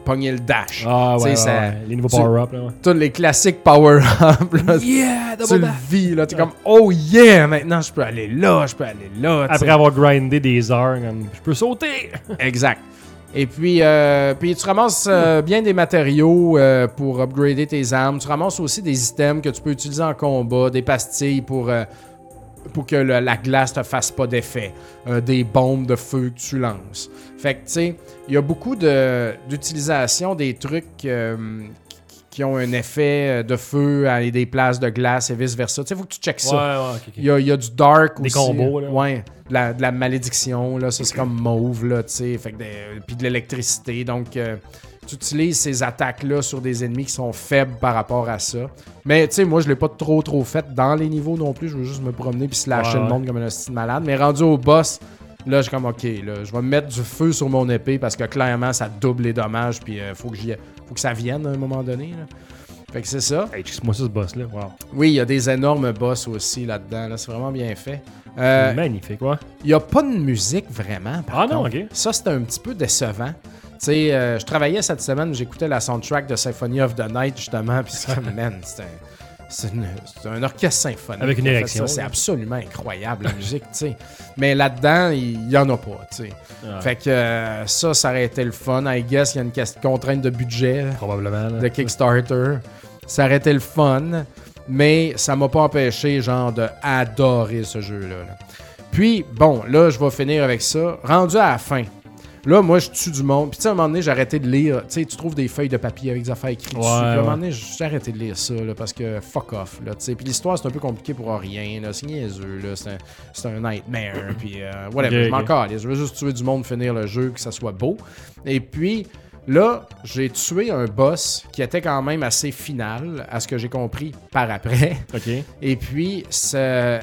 pogner le dash. Ah Tu ouais, sais, ouais, ça- ouais. Les nouveaux tu- power-up. Là, ouais. Tous les classiques power-up. là, Yeah, tu le vis, là. T'es comme, oh yeah, maintenant je peux aller là, je peux aller là. tu sais. Après avoir grindé des heures, comme, je peux sauter. Exact. Et puis, euh, puis tu ramasses euh, bien des matériaux euh, pour upgrader tes armes. Tu ramasses aussi des items que tu peux utiliser en combat, des pastilles pour, euh, pour que le- la glace te fasse pas d'effet, euh, des bombes de feu que tu lances. Fait que, tu sais, il y a beaucoup de, d'utilisation des trucs euh, qui, qui ont un effet de feu à des places de glace et vice-versa. Tu sais, il faut que tu checkes ça. Ouais, ouais, ok, ok. Il y, a, il y a du dark Des aussi. combos, là. Ouais. De la, de la malédiction, là. Ça, c'est comme mauve, là, tu sais. Fait que des- puis de l'électricité. Donc, euh, tu utilises ces attaques-là sur des ennemis qui sont faibles par rapport à ça. Mais, tu sais, moi, je l'ai pas trop, trop fait dans les niveaux non plus. Je veux juste me promener puis slasher Ouais, le ouais. monde comme un hostile malade. Mais rendu au boss, là, je suis comme, OK, là, je vais mettre du feu sur mon épée parce que, clairement, ça double les dommages. Puis, euh, faut que j'y- faut que ça vienne à un moment donné, là. Fait que c'est ça. Hey, check-moi ça, ce boss-là. Wow. Oui, il y a des énormes boss aussi là-dedans. Là. C'est vraiment bien fait. Euh, Magnifique, ouais. Il n'y a pas de musique vraiment. Par Ah non, contre. ok. Ça, c'était un petit peu décevant. Tu sais, euh, je travaillais cette semaine, j'écoutais la soundtrack de Symphony of the Night, justement, puis c'est comme, man, c'est un, c'est une- c'est un orchestre symphonique. Avec une qui a fait érection, ça. C'est là. absolument incroyable, la musique, tu sais. Mais là-dedans, il n'y en a pas, tu sais. Ah, Fait que euh, ça, ça aurait été le fun. I guess il y a une ques- contrainte de budget Probablement. Là. de Kickstarter. Ça aurait été le fun, mais ça m'a pas empêché, genre, de adorer ce jeu-là. là. Puis, bon, là, je vais finir avec ça. Rendu à la fin. Là, moi, je tue du monde. Puis, tu sais, à un moment donné, j'ai arrêté de lire. Tu sais, tu trouves des feuilles de papier avec des affaires écrites Ouais, dessus. Puis, à un moment ouais. donné, j'ai arrêté de lire ça, là, parce que fuck off, là, tu sais. Puis, l'histoire, c'est un peu compliqué pour rien, là. C'est niaiseux, là. C'est un, c'est un nightmare. Puis, euh, whatever. Ok, je m'en ok. calisse. Je veux juste tuer du monde, finir le jeu, que ça soit beau. Et puis, là, j'ai tué un boss qui était quand même assez final, à ce que j'ai compris par après. Ok. Et puis, c'est-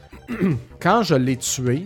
quand je l'ai tué,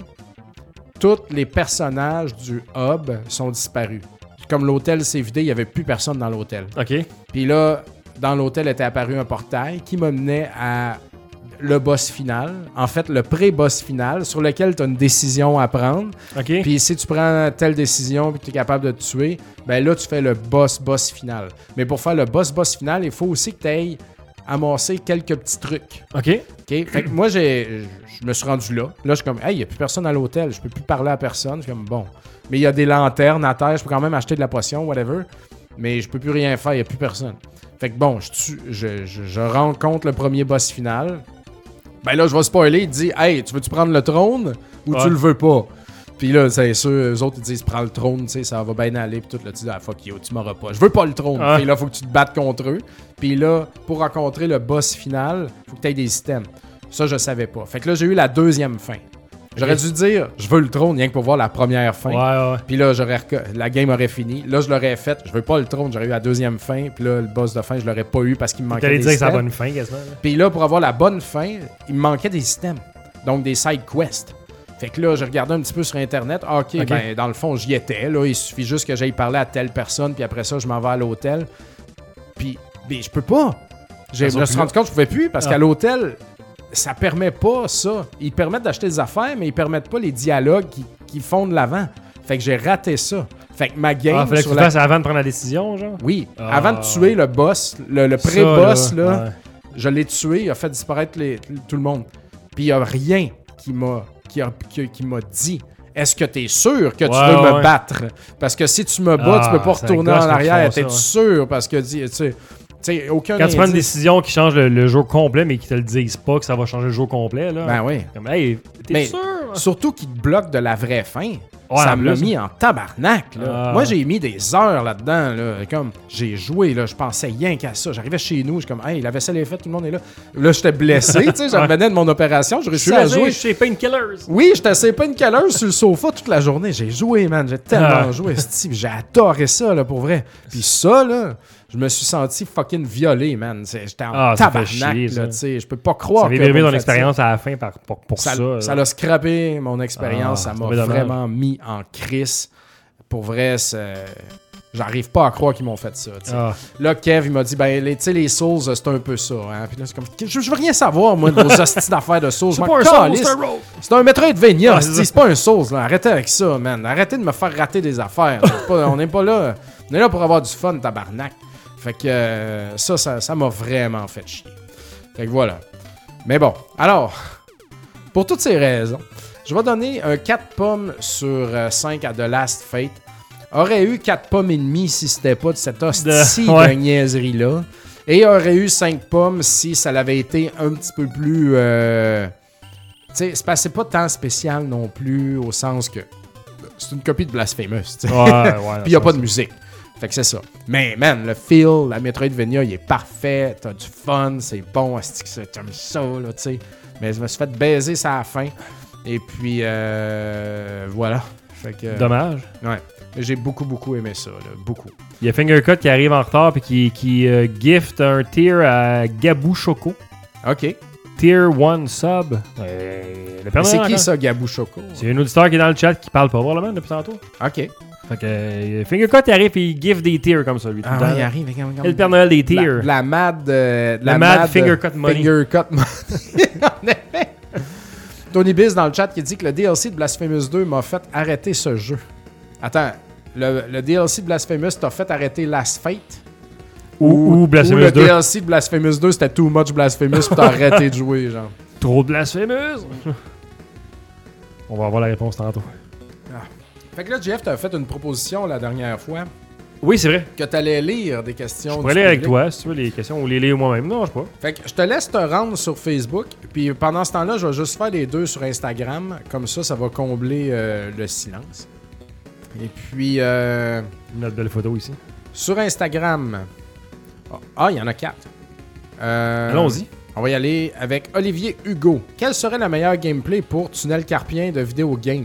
tous les personnages du hub sont disparus. Comme l'hôtel s'est vidé, il n'y avait plus personne dans l'hôtel. Ok. Puis là, dans l'hôtel était apparu un portail qui me menait à le boss final. En fait, le pré-boss final, sur lequel tu as une décision à prendre. Ok. Puis si tu prends telle décision et que tu es capable de te tuer, ben là, tu fais le boss-boss final. Mais pour faire le boss-boss final, il faut aussi que tu ailles amasser quelques petits trucs. Ok. OK? Fait que moi, j'ai, je me suis rendu là. Là, je suis comme, hey, il n'y a plus personne à l'hôtel. Je peux plus parler à personne. Je suis comme, bon. Mais il y a des lanternes à terre. Je peux quand même acheter de la potion, whatever. Mais je peux plus rien faire. Il n'y a plus personne. Fait que bon, je, tue, je, je, je rencontre le premier boss final. Ben là, je vais spoiler. Il dit, hey, tu veux-tu prendre le trône ou Ouais. tu le veux pas? Puis là, c'est sûr, eux autres, ils disent, prends le trône, tu sais, ça va bien aller. Puis tout, là, tu dis, ah, fuck you, tu m'auras pas. Je veux pas le trône. Ah. Puis là, faut que tu te battes contre eux. Puis là, pour rencontrer le boss final, faut que tu aies des items. Ça, je savais pas. Fait que là, j'ai eu la deuxième fin. J'aurais Ok. dû dire, je veux le trône, rien que pour voir la première fin. Ouais, ouais. Puis là, j'aurais reco- la game aurait fini. Là, je l'aurais fait. Je veux pas le trône, j'aurais eu la deuxième fin. Puis là, le boss de fin, je l'aurais pas eu parce qu'il me manquait T'allais des dire que c'est la items. bonne fin, quasiment. là. Puis là, pour avoir la bonne fin, il me manquait des items. Donc, des side quests. Fait que là, j'ai regardé un petit peu sur Internet. Ah, OK, Ok. ben, dans le fond, j'y étais. Là, il suffit juste que j'aille parler à telle personne. Puis après ça, je m'en vais à l'hôtel. Puis, mais je peux pas. J'ai- Ça Je me sort suis plus rendu compte que je pouvais plus parce Ah. qu'à l'hôtel, ça permet pas ça. Ils permettent d'acheter des affaires, mais ils permettent pas les dialogues qui, qui font de l'avant. Fait que j'ai raté ça. Fait que ma game Ah, fallait que sur tu la... le fasses avant de prendre la décision, genre? Oui, Ah. avant de tuer le boss, le, le Ça, pré-boss, là, ouais. je l'ai tué, il a fait disparaître les- tout le monde. Puis il n'y a rien qui m'a qui a- qui- qui m'a dit est-ce que tu es sûr que tu Ouais, veux me ouais. battre? Parce que si tu me bats, Ah, tu peux pas ça retourner gosse en quand ils arrière. font T'es ça, sûr? Parce que tu sais, tu sais, aucun Quand tu prends une indice. décision qui change le, le jour complet, mais qu'ils te le disent pas que ça va changer le jour complet, là. Ben oui. Comme, hey, t'es Mais- sûr? Surtout qu'ils te bloquent de la vraie fin. Ouais, ça en m'a plus. mis en tabarnak. Là. Ah. Moi, j'ai mis des heures là-dedans. Là. Comme j'ai joué, là, je pensais rien qu'à ça. J'arrivais chez nous, je suis comme, hey, la vaisselle est faite, tout le monde est là. Là, j'étais blessé, tu sais, je Ouais. revenais de mon opération, je Je réussis suis à là, jouer. chez Painkillers. Oui, j'étais assez pas une caleuse sur le sofa toute la journée. J'ai joué, man. J'ai tellement Ah. joué, esti. J'ai adoré ça, là, pour vrai. Puis ça, là, je me suis senti fucking violé, man. C'est- J'étais en Ah, ça fait tabarnak, chier, là, ça. tu sais. Je peux pas croire Ça avait que brimé vous ton me faites ça. expérience à la fin par, pour, pour ça. Ça là. ça l'a scrappé mon expérience. Ah, ça c'est m'a dommage. vraiment mis en crise. Pour vrai, c'est... J'arrive pas à croire qu'ils m'ont fait ça. Ah. Là, Kev, il m'a dit, ben, les, les Souls, c'est un peu ça. Hein? Puis là, c'est comme, je, je veux rien savoir, moi, de vos hosties d'affaires de Souls. C'est pas un Soul, c'est un roll. C'est un Metroidvania, ah, c'est, c'est pas un Souls. Là. Arrêtez avec ça, man. Arrêtez de me faire rater des affaires. Pas, on n'est pas là. On est là pour avoir du fun, tabarnak. Fait que euh, ça, ça, ça m'a vraiment fait chier. Fait que voilà. Mais bon, alors, pour toutes ces raisons, je vais donner un quatre pommes sur euh, cinq à The Last Fate. Aurait eu quatre pommes et demie si c'était pas de cette hostie de, ouais. de niaiserie-là. Et aurait eu cinq pommes si ça l'avait été un petit peu plus... Euh, tu sais, c'est pas, c'est pas tant spécial non plus, au sens que c'est une copie de Blasphemous. T'sais. Ouais, ouais, puis il n'y a pas de musique. Fait que c'est ça. Mais man, le feel, la Metroidvania, il est parfait. T'as du fun, c'est bon. T'aimes ça, là, tu sais. Mais je me suis fait baiser ça à la fin. Et puis, euh, voilà. Fait que, dommage. Ouais. J'ai beaucoup, beaucoup aimé ça, là. Beaucoup. Il y a Fingercut qui arrive en retard et qui, qui euh, gift un tier à Gabou Choco. OK. Tier un sub. Euh, le c'est qui ça, Gabou Choco? C'est un auditeur qui est dans le chat qui parle pas probablement depuis tantôt. OK. Fait que euh, Fingercut il arrive et il gift des tiers comme ça, lui. Ah ouais, il arrive. Comme, comme, le Père Noël des tiers. La, la mad... Euh, la, la mad, mad Fingercut money. Fingercut money. En effet. Tony Biz dans le chat qui dit que le D L C de Blasphemous deux m'a fait arrêter ce jeu. Attends, le, le D L C de Blasphemous t'a fait arrêter Last Fate? Ou, ou Blasphemous ou le deux? Le D L C de Blasphemous deux, c'était too much Blasphemous pour t'arrêter de jouer, genre. Trop de Blasphemous? On va avoir la réponse tantôt. Ah. Fait que là, Jeff, t'as fait une proposition la dernière fois. Oui, c'est vrai. Que t'allais lire des questions. Je pourrais lire avec toi, si tu veux, les questions, ou les lire moi-même. Non, je sais pas. Fait que je te laisse te rendre sur Facebook, puis pendant ce temps-là, je vais juste faire les deux sur Instagram. Comme ça, ça va combler euh, le silence. Et puis... Euh, Notre belle photo ici. Sur Instagram... Ah, il y en a quatre. Euh, Allons-y. On va y aller avec Olivier Hugo. Quel serait la meilleure gameplay pour Tunnel Carpien de vidéo game?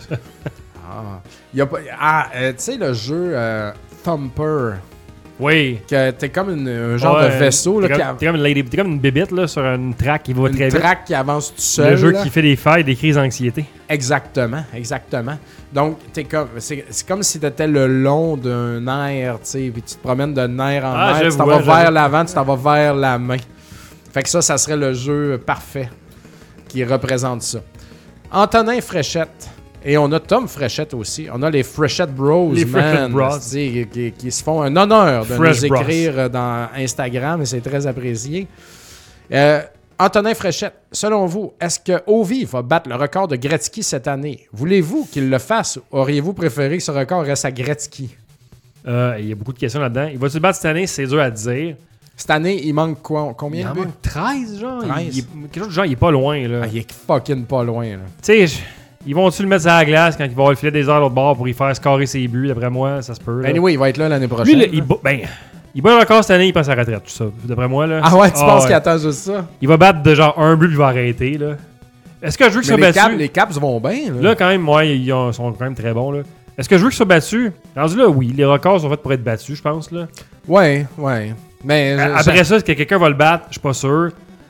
ah, y a pas, ah euh, tu sais le jeu euh, Thumper. Oui. Que t'es comme une, un genre ouais, de vaisseau. Là, t'es, comme, t'es, comme une lady, t'es comme une bébite là, sur une track qui va une très vite. Une track qui avance tout seul. Le jeu là. Qui fait des failles, des crises d'anxiété. Exactement, exactement. Donc, t'es comme, c'est, c'est comme si t'étais le long d'un nerf, tu sais, puis tu te promènes de nerf en ah, nerf, tu t'en vas vers j'avoue. l'avant, tu t'en vas vers la main. Fait que ça, ça serait le jeu parfait qui représente ça. Antonin Fréchette. Et on a Tom Fréchette aussi. On a les Fréchette Bros, les man, Fréchette Bros. Qui, qui, qui se font un honneur de Fresh nous Bros. écrire dans Instagram et c'est très apprécié. Euh, Antonin Fréchette, selon vous, est-ce que Ovi va battre le record de Gretzky cette année? Voulez-vous qu'il le fasse ou auriez-vous préféré que ce record reste à Gretzky? Euh, il y a beaucoup de questions là-dedans. Il va-tu le battre cette année? C'est dur à dire. Cette année, il manque quoi? Combien il de buts? Il manque treize, genre. treize. Il, il, quelque chose de genre, il est pas loin, là. Ah, il est fucking pas loin, là. Tu sais, ils vont-tu le mettre sur la glace quand il va avoir le filet des heures à l'autre bord pour y faire scorer ses buts? D'après moi, ça se peut. Ben anyway, il va être là l'année prochaine. Lui, là, il, ba- ben, il bat le record cette année, il passe à la retraite, tout ça. D'après moi, là. Ah ouais, tu ah, penses ouais. qu'il attend juste ça? Il va battre de genre un but, puis il va arrêter, là. Est-ce que je veux qu'il soit les battu? Caps, les Caps vont bien, là. Là, quand même, ouais, ils ont- sont quand même très bons, là. Est-ce que je veux qu'il soit battu? Rendu là, oui. Les records sont faits pour être battus, je pense, là. Ouais, ouais. Mais euh, Après ça, est-ce que quelqu'un va le battre? Je suis pas sûr.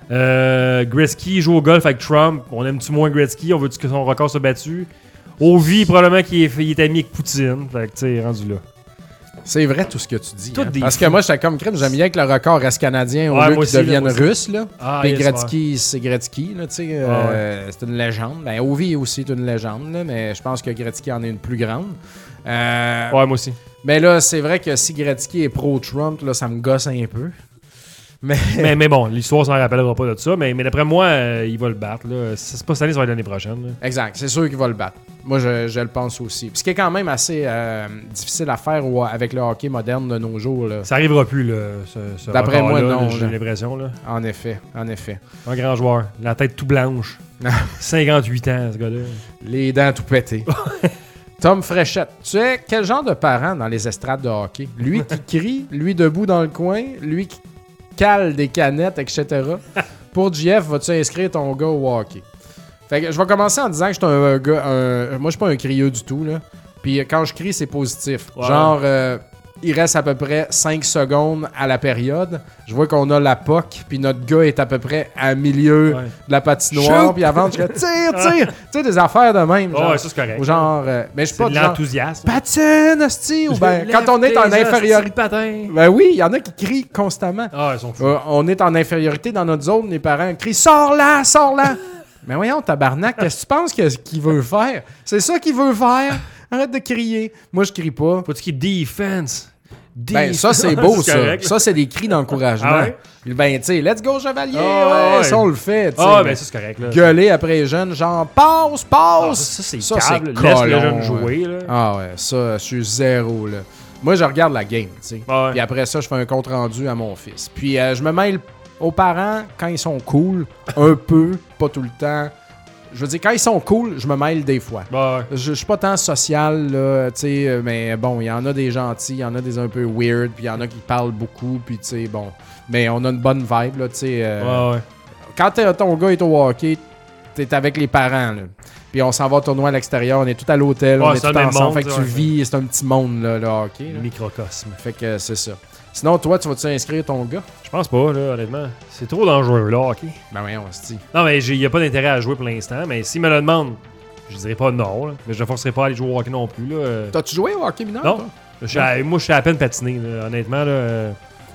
Euh, Gretzky joue au golf avec Trump. On aime-tu moins Gretzky? On veut-tu que son record soit battu? Ovi, probablement qu'il est, il est ami avec Poutine. Fait que, tu sais, rendu là. C'est vrai tout ce que tu dis. Tout Hein? Parce fous. Que moi, j'étais comme crime, j'aime bien que le record reste canadien au ouais, lieu qu'il devienne russe. Là. Ah, Puis yes, Gretzky, ouais. c'est Gretzky. Là, tu sais, ah, euh, ouais. C'est une légende. Ben, Ovi aussi est une légende, là, mais je pense que Gretzky en est une plus grande. Euh, ouais, moi aussi. Mais là, c'est vrai que si Gretzky est pro-Trump, là, ça me gosse un peu. Mais... mais, mais bon, l'histoire s'en rappellera pas de ça. Mais, mais d'après moi, euh, il va le battre. Là. Si c'est pas cette année, ça va être l'année prochaine. Là. Exact, c'est sûr qu'il va le battre. Moi, je, je le pense aussi. Puis ce qui est quand même assez euh, difficile à faire ou, avec le hockey moderne de nos jours. Là. Ça arrivera plus, là, ce, ce D'après moi, là, non. J'ai l'impression. Là. En effet, en effet. Un grand joueur. La tête tout blanche. cinquante-huit ans, ce gars-là. Les dents tout pétées. Tom Fréchette, tu es quel genre de parent dans les estrades de hockey? Lui qui crie, lui debout dans le coin, lui qui cale des canettes, et cetera. Pour J F, vas-tu inscrire ton gars au hockey? Fait que je vais commencer en disant que je suis un gars... Un, moi, je suis pas un crieux du tout, là. Puis quand je crie, c'est positif. Wow. Genre, euh, il reste à peu près cinq secondes à la période. Je vois qu'on a la P O C, puis notre gars est à peu près à milieu Ouais. de la patinoire. Puis avant, je dis tire, tire. Tu sais, des affaires de même. Oh, Genre, ouais, ça, c'est correct. ou genre euh, mais je suis C'est pas de du genre, l'enthousiasme. patine, hostie, ou ben, Lève quand on est tes en hosties de infériorité. patin. Ben oui, il y en a qui crient constamment. Ah, ils sont fous. Euh, on est en infériorité dans notre zone, les parents crient « Sors là, sors là! » Mais voyons, tabarnak, qu'est-ce que tu penses que- qu'il veut faire? C'est ça qu'il veut faire? Arrête de crier. Moi, je crie pas. Faut-tu qu'il defense? Ben, ça, c'est beau, ça. correct, là. Ça, c'est des cris d'encouragement. Ah ouais? Puis, Ben, tu sais, let's go, chevalier! Ah ouais, ouais. ça, on le fait, tu sais. Ah, mais ben ça, c'est correct. Là. gueuler après les jeunes, genre « Passe, Ah, passe! ça, c'est Ça, câble. c'est Laisse le colon, jeune ouais. jouer. Là. Ah ouais, ça, je suis zéro, là. Moi, je regarde la game, tu sais. Ah ouais. Puis après ça, je fais un compte-rendu à mon fils. Puis euh, je me mêle aux parents quand ils sont cool, un peu, pas tout le temps. Je veux dire, quand ils sont cool, je me mêle des fois. Bah, ouais. Je, je suis pas tant social, là, tu sais, euh, mais bon, il y en a des gentils, il y en a des un peu weird, puis il y en a qui parlent beaucoup, puis tu sais, bon. Mais on a une bonne vibe, là, tu sais. euh, Ouais, ouais. Quand t'es- ton gars est au hockey, t'es avec les parents, là. Puis on s'en va tourner à l'extérieur, on est tout à l'hôtel, Ouais, on est c'est tout le même ensemble. monde, Fait que tu ouais. vis, c'est un petit monde, là, le hockey. là. Microcosme. Fait que euh, c'est ça. Sinon, toi, tu vas-tu inscrire ton gars? Je pense pas, là, honnêtement. C'est trop dangereux, là, ok. Ben oui, on se dit. Non, mais il n'y a pas d'intérêt à jouer pour l'instant. Mais s'il me le demande, je dirais pas non. Là. Mais je ne forcerai pas à aller jouer au hockey non plus. Là. Euh, T'as-tu joué au hockey mineur? Non. toi? je suis à- moi, je suis à peine patiné, là, honnêtement. Là, euh,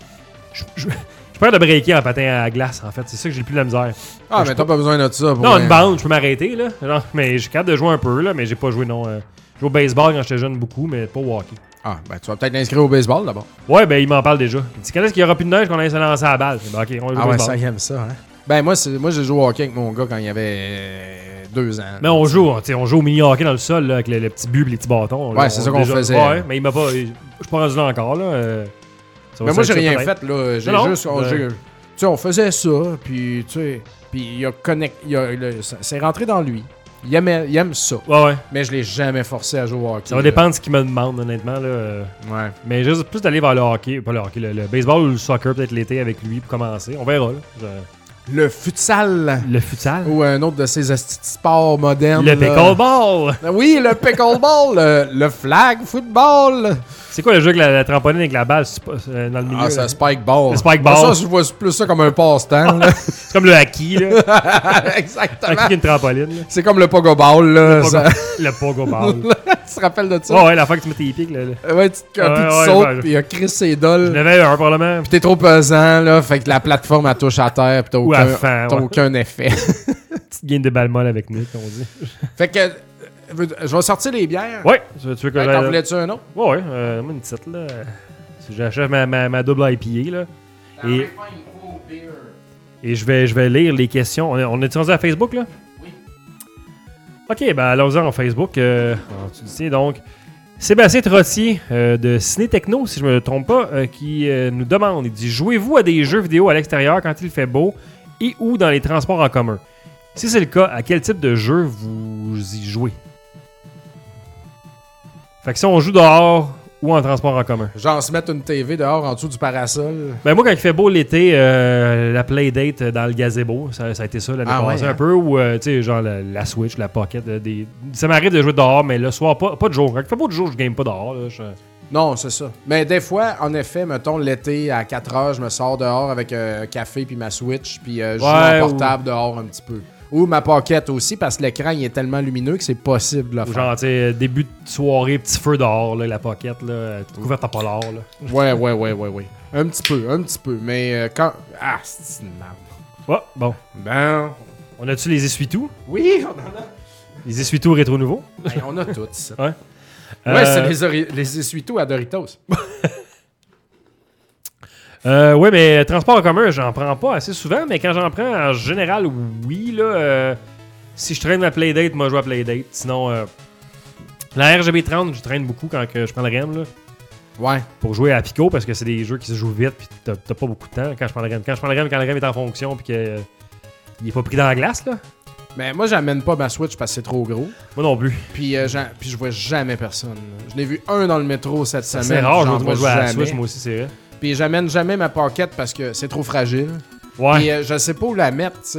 je, je, je perds de breaker en patin à glace, en fait. C'est ça que j'ai le plus de la misère. Ah, Je mais t'as pas besoin de ça. Pour Non, un- une bande, je peux m'arrêter. là. Genre, mais j'ai capable de jouer un peu, là, mais j'ai pas joué, non. Euh, j'ai joué au baseball quand j'étais jeune beaucoup, mais pas au hockey. Ah, ben tu vas peut-être l'inscrire au baseball d'abord. Ouais, ben il m'en parle déjà. Il dit quand est-ce qu'il y aura plus de neige qu'on allait se lancer à la balle? Ben, ok, on va jouer Ah au ouais, baseball. ça, il aime ça, hein? Ben moi, c'est- moi j'ai joué au hockey avec mon gars quand il avait euh, deux ans. Mais on joue, tu sais, on joue au mini hockey dans le sol là, avec le, le petit but et les petits bâtons. Ouais, c'est ça qu'on faisait. Ouais, mais il m'a pas. Je suis pas rendu là encore. Là. euh, ça va Mais moi, j'ai sortir rien peut-être. fait, là. J'ai Non, non. juste. on- Euh. j'ai- Tu sais, on faisait ça, puis tu sais. Puis il a connect. il a- le- ça- c'est rentré dans lui. Il, aimait, il aime ça. Ouais, ouais. Mais je l'ai jamais forcé à jouer au hockey. Ça va là. dépendre de ce qu'il me demande, honnêtement. Là. euh, Ouais. Mais juste plus d'aller vers le hockey, pas le hockey, le, le baseball ou le soccer peut-être l'été avec lui pour commencer. On verra. Là. Je- Le futsal. Le futsal. Ou un autre de ces asti- sports modernes. Le là. pickleball. Oui, le pickleball. le, le flag football. C'est quoi le jeu avec la, la trampoline avec la balle c'est pas- euh, dans le milieu? Ah, là? c'est un spike ball. Le spike ball. Ça, je vois plus ça comme un passe-temps. là. C'est comme le hockey, là. Exactement. Hockey une trampoline. Là. C'est comme le pogo ball. Là, Le ça- pogo- Le pogo ball. tu te rappelles de ça? Ouais, ouais, la fois que tu mets tes pieds. Là, là. Ouais, tu, quand Ouais, tu ouais, sautes, ouais. puis il y a Chris et Je Dol. n'avais un probablement. Puis t'es trop pesant, là. Fait que la plateforme, elle touche à terre, puis t'as Ou à aucun, fin, t'as ouais. aucun effet. Petite game de balle molle avec Nick, on dit. Fait que, euh, je vais sortir les bières. Ouais, tu veux, tu veux que Hey, j'aille- T'en voulais-tu un autre? Ouais, ouais, euh, moi une petite là. Si J'achète ma, ma, ma double I P A là. Et, et je vais je vais lire les questions. On est, on est rendu à Facebook là? Oui. Ok, ben allons-y en Facebook. Euh, alors, tu dis donc. Sébastien Trottier euh, de Ciné Techno, si je me trompe pas, euh, qui euh, nous demande, il dit jouez-vous à des jeux vidéo à l'extérieur quand il fait beau et ou dans les transports en commun? Si c'est le cas, à quel type de jeu vous y jouez? Fait que si on joue dehors ou en transport en commun. Genre se mettre une T V dehors en dessous du parasol. Ben moi, quand il fait beau l'été, euh, la Playdate dans le gazebo, ça, ça a été ça l'année Ah passée ouais, un hein? peu. Ou, euh, tu sais, genre la, la Switch, la Pocket. euh, des... Ça m'arrive de jouer dehors, mais le soir, pas, pas de jour. Quand il fait beau de jour, je game pas dehors. Là, je- Non, c'est ça. Mais des fois, en effet, mettons l'été à quatre heures, je me sors dehors avec un café puis ma Switch, puis euh, je joue Ouais, en portable dehors un petit peu. Ou ma Pocket aussi, parce que l'écran il est tellement lumineux que c'est possible de le Ou faire. genre, tu sais, début de soirée, petit feu dehors, là, la Pocket, là, toute couverte en polar. Là. Ouais, ouais, ouais, ouais, ouais. Un petit peu, un petit peu. Mais euh, quand. Ah, c'est une merde. Ouais, bon. Ben. On a-tu les essuie-tout? Oui, on en a. Les essuie-tout rétro nouveau? Hey, on a tout ça. Ouais. Ouais, Euh, c'est les, ori- les essuie-tout à Doritos. Euh, ouais, mais transport en commun, j'en prends pas assez souvent, mais quand j'en prends, en général, oui, là. euh, si je traîne ma Playdate, moi je joue à Playdate. Sinon, euh, la R G B trente, je traîne beaucoup quand que je prends le R E M, là. Ouais. Pour jouer à Pico, parce que c'est des jeux qui se jouent vite, puis t'as t'as pas beaucoup de temps quand je prends le R E M. Quand je prends le R E M, quand le R E M est en fonction, puis qu'il est pas pris dans la glace, là. Mais moi, j'amène pas ma Switch parce que c'est trop gros. Moi non plus. Puis, euh, j'en- puis je vois jamais personne. Je n'ai vu un dans le métro cette semaine. C'est rare, j'en je vois vois jouer à la jamais. Switch, moi aussi, c'est vrai. Puis j'amène jamais ma Pocket parce que c'est trop fragile. Ouais. Puis euh, je sais pas où la mettre, tu sais.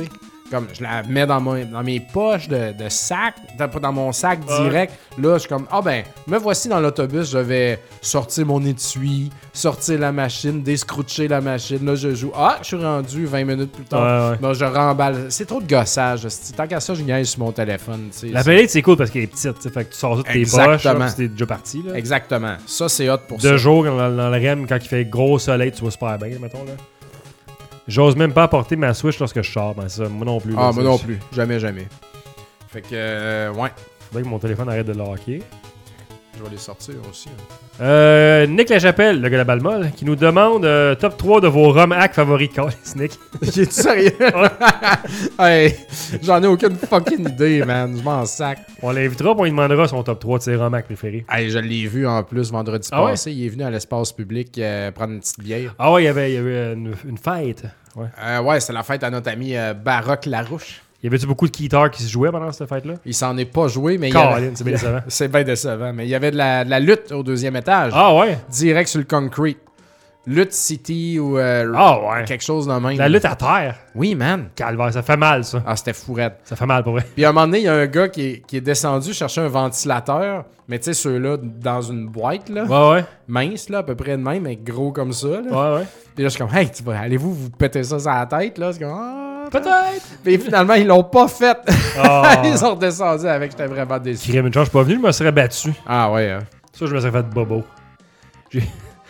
comme, je la mets dans, mon, dans mes poches de, de sac, dans, dans mon sac Ouais. direct. Là, je suis comme, ah ben, me voici dans l'autobus, je vais sortir mon étui, sortir la machine, descroucher la machine. Là, je joue. Ah, je suis rendu vingt minutes plus tard. Ouais, ouais. Bon, je remballe. C'est trop de gossage. c'est- Tant qu'à ça, je gagne sur mon téléphone. tu sais. La playlist, c'est cool parce qu'elle est petite. t'sais, Fait que tu sors ça de tes Exactement. poches, là, puis c'est déjà parti. Là. Exactement. Ça, c'est hot pour De ça. jour, dans, dans le R E M, quand il fait gros soleil, tu vois super bien, mettons. là. J'ose même pas apporter ma Switch lorsque je sors. Ben, ça, moi non plus. là, Ah, ça, moi non je- plus. Jamais, jamais. Fait que, euh, ouais. Faudrait que mon téléphone arrête de le hacker. Je vais les sortir aussi. hein. Euh, Nick Lachapelle, le gars de la balle molle, qui nous demande euh, top trois de vos rum hacks favoris. Calisse, Nick. J'ai tu sérieux? Hey, j'en ai aucune fucking idée, man. Je m'en sac. On l'invitera, puis on lui demandera son top trois de ses rum hacks préférés. Hey, je l'ai vu en plus vendredi Ah ouais? passé. Il est venu à l'espace public euh, prendre une petite bière. Ah ouais, il y avait, il y avait une, une fête. Ouais. Euh, ouais, c'est la fête à notre ami euh, Baroque Larouche. Y avait-tu beaucoup de guitares qui se jouaient pendant cette fête-là? Il s'en est pas joué, mais il y avait... Caroline, c'est bien décevant. C'est bien décevant. Mais il y avait de la, de la lutte au deuxième étage. Ah ouais? Direct sur le concrete. Lutte City ou euh, Ah ouais. quelque chose de même. La lutte à terre. Oui, man. Calvaire, ça fait mal, ça. Ah, c'était fourette. Ça fait mal pour vrai. Puis à un moment donné, il y a un gars qui est, qui est descendu chercher un ventilateur, mais tu sais, ceux-là dans une boîte, là, Ouais, ouais. mince, là, à peu près de même, mais gros comme ça. Là. Ouais, ouais. Puis là, je suis comme, hey, tu vas, allez-vous vous péter ça sur la tête, là? C'est comme, ah, Peut-être. Puis finalement, ils l'ont pas fait. Ah. Ils sont redescendus avec, j'étais vraiment déçu. Crime, une chance, je suis pas venu, je me serais battu. Ah ouais, hein. Ça, je me serais fait bobo. J'ai.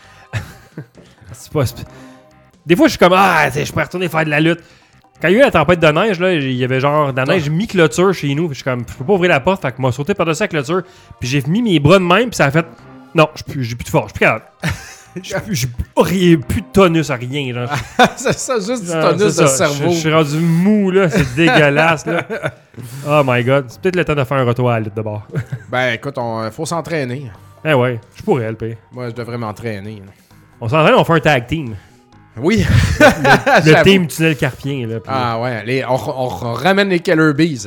c'est pas. c'est- Des fois, je suis comme, ah, tu sais, je peux retourner faire de la lutte. Quand il y a eu la tempête de neige, là, il y avait genre de la neige mi-clôture chez nous. Puis je suis comme, je peux pas ouvrir la porte. Fait que moi, sauté par-dessus la clôture. Puis j'ai mis mes bras de même. Puis ça a fait, non, j'ai plus, j'ai plus de force. Je suis plus capable. J'ai plus, j'ai plus, plus de tonus à rien. Genre. C'est ça, juste du Non, tonus de c'est ça. cerveau. Je, je suis rendu mou, là. C'est dégueulasse, là. Oh my god. C'est peut-être le temps de faire un retour à la lutte de bord. Ben écoute, on faut s'entraîner. Eh ouais, je pourrais le payer. Moi, je devrais m'entraîner. là. On s'entraîne, on fait un tag team. Oui. Le J'avoue. team tunnel carpien, là. puis- Ah ouais, les- on, on- on ramène les Keller Bees.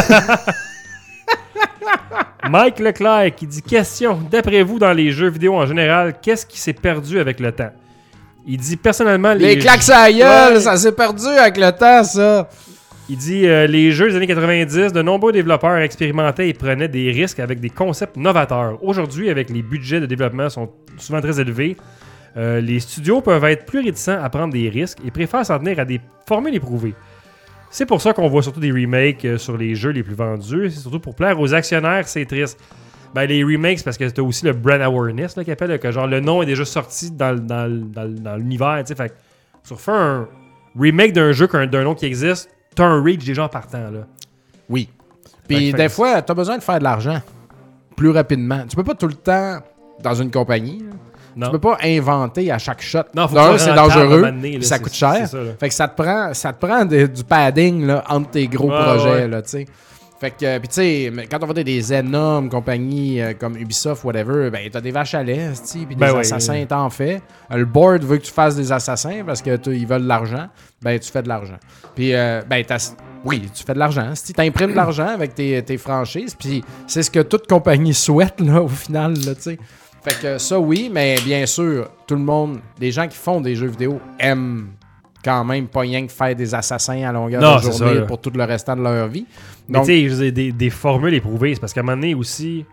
Mike Leclerc qui dit question, d'après vous dans les jeux vidéo en général, qu'est-ce qui s'est perdu avec le temps? Il dit personnellement les, les claques à la gueule, Ouais. ça s'est perdu avec le temps, ça. Il dit euh, les jeux des années quatre-vingt-dix, de nombreux développeurs expérimentaient et prenaient des risques avec des concepts novateurs. Aujourd'hui, avec les budgets de développement sont souvent très élevés, euh, les studios peuvent être plus réticents à prendre des risques et préfèrent s'en tenir à des formules éprouvées. C'est pour ça qu'on voit surtout des remakes euh, sur les jeux les plus vendus. C'est surtout pour plaire aux actionnaires, c'est triste. Ben, les remakes, c'est parce que t'as aussi le brand awareness là, qui appelle, là, que genre le nom est déjà sorti dans, le- dans, le- dans, le- dans l'univers. tu sais. Fait que tu refais un remake d'un jeu qu'un- d'un nom qui existe, t'as un reach déjà en partant. Là. Oui. Fait Puis que- des fois, t'as besoin de faire de l'argent plus rapidement. Tu peux pas tout le temps, dans une compagnie, là, Non. tu peux pas inventer à chaque shot. Non, faut D'un, que ça c'est soit rentable à un dangereux, moment donné, là, puis ça c'est- coûte cher. c'est ça, là. Fait que ça te prend, ça te prend de- du padding là, entre tes gros Ouais, projets, ouais. là, tu sais. Fait que, euh, puis tu sais, mais quand on va dans des énormes compagnies euh, comme Ubisoft, whatever, ben t'as des vaches à lait, puis des Ben oui. assassins, t'en fais. Euh, le board veut que tu fasses des assassins parce que tu- ils veulent de l'argent. Ben tu fais de l'argent. Puis, euh, ben t'as... Oui, tu fais de l'argent. Si tu imprimes de l'argent avec tes, tes franchises, puis c'est ce que toute compagnie souhaite, là, au final, là, tu sais. Fait que ça, oui, mais bien sûr, tout le monde, les gens qui font des jeux vidéo aiment quand même pas rien que faire des assassins à longueur Non, de c'est journée ça, là. pour tout le restant de leur vie. Mais Donc, tu sais, je veux dire, des, des formules éprouvées, c'est parce qu'à un moment donné aussi,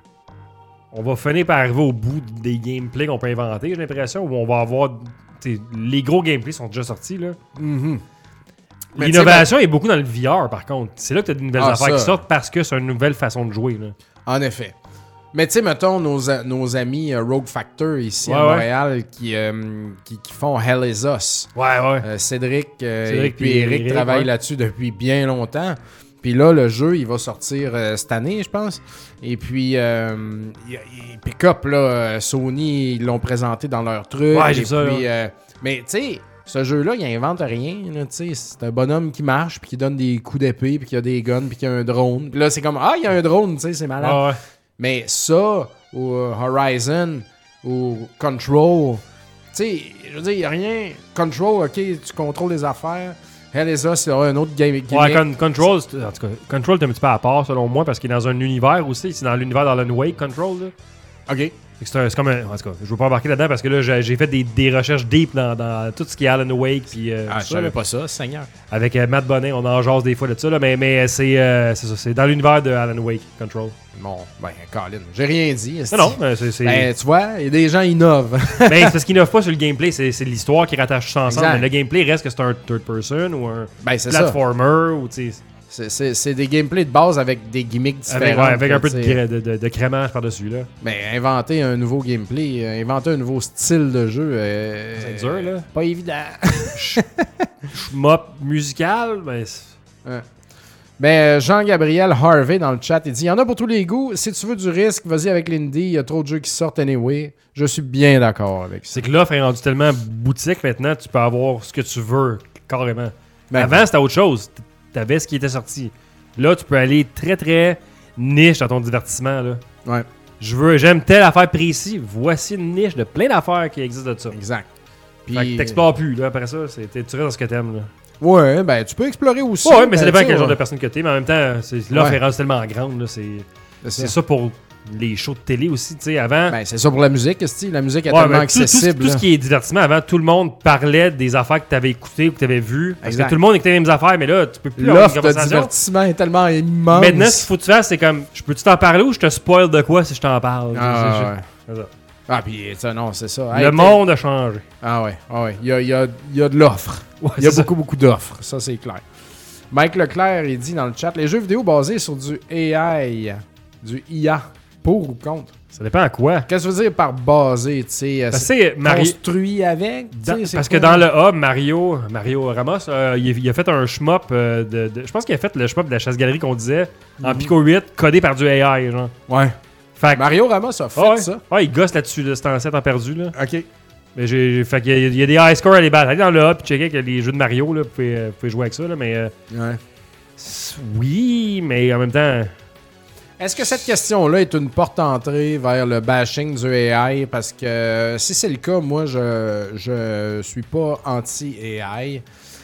on va finir par arriver au bout des gameplays qu'on peut inventer, j'ai l'impression, où on va avoir. tu sais, les gros gameplays sont déjà sortis, là. mhm. Mais L'innovation est beaucoup dans le V R, par contre. C'est là que tu as de nouvelles Ah, affaires ça. qui sortent parce que c'est une nouvelle façon de jouer. Là. En effet. Mais tu sais, mettons nos, a- nos amis euh, Rogue Factor ici Ouais, à ouais. Montréal qui, euh, qui, qui font Hell is Us. Ouais, ouais. Euh, Cédric, euh, Cédric et puis puis Eric Eric, travaillent ouais. là-dessus depuis bien longtemps. Puis là, le jeu, il va sortir euh, cette année, je pense. Et puis, euh, il- il- Pick Up, là, euh, Sony, ils l'ont présenté dans leur truc. Ouais, j'ai et ça, puis, euh, mais tu sais, ce jeu-là, il invente rien. là, tu sais. C'est un bonhomme qui marche, puis qui donne des coups d'épée, puis qui a des guns, puis qui a un drone. Puis là, c'est comme, ah, il y a un drone, tu sais, c'est malade. Ouais, ouais. Mais ça, ou euh, Horizon, ou Control, tu sais, je veux dire, il n'y a rien. Control, ok, tu contrôles les affaires. Hell is Us, il y aura un autre game. Ouais, gimmick. Con- Control, c'est- en tout cas, Control est un petit peu à part selon moi parce qu'il est dans un univers aussi. C'est dans l'univers d'Alan Wake, Control. Là. Ok. C'est, un, c'est comme un, en tout cas, je veux pas embarquer là-dedans parce que là, j'ai, j'ai fait des, des recherches deep dans, dans tout ce qui est Alan Wake. Puis, euh, Ah, je savais pas ça, Seigneur. Avec euh, Matt Bonnet, on en jase des fois de ça, là, mais, mais c'est, euh, c'est ça, c'est dans l'univers de Alan Wake, Control. Bon, ben, Colin, j'ai rien dit. Non, non, mais c'est... c'est... Ben, tu vois, il y a des gens innovent. Mais c'est parce qu'ils innovent pas sur le gameplay, c'est, c'est l'histoire qui rattache ça ensemble. Exact. Mais le gameplay reste que c'est un third person ou un Ben, c'est platformer ou tu sais... C'est, c'est, c'est des gameplays de base avec des gimmicks différents. Avec, ouais, avec un peu de, cré- de, de, de crémage par-dessus, là. Mais inventer un nouveau gameplay, euh, inventer un nouveau style de jeu... Euh, c'est dur, là. Pas évident. Mop musical, ben... Ouais. Ben, Jean-Gabriel Harvey dans le chat, il dit « Il y en a pour tous les goûts. Si tu veux du risque, vas-y avec l'indie. Il y a trop de jeux qui sortent anyway. » Je suis bien d'accord avec ça. C'est que l'offre est rendue tellement boutique maintenant, tu peux avoir ce que tu veux, carrément. Ben, Avant, c'était autre chose. T'avais ce qui était sorti. Là, tu peux aller très, très niche dans ton divertissement, là. Ouais. Je veux, j'aime telle affaire précise. Voici une niche de plein d'affaires qui existent de ça. Exact. Puis... Fait que t'explores plus, là. Après ça, c'est, tu restes dans ce que t'aimes, là. Ouais, ben, tu peux explorer aussi. Ouais, mais ça ben, dépend quel ouais. genre de personne que t'es. Mais en même temps, c'est, l'offre Ouais. est rendue tellement grande, là. C'est, C'est c'est ça. ça pour les shows de télé aussi, tu sais. Avant... Ben, c'est ça pour la musique, esti. La musique est Ouais, tellement mais tout, tout- accessible. tout ce qui est divertissement, avant, tout le monde parlait des affaires que tu avais écoutées ou que tu avais vues. Parce Exact. que tout le monde écoutait les mêmes affaires, mais là, tu peux plus avoir une L'offre de conversation. divertissement est tellement immense. Maintenant, ce qu'il faut que tu fasses, c'est comme, je peux-tu t'en parler ou je te spoil de quoi si je t'en parle? Ah, C'est- ouais. c'est ça. Ah, puis ça, non, c'est ça. Le Hey, monde a changé. Ah ouais, ah ouais. Il y a, il y a, il y a de l'offre. Ouais, Il y a c'est ça. beaucoup, beaucoup d'offres. Ça, c'est clair. Mike Leclerc, il dit dans le chat, les jeux vidéo basés sur du A I, du I A, pour ou contre? Ça dépend à quoi. Qu'est-ce que tu veux dire par basé, tu sais? Parce que c'est c'est Mario... construit avec? tu dans- sais, c'est parce quoi? que dans le hub, Mario, Mario Ramos, euh, il, il a fait un shmup euh, de, de- je pense qu'il a fait le shmup de la chasse-galerie qu'on disait en Mhm. Pico huit, codé par du A I, genre. Ouais. Fait que- Mario Ramos a fait ouais, ça. ouais, il gosse là-dessus, là, c'est en sept en perdu, là. OK. Mais j'ai, j'ai- fait qu'il y a, il y a des high scores à les battre. Allez dans le hub et checker que les jeux de Mario, là, vous pouvez, euh, vous pouvez jouer avec ça, là, mais euh, Ouais. c- oui, mais en même temps, Est-ce que cette question-là est une porte d'entrée vers le bashing du A I? Parce que euh, si c'est le cas, moi, je je suis pas anti-A I.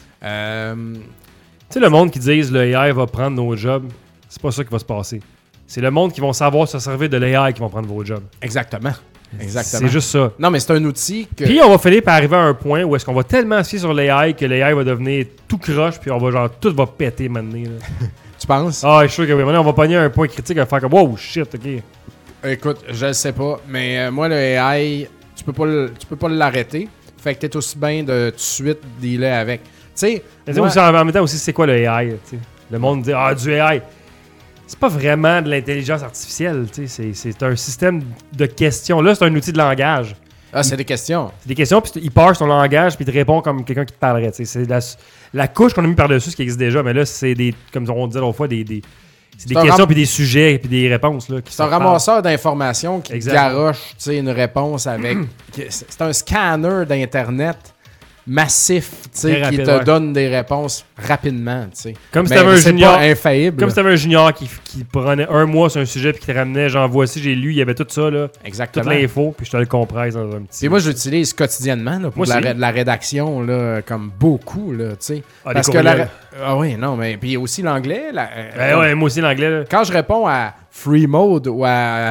Euh, tu sais, le monde qui disent le A I va prendre nos jobs, c'est pas ça qui va se passer. C'est le monde qui vont savoir se servir de l'A I qui vont prendre vos jobs. exactement. Exactement. C'est juste ça. Non, mais c'est un outil que... Puis on va finir par arriver à un point où est-ce qu'on va tellement se fier sur l'A I que l'A I va devenir tout croche, puis on va genre, tout va péter maintenant. Là. Tu penses? Ah, je suis sûr que oui. Maintenant, on va pogner un point critique à faire comme, wow, shit, ok. Écoute, je le sais pas, mais euh, moi, le A I, tu peux pas le- tu peux pas l'arrêter. Fait que t'es aussi bien de tout de suite dealer avec. Tu sais, Mais tu sais moi- aussi, en même temps aussi, c'est quoi le A I? Tu sais? Le monde dit, ah, du A I. C'est pas vraiment de l'intelligence artificielle, tu sais, c'est, c'est un système de questions. Là, c'est un outil de langage. Ah, c'est des questions. C'est des questions, puis il parse ton langage, puis il te répond comme quelqu'un qui te parlerait. tu sais. C'est la, la couche qu'on a mis par-dessus, ce qui existe déjà, mais là, c'est des, comme on disait l'autre fois, des, des, c'est des C'est un questions, ram- puis des sujets, puis des réponses. Là, qui C'est un se parlent. ramasseur d'informations qui Exact. garoche tu sais, une réponse avec... c'est un scanner d'Internet massif, tu sais, Très qui rapide, te ouais. donne des réponses rapidement, tu sais. Comme si Mais t'avais un c'est junior. pas infaillible. Comme si t'avais un junior qui, qui prenait un mois sur un sujet, puis qui te ramenait, genre, voici, j'ai lu, il y avait tout ça, là. Toute Exactement. l'info, puis je te le compresse dans un petit. Puis moi, je l'utilise quotidiennement là, pour Moi de la, aussi. ré- de la rédaction, là, comme beaucoup, là, tu sais. Ah, Parce des que la... courriels. Ah oui, non, mais puis aussi l'anglais. la- euh, Eh ouais, moi aussi, l'anglais, là. Quand je réponds à Free Mode ou à...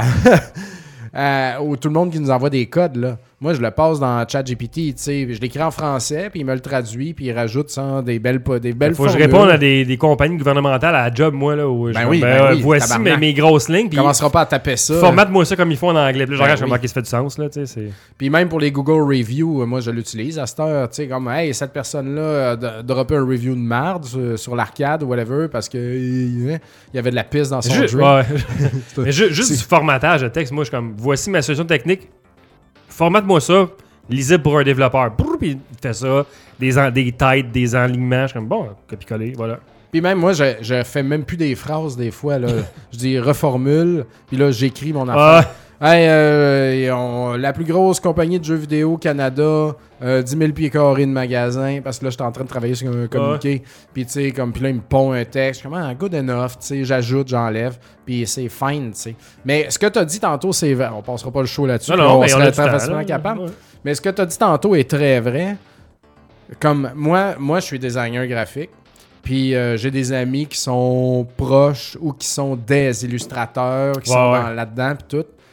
à- ou tout le monde qui nous envoie des codes, là, moi, je le passe dans ChatGPT, tu sais, je l'écris en français, puis il me le traduit, puis il rajoute ça, des belles, po- des belles Faut que je formules. réponde à des, des compagnies gouvernementales à la job, moi, là. Où je Ben dis, oui, ben euh, oui, voici mes, tabarnak. mes grosses lignes, Tu puis commenceras pas à taper ça. formate-moi ça comme il faut en anglais. Puis là, je Ben regarde, je oui. remarque qu'il se fait du sens, là, tu sais. c'est- Puis même pour les Google Reviews, euh, moi je l'utilise à cette heure, tu sais, comme, hey, cette personne-là a d- droppé un review de merde sur, sur l'arcade ou whatever parce que euh, il y avait de la pisse dans son Ju- drink. ouais. Mais ju- juste C'est- du formatage de texte, moi, je suis comme, voici ma solution technique, formate-moi ça, lisible pour un développeur. Brrr, Puis il fait ça, des, en- des têtes, des enlignements. Je suis comme, bon, copier-coller, voilà. Puis même moi, je, je fais même plus des phrases des fois. Là. Je dis reformule, puis là, j'écris mon affaire. Hey, euh, on- la plus grosse compagnie de jeux vidéo au Canada, euh, dix mille pieds carrés de magasin, parce que là, j'étais en train de travailler sur un communiqué. Puis, tu sais, comme, puis là, il me pond un texte. Je suis comme, ah, good enough, tu sais, j'ajoute, j'enlève, puis c'est fine, tu sais. Mais ce que tu as dit tantôt, c'est vrai. On passera pas le show là-dessus, Non, puis non, on mais on serait a du très temps, facilement là. capable. Ouais. Mais ce que tu as dit tantôt est très vrai. Comme moi, moi je suis designer graphique. Puis euh, j'ai des amis qui sont proches ou qui sont des illustrateurs, qui Ouais, sont ouais. dans- là-dedans, puis tout.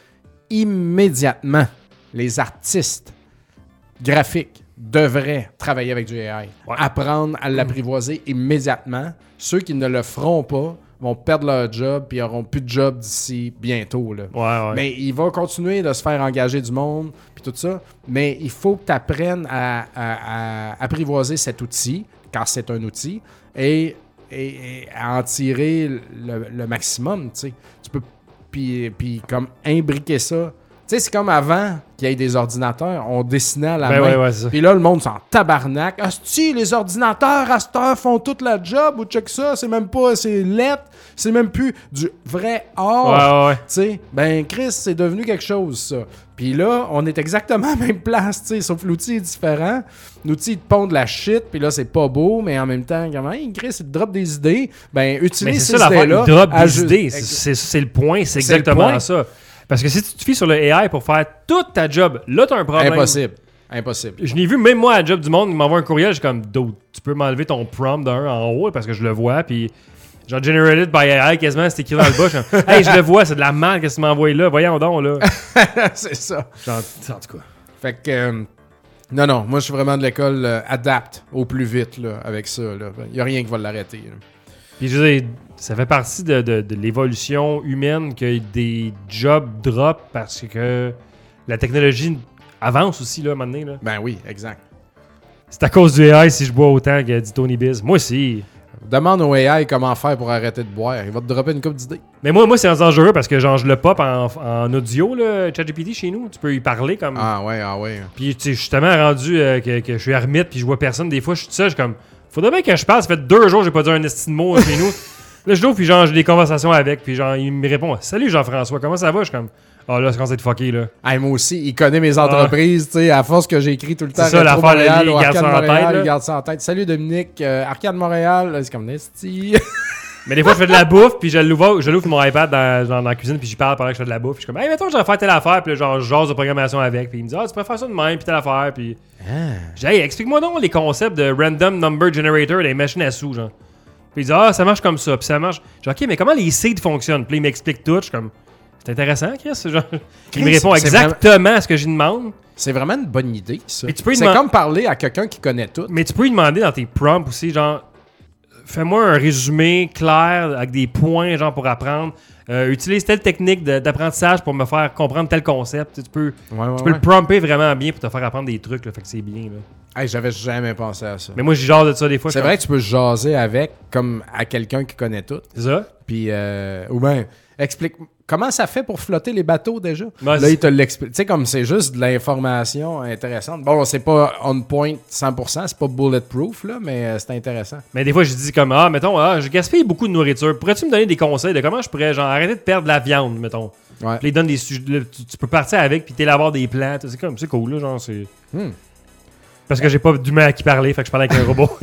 immédiatement, les artistes graphiques devraient travailler avec du A I. Ouais. Apprendre à l'apprivoiser immédiatement. Ceux qui ne le feront pas vont perdre leur job puis n'auront plus de job d'ici bientôt. Là. Ouais, ouais. Mais il va continuer de se faire engager du monde puis tout ça. Mais il faut que tu apprennes à, à, à apprivoiser cet outil, car c'est un outil, et, et, et à en tirer le, le maximum. T'sais. Tu peux puis, puis comme imbriquer ça. Tu sais, c'est comme avant qu'il y ait des ordinateurs, on dessinait à la Ben main. ouais, ouais, c'est ça. Puis là, le monde s'en tabarnak. Asti, les ordinateurs à cette heure font toute la job ou check ça, c'est même pas, c'est lettre, c'est même plus du vrai art. Ouais, ouais, ouais. Tu sais, ben Chris, c'est devenu quelque chose, ça. Puis là, on est exactement à la même place, tu sais, sauf l'outil est différent. L'outil, il te pond de la shit, puis là, c'est pas beau, mais en même temps, comment, hey, Chris, il te drop des idées. Ben, Mais utilise c'est ces ça l'affaire, idées-là. il drop à des ju- idées. C'est, c'est, c'est le point, c'est C'est le exactement point. ça. Parce que si tu te fies sur le A I pour faire toute ta job, là, t'as un problème. Impossible. Impossible. Je n'ai vu, même moi, à la job du monde, il m'envoie un courriel, je suis comme, dude, tu peux m'enlever ton prompt d'un en haut parce que je le vois, puis genre, generated by A I, quasiment, c'est écrit dans le bas. Je suis comme, hey, je le vois, c'est de la merde, qu'est-ce que tu m'as envoyé là, voyons donc, là. C'est ça. Genre, en tout cas. Fait que, euh, non, non, moi, je suis vraiment de l'école euh, adapte au plus vite, là, avec ça, là. Il n'y a rien qui va l'arrêter, là. Puis je veux dire, ça fait partie de, de, de l'évolution humaine que des jobs drop parce que la technologie avance aussi, là, à un moment donné, là. Ben oui, exact. C'est à cause du A I si je bois autant que dit Tony Biz. Moi aussi. Demande au A I comment faire pour arrêter de boire. Il va te dropper une couple d'idées. Mais moi, moi c'est dangereux parce que genre je le pop en, en audio, là, ChatGPT chez nous. Tu peux y parler comme. Ah ouais, ah ouais. Puis tu sais, justement rendu euh, que, que je suis ermite puis je vois personne. Des fois, je suis tout seul, je suis comme. Faudrait bien que je passe. Ça fait deux jours que j'ai pas dit un esti de mot chez nous. Là, je l'ouvre puis genre j'ai des conversations avec. Puis genre il me répond Salut Jean-François, comment ça va? Je suis comme. Ah oh, là, c'est quand c'est fucké là. Hey, moi aussi, il connaît mes entreprises, tu sais, à force que j'écris tout le temps. C'est ça, Rétro l'affaire, Montréal, lui, il ou garde Arcade ça en Montréal, tête, là. il garde ça en tête. Salut Dominique, euh, Arcade Montréal, c'est comme Nesty. Mais des fois, je fais de la bouffe, puis je l'ouvre, je l'ouvre mon iPad dans, dans, dans la cuisine, puis j'y parle pendant que je fais de la bouffe. Puis je suis comme, hey, mettons, je vais faire telle affaire, puis là, genre, je jase de programmation avec. Puis il me dit, ah, tu peux faire ça de même, puis telle affaire. Puis Ah. j'ai dit, hey, explique-moi donc les concepts de random number generator des machines à sous, genre. Puis il dit, ah, ça marche comme ça, puis ça marche. J'ai dit, ok, mais comment les seeds fonctionnent? Puis là, il m'explique tout. Je suis comme, c'est intéressant, Chris. Genre, il me Chris, répond c'est exactement à ce que je lui demande. C'est vraiment une bonne idée, ça. Mais tu peux lui C'est demand- comme parler à quelqu'un qui connaît tout. Mais tu peux lui demander dans tes prompts aussi, genre, fais-moi un résumé clair avec des points, genre, pour apprendre. Euh, utilise telle technique de- d'apprentissage pour me faire comprendre tel concept. Tu, sais, tu peux, Ouais, ouais, tu peux ouais. le prompter vraiment bien pour te faire apprendre des trucs, là, fait que c'est bien. Là. Hey, j'avais jamais pensé à ça. Mais moi, j'y jase de ça des fois. C'est je vrai que tu peux jaser avec, comme à quelqu'un qui connaît tout. C'est ça? Puis, euh, ou bien, explique comment ça fait pour flotter les bateaux déjà. Ouais, Là, c'est- il te l'explique. Tu sais, comme c'est juste de l'information intéressante. Bon, c'est pas on point cent pour cent, c'est pas bulletproof, là, mais euh, c'est intéressant. Mais des fois, je dis comme, ah, mettons, ah, je gaspille beaucoup de nourriture. Pourrais-tu me donner des conseils de comment je pourrais, genre, arrêter de perdre de la viande, mettons? Ouais. Puis il donne des sujets, là, tu, tu peux partir avec, puis t'élaborer des plans. C'est comme, c'est cool, là, genre, c'est. Hmm. Parce que j'ai pas d'humain à qui parler, fait que je parle avec un robot.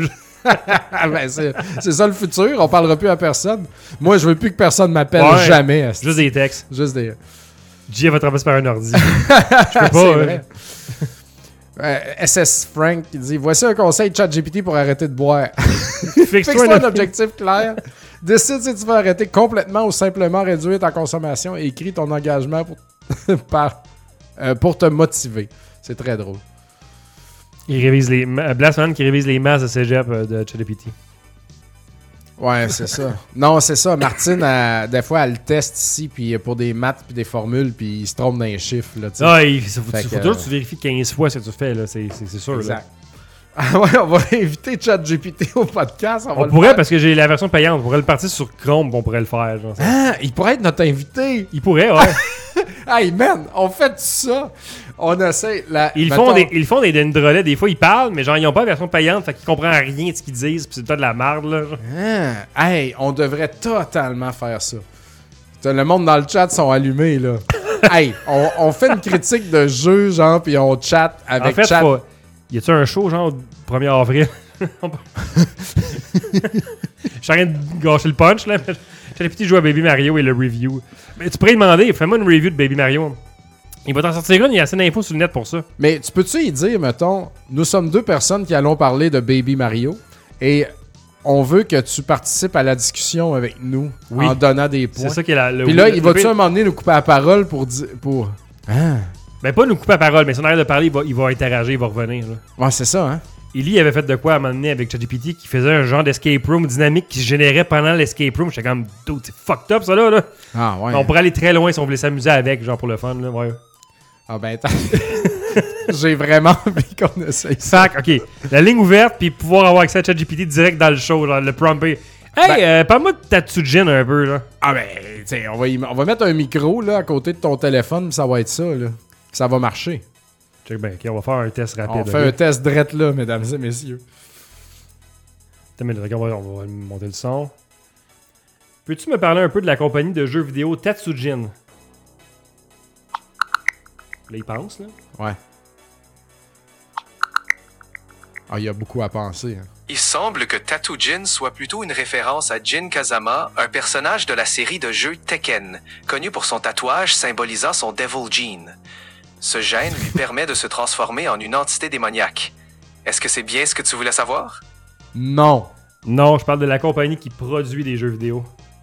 Ah, ben, c'est, c'est ça le futur, on parlera plus à personne. Moi, je veux plus que personne m'appelle Ouais. jamais. asti. Juste des textes. Juste des. J va te remplacer par un ordi. Je peux pas. C'est euh, vrai. Euh, S S Frank qui dit voici un conseil de ChatGPT pour arrêter de boire. Fixe-toi Fixe-toi un un objectif clair. Décide si tu veux arrêter complètement ou simplement réduire ta consommation et écris ton engagement pour, par, euh, pour te motiver. C'est très drôle. Il révise les. ma- Blastman qui révise les masses de cégep euh, de ChatGPT. Ouais, c'est ça. Non, c'est ça. Martine, elle- des fois, elle le teste ici puis pour des maths puis des formules, puis il se trompe dans les chiffres. Là, tu sais. Ah, il faut, Fait faut que, toujours euh, que tu vérifies quinze fois ce que tu fais, là. C'est, c'est, c'est sûr. Là. Exact. Ah ouais, on va inviter ChatGPT au podcast. On, va On le pourrait, faire. parce que j'ai la version payante, on pourrait le partir sur Chrome, on pourrait le faire. Genre. Ah, il pourrait être notre invité. Il pourrait, ouais. Hey man, on fait ça. On essaie. La, Ils mettons- font des, ils font des dendrolets, des fois ils parlent, mais genre ils ont pas la version payante, fait qu'ils comprennent rien de ce qu'ils disent, pis c'est tout de la merde, là. genre. Ah, hey, on devrait totalement faire ça. Putain, le monde dans le chat sont allumés, là. Hey, on, on fait une critique de jeu, genre, puis on chatte En avec fait, chat. faut- y a-tu un show, genre, premier avril? Je suis en train de gâcher le punch, là. mais J'ai petit jouer à Baby Mario et le review. Mais tu pourrais lui demander, fais-moi une review de Baby Mario. Il va t'en sortir une, il y a assez d'infos sur le net pour ça. Mais tu peux-tu y dire, mettons, nous sommes deux personnes qui allons parler de Baby Mario et on veut que tu participes à la discussion avec nous Oui. en donnant des points. C'est ça qui est la, le Puis là, le- il va-tu le- à un moment donné nous couper la parole pour dire. Pour... Ah. Ben, pas nous couper la parole, mais si on arrête de parler, il va, il va interagir, il va revenir. Là. Ouais, c'est ça, hein? Ellie avait fait de quoi à un moment donné avec ChatGPT qui faisait un genre d'escape room dynamique qui se générait pendant l'escape room. J'étais comme, dude, c'est fucked up ça là. là. Ah, ouais. On pourrait aller très loin si on voulait s'amuser avec, genre pour le fun. Là, ouais. Ah, ben, attends. J'ai vraiment envie qu'on essaye ça. Fac, ok. La ligne ouverte, puis pouvoir avoir accès à ChatGPT direct dans le show, genre le prompter. Hey, Ben- euh, parle-moi de Tatsujin un peu, là. Ah, ben, tu sais, on va, y- on va mettre un micro, là, à côté de ton téléphone, puis ça va être ça, là. Ça va marcher. Check ben, ok, on va faire un test rapide. On fait ok? un test drette là, mesdames et messieurs. Attends, mais, ok, on, va, on va monter le son. Peux-tu me parler un peu de la compagnie de jeux vidéo Tatsujin? Là, il pense, là. Ouais. Ah, il y a beaucoup à penser. Hein. Il semble que Tatsujin soit plutôt une référence à Jin Kazama, un personnage de la série de jeux Tekken, connu pour son tatouage symbolisant son Devil Gene. Ce gène lui permet de se transformer en une entité démoniaque. Est-ce que c'est bien ce que tu voulais savoir? Non. Non, je parle de la compagnie qui produit des jeux vidéo.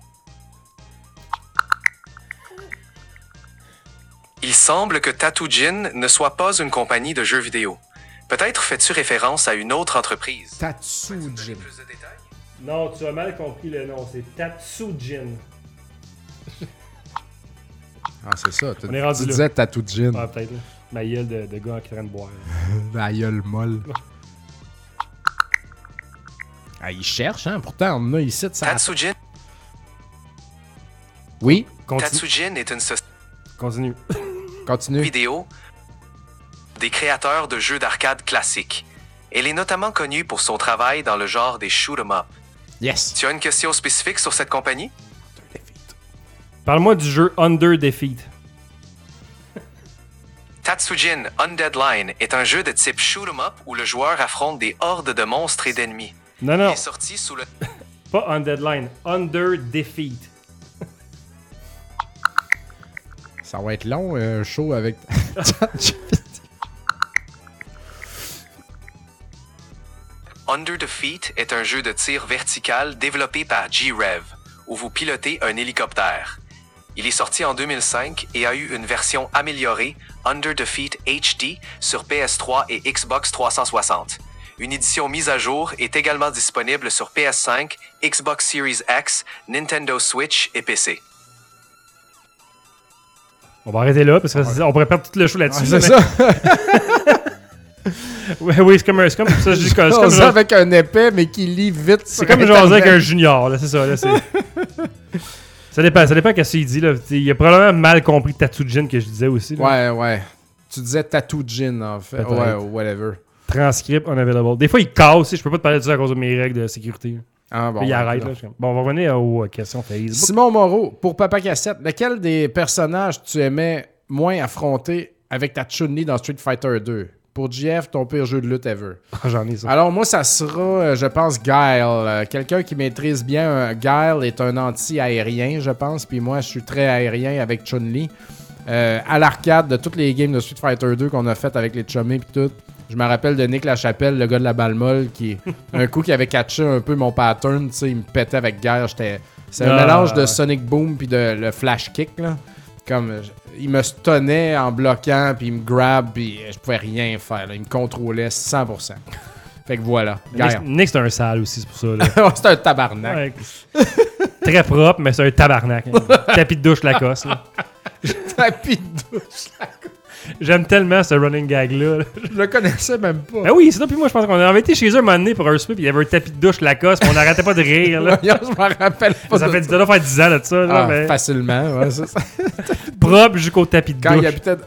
Il semble que Tatsujin ne soit pas une compagnie de jeux vidéo. Peut-être fais-tu référence à une autre entreprise? Tatsujin. Plus de détails? Non, tu as mal compris le nom, c'est Tatsujin. Ah, c'est ça. Tu, On est rendu tu là. disais Tatsujin. Ah, peut-être, là. Ma gueule de, de gars qui est en train de boire. La gueule molle. Ah, il cherche, hein? Pourtant, on a ici de ça. Tatsujin, Oui, Continue. Tatsujin est une société Continue. continue. vidéo des créateurs de jeux d'arcade classiques. Elle est notamment connue pour son travail dans le genre des shoot 'em up. Yes. Tu as une question spécifique sur cette compagnie? Parle-moi du jeu Under Defeat. Tatsujin Undead Line est un jeu de type shoot 'em up où le joueur affronte des hordes de monstres et d'ennemis. Non, Il non, est sorti sous le... pas Undead Line. Under Defeat. Ça va être long, un show avec. Under Defeat est un jeu de tir vertical développé par G-Rev, où vous pilotez un hélicoptère. Il est sorti en deux mille cinq et a eu une version améliorée, Under Defeat H D, sur P S trois et Xbox trois cent soixante. Une édition mise à jour est également disponible sur P S cinq, Xbox Series X, Nintendo Switch et P C. On va arrêter là parce qu'on pourrait perdre tout le show là-dessus. Ah, c'est là, ça. mais- oui, oui, c'est comme un. C'est comme ça, je dis que- c'est On comme sait genre- avec un épais, mais qui lit vite. c'est comme jaser avec un junior, là, c'est ça. Là, c'est... ça dépend, ça dépend de ce qu'il dit. Là. Il a probablement mal compris Tatsujin que je disais aussi. Là. Ouais, ouais. Tu disais Tatsujin, en fait. Peut-être. Ouais, whatever. Transcript unavailable. Des fois, il casse. Je peux pas te parler de ça à cause de mes règles de sécurité. Ah, bon. Puis il ouais, arrête. là. Là, je suis comme- Bon, on va revenir aux questions Facebook. Simon Moreau, pour Papa Cassette, lequel des personnages tu aimais moins affronter avec ta Chun-Li dans Street Fighter deux? Pour J F, ton pire jeu de lutte ever. Ah, j'en ai ça. Alors moi, ça sera, euh, je pense, Guile. Euh, Quelqu'un qui maîtrise bien un Guile est un anti-aérien, je pense. Puis moi, je suis très aérien avec Chun-Li. Euh, à l'arcade, de toutes les games de Street Fighter deux qu'on a faites avec les chummies puis tout, je me rappelle de Nick Lachapelle, le gars de la balle molle, qui un coup qui avait catché un peu mon pattern, tu sais, il me pétait avec Guile. J'étais... C'est un Ah, mélange de ouais. Sonic Boom puis de le flash kick, là. Comme, euh, il me stonnait en bloquant, puis il me grab, puis je pouvais rien faire. Là. Il me contrôlait cent pour cent. Fait que voilà. Nick, Guile. Nick, c'est un sale aussi, c'est pour ça. Là. C'est un tabarnak. Ouais. Très propre, mais c'est un tabarnak. Hein. Tapis de douche Lacoste. Là. Tapis de douche. J'aime tellement ce running gag-là. là. Je le connaissais même pas. Ah oui, c'est ça. Puis moi, je pense qu'on avait été chez eux un moment donné pour un souper, puis il y avait un tapis de douche Lacoste, puis on n'arrêtait pas de rire. Là. Voyons, je m'en rappelle pas. Ça de fait ça doit faire dix ans de ça. Là, Ah, mais facilement, ouais, c'est ça. propre jusqu'au tapis de Quand il douche. habitait,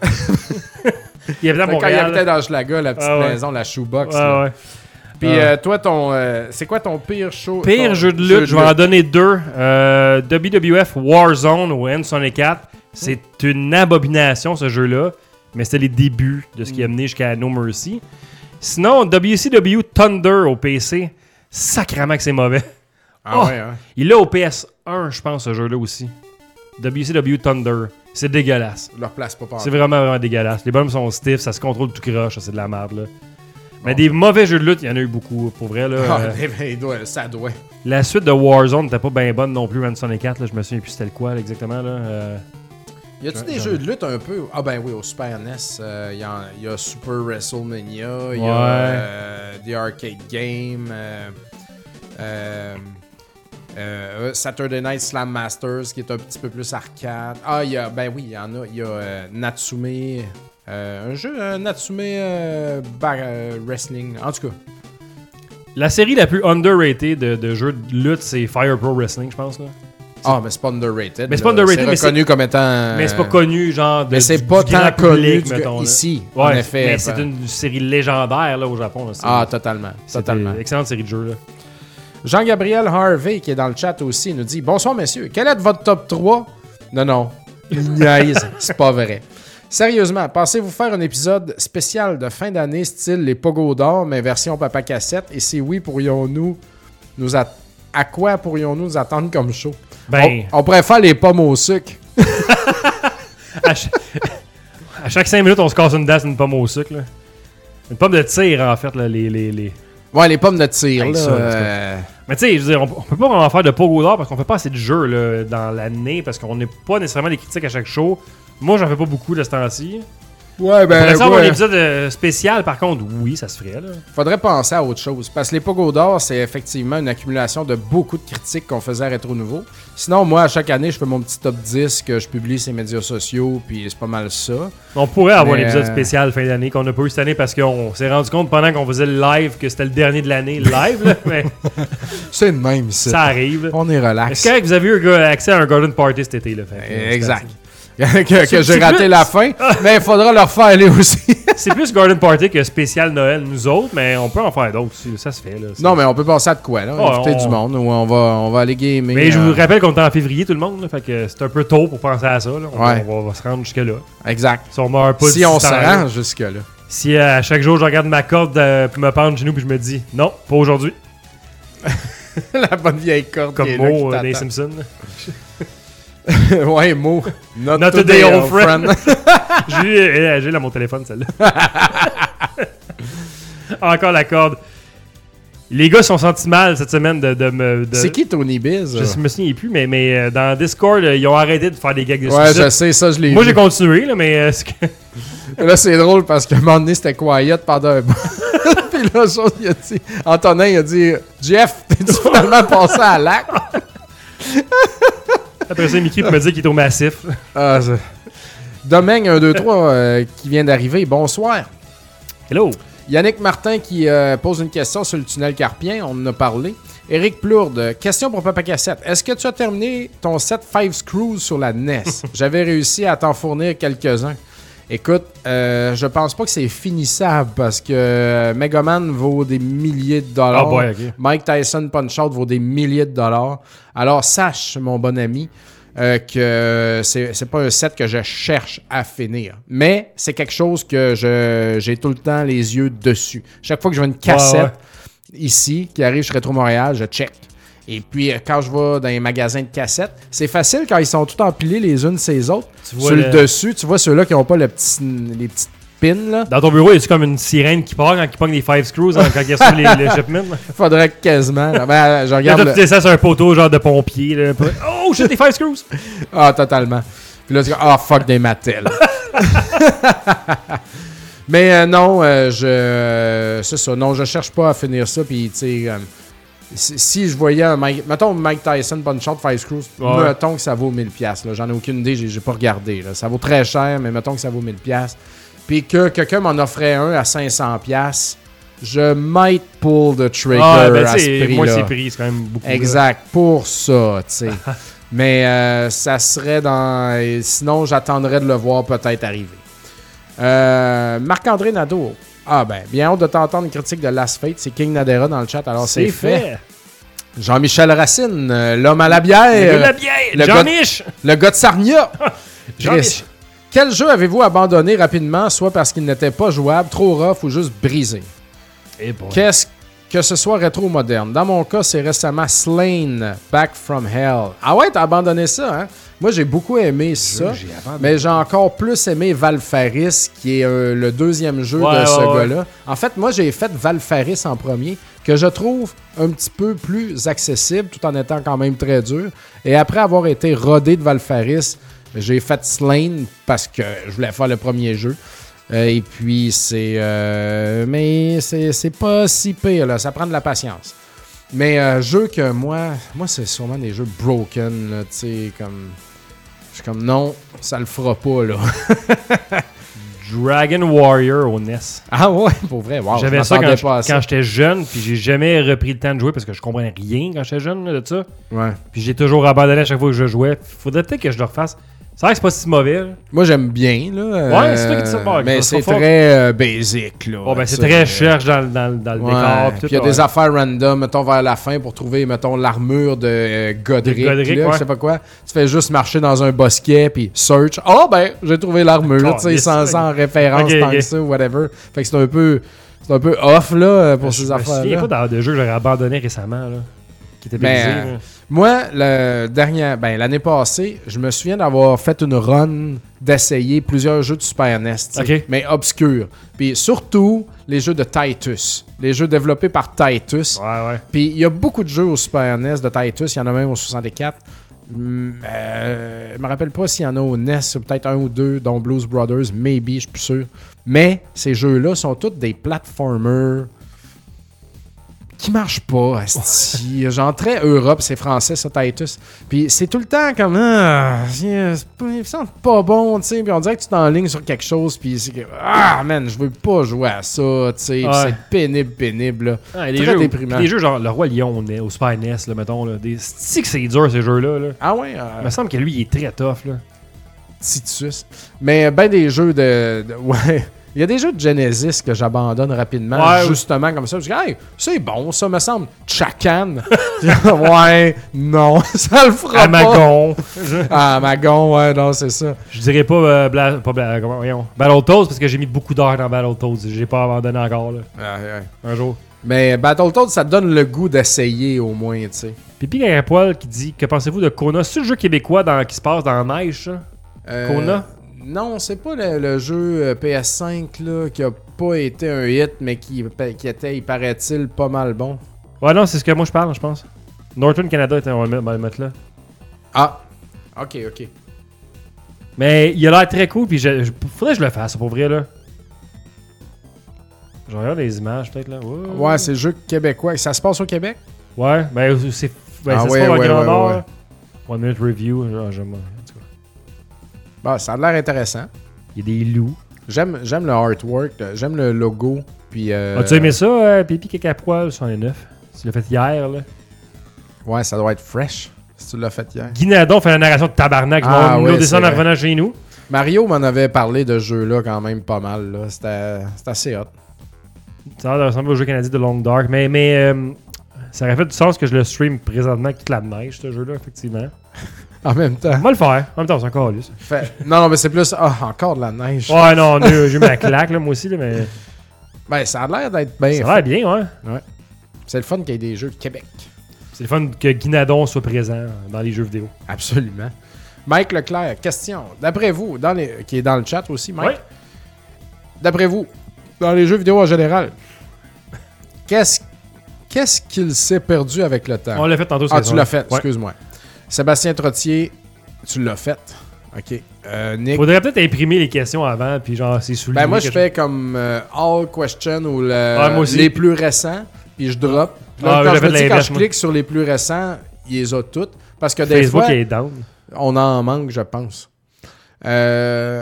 Il habitait à quand il Montréal. habitait dans Schlaga, la petite Ah ouais. maison, la shoebox. Ah là. ouais. Puis Ah. euh, toi, ton, euh, c'est quoi ton pire show? Pire ton jeu de lutte, je vais en donner deux. Euh, W W F Warzone au N soixante-quatre. C'est une abomination ce jeu-là, mais c'était les débuts de ce qui a mené jusqu'à No Mercy. Sinon, W C W Thunder au P C, sacrément que c'est mauvais. Ah Oh! ouais, hein? Il l'a au P S un, je pense, ce jeu-là aussi. W C W Thunder. C'est dégueulasse. Je leur place pas par C'est vraiment, vraiment dégueulasse. Les bonhommes sont stiffs, ça se contrôle tout croche, c'est de la merde, là. Mais des mauvais jeux de lutte, il y en a eu beaucoup, pour vrai, là. Ah, Euh, ben, ben, il doit- ça doit. La suite de Warzone n'était pas bien bonne non plus, N soixante-quatre, là. Je me souviens plus c'était le quoi, là, exactement, là. Euh, Y a-tu des jeux de lutte un peu? Ah ben oui, au Super N E S, il euh, y, a, y a Super WrestleMania, il ouais. y a euh, The Arcade Game, euh, euh, euh, Saturday Night Slam Masters qui est un petit peu plus arcade. Ah, il y a, ben oui, il y en a. Il y a euh, Natsume, euh, un jeu euh, Natsume euh, bar, euh, Wrestling, en tout cas. La série la plus underrated de, de jeux de lutte, c'est Fire Pro Wrestling, je pense, là. Ah, mais c'est pas underrated. Mais c'est pas underrated, c'est reconnu mais c'est... comme étant... Mais c'est pas connu, genre... De, mais c'est du, pas du tant connu public, du... mettons, ici, ouais, en effet. Mais c'est une série légendaire, là, au Japon. Là, ah, totalement. totalement. Une excellente série de jeux, là. Jean-Gabriel Harvey, qui est dans le chat aussi, nous dit « Bonsoir, messieurs. Quel est votre top trois? » Non, non. Niaise. C'est pas vrai. Sérieusement, pensez-vous faire un épisode spécial de fin d'année, style les Pogo d'or, mais version Papa Cassette? Et si oui, pourrions-nous nous at- à quoi pourrions-nous nous attendre comme show? Ben... On, on pourrait faire les pommes au sucre. à, ch- à chaque cinq minutes, on se casse une dent, une pomme au sucre. Là. Une pomme de tir, en fait. Là, les, les, les... Ouais, les pommes de tir. Hey, là, ça, euh... Mais tu sais, je veux dire, on, on peut pas vraiment faire de Pogo d'or parce qu'on fait pas assez de jeux là, dans l'année, parce qu'on n'est pas nécessairement des critiques à chaque show. Moi, j'en fais pas beaucoup de ce temps-ci. Ouais, ben. Pour avoir ouais. un épisode euh, spécial, par contre, oui, ça se ferait. Là. Faudrait penser à autre chose. Parce que les Pogo d'or, c'est effectivement une accumulation de beaucoup de critiques qu'on faisait à Rétro Nouveau. Sinon, moi, à chaque année, je fais mon petit top dix que je publie sur les médias sociaux, puis c'est pas mal ça. On pourrait avoir Mais un épisode euh... spécial fin d'année qu'on n'a pas eu cette année parce qu'on s'est rendu compte pendant qu'on faisait le live que c'était le dernier de l'année, live. Là, mais c'est le même, ça. Ça arrive. Là. On est relax. Est-ce que vous avez eu accès à un Garden Party cet été? Là, fait, exact. que que j'ai raté plus... la fin, mais il faudra le refaire aller aussi. C'est plus Garden Party que spécial Noël, nous autres, mais on peut en faire d'autres aussi. Ça se fait. Là, non, mais on peut passer à de quoi, là? Oh, Éviter on... du monde, ou on va, on va aller gamer. Mais euh... je vous euh... rappelle qu'on est en février, tout le monde, là, fait que c'est un peu tôt pour penser à ça. Là. On, ouais. va, on va se rendre jusque-là. Exact. Si on meurt pas si on se rend jusque-là. Si euh, à chaque jour, je regarde ma corde euh, puis me pendre genoux puis je me dis, non, pas aujourd'hui. La bonne vieille corde. Comme Mo euh, des Simpsons. ouais, Mo. Not, Not today, old friend. friend. j'ai, j'ai là mon téléphone, celle-là. Encore la corde. Les gars se sont sentis mal cette semaine de, de me... De... C'est qui Tony Biz? Je me souviens plus, mais, mais dans Discord, ils ont arrêté de faire des gags de ouais, suicide. Ouais, je sais, ça, je l'ai Moi, vu. j'ai continué, là, mais... Euh, c'est que... Là, c'est drôle parce qu'à un moment donné, c'était quiet pendant un bout. Puis là, chose, il a dit... Antonin, il a dit « Jeff, t'es-tu finalement passé à l'acte? » Après ça, Mickey me dit qu'il est au massif. Ah, ça... Domaine un, deux, trois euh, qui vient d'arriver. Bonsoir. Hello. Yannick Martin qui euh, pose une question sur le tunnel carpien. On en a parlé. Éric Plourde. Question pour Papa Cassette. Est-ce que tu as terminé ton set five Screws sur la N E S? J'avais réussi à t'en fournir quelques-uns. Écoute, euh, je pense pas que c'est finissable parce que euh, Megaman vaut des milliers de dollars. Oh boy, okay. Mike Tyson Punch-Out vaut des milliers de dollars. Alors sache, mon bon ami, euh, que c'est, c'est pas un set que je cherche à finir. Mais c'est quelque chose que je, j'ai tout le temps les yeux dessus. Chaque fois que je vois une cassette ouais, ouais. ici qui arrive chez Rétro Montréal, je check. Et puis, quand je vais dans les magasins de cassettes, c'est facile quand ils sont tous empilés les unes sur les autres. Sur le... le dessus, tu vois ceux-là qui n'ont pas le petit, les petites pins. Là. Dans ton bureau, y a-tu comme une sirène qui part quand il pogne les five screws hein, quand il reçoit les, les shipments? Faudrait quasiment. Ben, je regarde. Là, tu le... ça sur un poteau genre de pompier. Là. Oh, shit, les five screws! Ah, totalement. Puis là, tu dis, ah, oh, fuck des Mattel. Mais euh, non, euh, je. Euh, c'est ça. Non, je cherche pas à finir ça. Puis, tu sais. Euh, Si je voyais un Mike... Mettons Mike Tyson Punch-Out five Screws, ouais. mettons que ça vaut mille dollars. J'en ai aucune idée, j'ai, j'ai pas regardé. Là. Ça vaut très cher, mais mettons que ça vaut mille dollars. Puis que quelqu'un m'en offrait un à cinq cents dollars, je might pull the trigger ah, ben, à ce prix-là. Moi, c'est prix, c'est quand même beaucoup. Exact, là. Pour ça, tu sais. Mais euh, ça serait dans... Sinon, j'attendrais de le voir peut-être arriver. Euh, Marc-André Nadeau. Ah ben, bien hâte de t'entendre une critique de Last Fate. C'est King Nadera dans le chat, alors c'est, c'est fait. fait. Jean-Michel Racine, euh, l'homme à la bière. Le gars de la bière, le Jean-Mich. Gars, le gars de Sarnia. Jean-Mich. Quel jeu avez-vous abandonné rapidement, soit parce qu'il n'était pas jouable, trop rough ou juste brisé? Eh bon. Qu'est-ce que ce soit rétro ou moderne? Dans mon cas, c'est récemment Slain, Back from Hell. Ah ouais, t'as abandonné ça, hein? Moi, j'ai beaucoup aimé ça, j'ai mais j'ai encore plus aimé Valfaris, qui est euh, le deuxième jeu ouais, de ce ouais, gars-là. Ouais. En fait, moi, j'ai fait Valfaris en premier, que je trouve un petit peu plus accessible, tout en étant quand même très dur. Et après avoir été rodé de Valfaris, J'ai fait Slain parce que je voulais faire le premier jeu. Euh, et puis, c'est... Euh, mais c'est, c'est pas si pire, là. Ça prend de la patience. Mais euh, jeu que moi... Moi, c'est sûrement des jeux broken, là, tu sais, comme... Je suis comme, non, ça le fera pas, là. Dragon Warrior au N E S. Ah ouais, pour vrai, wow. J'avais ça quand, je, quand j'étais jeune, puis j'ai jamais repris le temps de jouer parce que je comprenais rien quand j'étais jeune, là, de ça. Ouais. Puis j'ai toujours abandonné à chaque fois que je jouais. Faudrait peut-être que je le refasse. C'est vrai que c'est pas si mauvais, là. Moi, j'aime bien, là. Ouais, c'est toi qui dis ça. Bon, mais c'est fort. très euh, basic, là. Bon, ben, c'est ça, très euh, cherche dans, dans, dans le ouais. décor. Puis il y a ouais. des affaires random, mettons, vers la fin pour trouver, mettons, l'armure de euh, Godric, De Godric, là, ouais. je sais pas quoi. Tu fais juste marcher dans un bosquet, puis search. Ah, oh, ben, j'ai trouvé l'armure, tu sais, sans, sans référence okay, tant okay. que ça, whatever. Fait que c'est un peu... C'est un peu off, là, pour je ces me affaires-là. Il n'y a pas de jeu que j'aurais abandonné récemment, là. Qui était Mais, brisé, euh, moi, le dernier, ben, l'année passée, je me souviens d'avoir fait une run d'essayer plusieurs jeux de Super N E S, okay. mais obscurs. Puis surtout, les jeux de Titus. Les jeux développés par Titus. Ouais, ouais. Puis il y a beaucoup de jeux au Super N E S de Titus. Il y en a même au soixante-quatre. Hum, euh, je me rappelle pas s'il y en a au N E S, peut-être un ou deux, dont Blues Brothers, maybe, je suis plus sûr. Mais ces jeux-là sont tous des platformers qui marchent pas, asti. Genre très Europe, c'est français, ça, Titus. Puis c'est tout le temps comme, ah, c'est pas, c'est pas bon, tu sais. Puis on dirait que tu t'enlignes sur quelque chose, puis c'est que, ah, man, je veux pas jouer à ça, tu sais. Ouais. C'est pénible, pénible, là. Ah, les, très jeux, déprimant. les jeux genre Le Roi Lion au, au Super N E S, là, mettons, là. Des, c'est que c'est dur, ces jeux-là, là. Ah ouais? Il Euh, me semble que lui, il est très tough, là. Titus. Mais ben des jeux de... de ouais... Il y a des jeux de Genesis que j'abandonne rapidement, ouais, justement comme ça. Je dis, hey, c'est bon, ça me semble. Chakan. Ouais, non, ça le fera Amagon. pas. Amagon, ouais, non, c'est ça. Je dirais pas, euh, Bla, pas Bla, comment, voyons, Battletoads parce que j'ai mis beaucoup d'heures dans Battletoads. J'ai pas abandonné encore, là. Ouais, ouais. Un jour. Mais Battletoads, ça te donne le goût d'essayer au moins, tu sais. Pipi Poil qui dit, que pensez-vous de Kona? C'est le jeu québécois dans, qui se passe dans la neige, ça? Euh, Kona? Non, c'est pas le, le jeu P S cinq là, qui a pas été un hit, mais qui, qui était, il paraît-il, pas mal bon. Ouais, non, c'est ce que moi je parle, je pense. Northern Canada, on va le mettre là. Ah, ok, ok. Mais il a l'air très cool, puis je, je, faudrait que je le fasse, pour vrai, là. Je regarde les images, peut-être, là. Ouais, Ouais, c'est le jeu québécois. Ça se passe au Québec? Ouais, ben c'est... Ben, Ah ça ouais, se passe ouais, au Grand ouais, Nord. ouais. One minute review, genre, j'aime... Bah, ça a l'air intéressant. Il y a des loups. J'aime, j'aime le artwork, j'aime le logo. Puis, euh... As-tu aimé ça, euh, Pipi Cacapoil sur les neuf? Tu l'as fait hier, là. Ouais, ça doit être fresh, si tu l'as fait hier. Guinadon fait la narration de tabarnak. Je Ah, vais ouais, nous descendre en c'est revenant chez nous. Mario m'en avait parlé de ce jeu-là quand même pas mal. Là. C'était, c'était assez hot. Ça a l'air de ressembler au jeu canadien de Long Dark. Mais, mais euh, ça aurait fait du sens que je le stream présentement avec toute la neige, ce jeu-là, effectivement. En même temps. On va le faire. En même temps, c'est encore lui. Fait... Non, non, mais c'est plus. Ah, encore de la neige. Ouais, non, j'ai eu ma claque, là, moi aussi, là, mais. Ben, ça a l'air d'être bien. Ça a l'air bien, ouais. Ouais. C'est le fun qu'il y ait des jeux de Québec. C'est le fun que Guinadon soit présent dans les jeux vidéo. Absolument. Mike Leclerc, question. D'après vous, dans les... qui est dans le chat aussi, Mike. Ouais. D'après vous, dans les jeux vidéo en général, qu'est-ce qu'est-ce qu'il s'est perdu avec le temps? On l'a fait tantôt. Ah, tu l'as fait, ouais. excuse-moi. Sébastien Trottier, tu l'as fait. OK. Euh, Nick. Faudrait peut-être imprimer les questions avant, puis genre, c'est souligné. Ben moi, je quelque fais comme euh, All Question ou le, Ouais, moi aussi. les plus récents, puis je drop. Là, Ah, quand oui, je, j'ai me fait dis, quand l'inverse, je moi. clique sur les plus récents, ils les ont toutes. Parce que chose. des Facebook fois, est down. on en manque, je pense. Euh,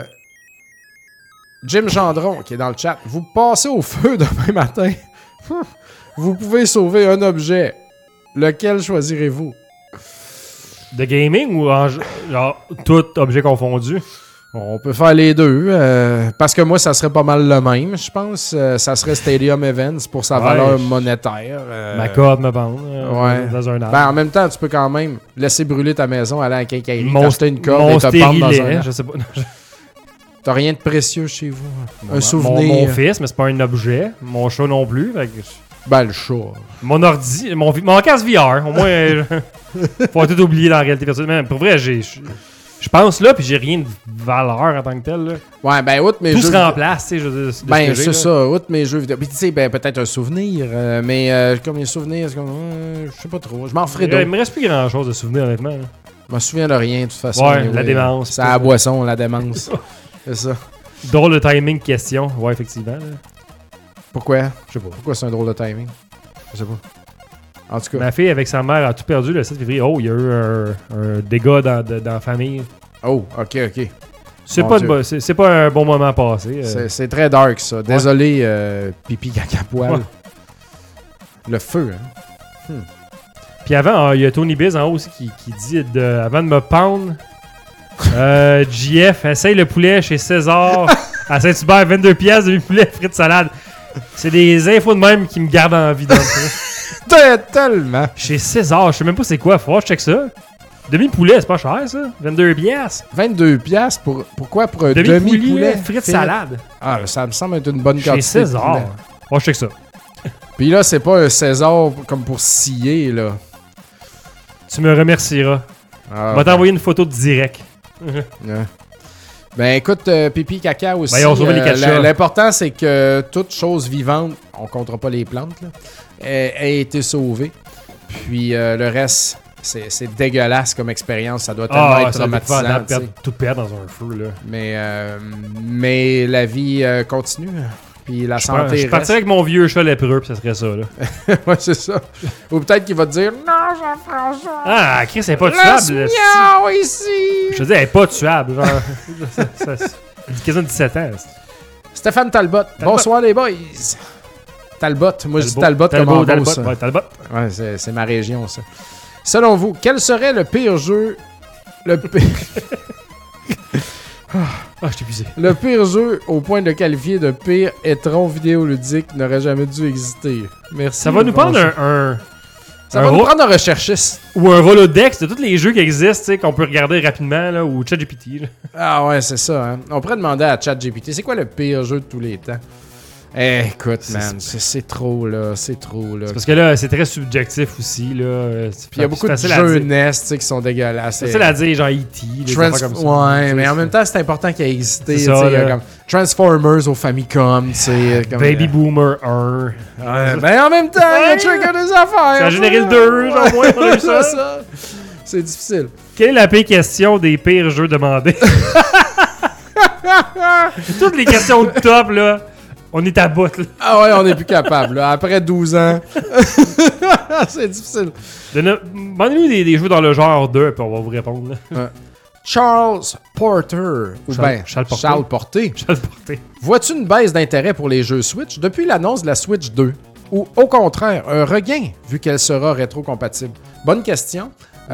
Jim Gendron, qui est dans le chat. Vous passez au feu demain matin. Vous pouvez sauver un objet. Lequel choisirez-vous? De gaming ou en, genre tout objet confondu? On peut faire les deux. Euh, parce que moi, ça serait pas mal le même, je pense. Euh, ça serait Stadium Events pour sa Ouais, valeur je- monétaire. Euh, Ma corde me bande. euh, ouais. Dans un arbre. Ben, en même temps, tu peux quand même laisser brûler ta maison, aller à la quincaillerie, Mon- t'acheter une corde mon et te pendre dans un stérilet, arbre. je sais pas. T'as rien de précieux chez vous. Mon- un souvenir. Mon, mon fils, mais c'est pas un objet. Mon chat non plus. Fait que je- Ben, le chat. Mon ordi, mon, vi- mon casque V R. Au moins, euh, faut tout oublier dans la réalité virtuelle. Mais pour vrai, j'ai, je, je pense là, puis j'ai rien de valeur en tant que tel. Là. Ouais, ben, outre mes Tout jeux... se remplace, tu sais. je veux dire, de ce Ben, que j'ai, c'est là. ça, outre mes jeux vidéo. Puis, tu sais, ben, peut-être un souvenir, euh, mais euh, comme les souvenirs, c'est comme... euh, je sais pas trop. Je m'en ferai Il d'autres. me reste plus grand chose de souvenirs, honnêtement. là. Je me souviens de rien, de toute façon. Ouais, anyway. la démence. C'est la boisson, la démence. C'est ça. Drôle de timing question. Ouais, effectivement. Là. Pourquoi? Je sais pas. Pourquoi c'est un drôle de timing? Je sais pas. En tout cas. Ma fille, avec sa mère, a tout perdu le sept février. Oh, il y a eu un, un dégât dans, de, dans la famille. Oh, ok, ok. C'est Mon pas, Dieu. bo- c'est, c'est pas un bon moment passé. euh. C'est, c'est très dark, ça. Désolé, euh, pipi caca poil. Ouais. Le feu, hein. Puis avant, ah, il y a Tony Biz en haut aussi qui, qui dit de, avant de me pendre, euh, J F, essaye le poulet chez César à Saint-Hubert, vingt-deux piastres, demi-poulet, frites salade. C'est des infos de même qui me gardent en vie dans le fond. T'es tellement. Chez César, je sais même pas c'est quoi, faut que je check ça. Demi-poulet, c'est pas cher ça, vingt-deux piastres. vingt-deux piastres pour. Pourquoi pour un Demi-poulet, demi-poulet? frites fait? salade. Ah, ça me semble être une bonne Chez quantité. de César. poulet. Faut que je check ça. Puis là, c'est pas un César comme pour scier, là. Tu me remercieras. Ah, On va t'envoyer une photo de direct. ouais. Ben écoute, euh, pipi caca aussi. Ben, ils ont sauvé les quatre la- chats. L'important, c'est que toute chose vivante, on comptera pas les plantes, là, ait, ait été sauvée. Puis euh, le reste, c'est, c'est dégueulasse comme expérience. Ça doit tellement Ah, être ça doit être traumatisant. épouvantable, tu sais. perdre- tout perdre dans un feu là. Mais, euh, mais la vie euh, continue. Puis la Je pars- santé je reste. partirais avec mon vieux chat lépreux, puis ça serait ça, là. Ouais, c'est ça. Ou peut-être qu'il va te dire « Non, Jean-François! Ah, Chris, elle est pas Laisse tuable. là. miaou ici! » Je te dis, elle est pas tuable. Genre, ça, ça, ça- c'est quasiment dix-sept ans. c'est- Stéphane Talbot. Bonsoir les boys. Talbot. Moi, je dis Talbot comme en Talbot, Beauce. ouais, Talbot. Ouais, c'est, c'est ma région, ça. Selon vous, quel serait le pire jeu... Le, pi- Ah, je t'ai épuisé. le pire jeu au point de qualifier de pire étron vidéoludique n'aurait jamais dû exister? Merci. Ça va nous prendre bonjour. un, un- Ça un va nous ro- prendre un recherchiste. ou un Rolodex de tous les jeux qui existent, tu sais, qu'on peut regarder rapidement, là, ou ChatGPT. là. Ah ouais, c'est ça. Hein? On pourrait demander à ChatGPT, c'est quoi le pire jeu de tous les temps? Eh, écoute, C'est- man, c'est, c'est trop, là. C'est trop, là. C'est parce que là, c'est très subjectif aussi, là. euh, c'est- Puis il y a beaucoup de c'est facile à jeux dire. N E S, tu sais, qui sont dégueulasses. C'est facile à dire, genre E T, des Trans- affaires comme ça. ouais, Tu sais, mais en c'est- même temps, c'est important qu'il ait existé. C'est tu ça, sais, il y a là. comme Transformers au Famicom, tu sais. comme- Baby Boomer un. Ouais, mais en même temps, il y a Trigger des affaires. Ça a généré le deux, genre, moins, on a eu ça. C'est ça. C'est difficile. Quelle est la pire question des pires jeux demandés? Toutes les questions de top, là, on est à bout, là. Ah ouais, on n'est plus capable. là. Après douze ans, c'est difficile. Donne- Demandez-nous des, des jeux dans le genre deux, puis on va vous répondre, là. Charles Porter, ou Charles- ben Charles Porter. Charles Porter. Je vais le porter. Vois-tu une baisse d'intérêt pour les jeux Switch depuis l'annonce de la Switch deux? Ou au contraire, un regain vu qu'elle sera rétro-compatible? Bonne question.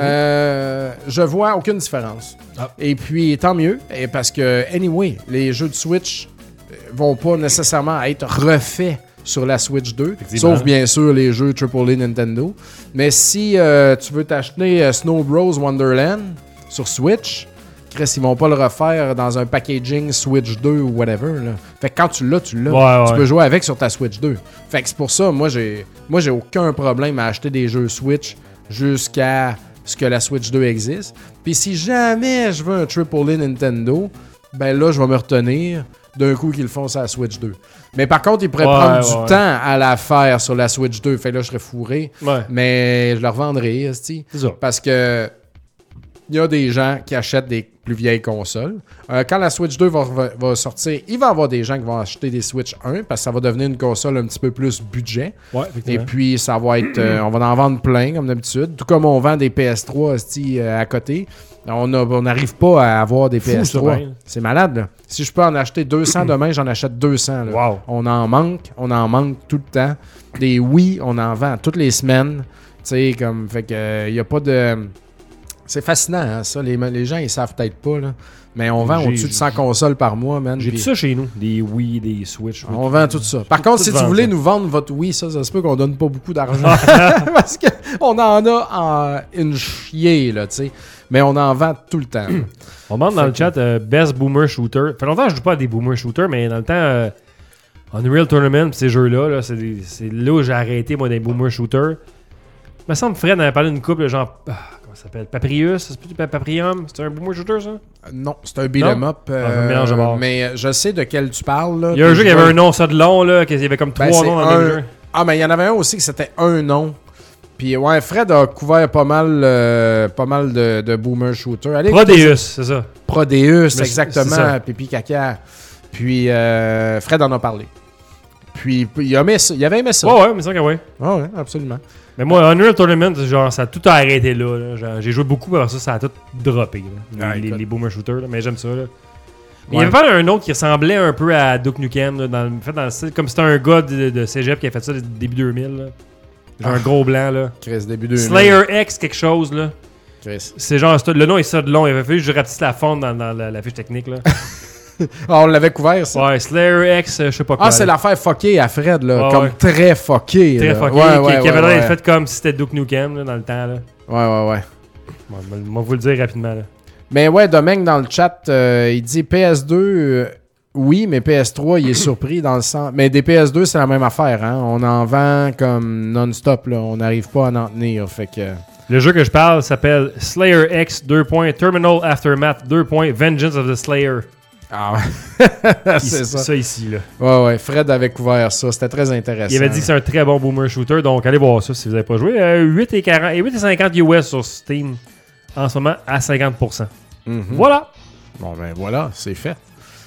Euh, je vois aucune différence. Ah. Et puis, tant mieux, et parce que, anyway, les jeux de Switch euh, vont pas nécessairement être refaits sur la Switch deux, Effectivement. sauf bien sûr les jeux triple A Nintendo. Mais si euh, tu veux t'acheter euh, Snow Bros. Wonderland sur Switch, Chris, ils vont pas le refaire dans un packaging Switch deux ou whatever. Là. Fait que quand tu l'as, tu l'as. Ouais, Tu ouais. peux jouer avec sur ta Switch deux. Fait que c'est pour ça, moi, j'ai moi j'ai aucun problème à acheter des jeux Switch jusqu'à ce que la Switch deux existe. Puis si jamais je veux un triple A Nintendo, ben là, je vais me retenir d'un coup qu'ils le font sur la Switch deux. Mais par contre, ils pourraient Ouais, prendre ouais. du temps à la faire sur la Switch deux. Fait que là, je serais fourré. Ouais. Mais je le revendrai, esti. C'est ça. Parce que il y a des gens qui achètent des plus vieilles consoles. Euh, quand la Switch deux va, va- va sortir, il va y avoir des gens qui vont acheter des Switch un parce que ça va devenir une console un petit peu plus budget. Ouais, Et effectivement. puis, ça va être... euh, on va en vendre plein, comme d'habitude. Tout comme on vend des P S trois esti, euh, à côté. On a- on n'arrive pas à avoir des Fou, P S ça, trois. ben. C'est malade, là. Si je peux en acheter deux cents demain, j'en achète deux cents. Là. Wow. On en manque. On en manque tout le temps. Des Wii, on en vend toutes les semaines. Tu sais, comme... Fait que... Il n'y a pas de... C'est fascinant, hein, ça. Les, les gens, ils savent peut-être pas, là. Mais on vend J'ai- au-dessus de cent consoles par mois, man. J'ai puis tout ça chez nous. Des Wii, des Switch. On vend tout ça. Par Tout- contre, tout si tu vend voulais ça. nous vendre votre Wii, ça, ça se peut qu'on donne pas beaucoup d'argent. Parce qu'on en a en une chier, là, tu sais. Mais on en vend tout le temps. là. On demande dans Fait le que- chat euh, Best Boomer Shooter. Ça fait longtemps que je joue pas à des Boomer Shooters, mais dans le temps, euh, Unreal Tournament, pis ces jeux-là, là, c'est, des- c'est là où j'ai arrêté, moi, des Boomer Shooters. Il me semble que Fred avait parlé d'une couple, genre, ah, comment ça s'appelle Paprius, ça se peut Pa- Paprium. C'est un Boomer Shooter, ça? Non, c'est un beat'em Non? up. euh, Ah, je me mélange de bord. mais je sais de quel tu parles. Là, Il y a un Puis jeu je qui avait vois- un nom, ça de long, là, qu'il y avait comme Ben, trois c'est noms dans un- le jeu. Ah, mais il y en avait un aussi qui c'était un nom. Puis ouais, Fred a couvert pas mal, euh, pas mal de, de boomer shooters. Allez, Prodeus, c'est ça. Prodeus, Mais exactement. c'est ça. Pipi caca. Puis euh, Fred en a parlé. Puis il, a aimé ça, il avait aimé ça. Ouais, ouais, mais c'est ça que ouais. Ouais, ouais, absolument. Mais moi, Unreal Tournament, genre, ça a tout arrêté là. là. Genre, j'ai joué beaucoup, alors ça, ça a tout droppé. Là. Ouais, les, écoute. les boomer shooters, là. Mais j'aime ça. Là. Mais il y Ouais. avait pas un autre qui ressemblait un peu à Duke Nukem, là, dans, le- fait, dans le style, comme c'était un gars de, de Cégep qui a fait ça début deux mille. Là. Genre Ah. un gros blanc. Là. Chris, début deux mille. Slayer X quelque chose. Là. Chris. C'est genre, c'est- le nom est ça de long. Il avait fallu que je rapetisse la fonte dans, dans la, la fiche technique. Là. Ah, on l'avait couvert, ça. Ouais, Slayer X, euh, je sais pas quoi. Ah, c'est là. l'affaire fuckée à Fred, là. Ouais, comme ouais. très fucké. Très là. fucké, Ouais, qui, ouais, qui avait ouais, l'air d'être ouais. fait comme si c'était Duke Nukem là, dans le temps. Là. Ouais, ouais, ouais. Bon, je vais je vais vous le dire rapidement. Là. Mais ouais, Domingue dans le chat, euh, il dit P S deux, euh, oui, mais P S trois, il est surpris dans le sens. Mais des P S deux, c'est la même affaire, hein. On en vend comme non-stop, là. On n'arrive pas à en tenir. Fait que. Le jeu que je parle s'appelle Slayer X deux. Terminal Aftermath deux. Vengeance of the Slayer. Ah ouais. c'est Ici- ça. ça ici là. Ouais, ouais. Fred avait couvert ça. C'était très intéressant. Il avait dit que c'est un très bon boomer shooter, donc allez voir ça si vous n'avez pas joué. Euh, huit et quarante et huit et cinquante U S sur Steam en ce moment à cinquante pour cent. Mhm. Voilà. Bon, ben voilà, c'est fait.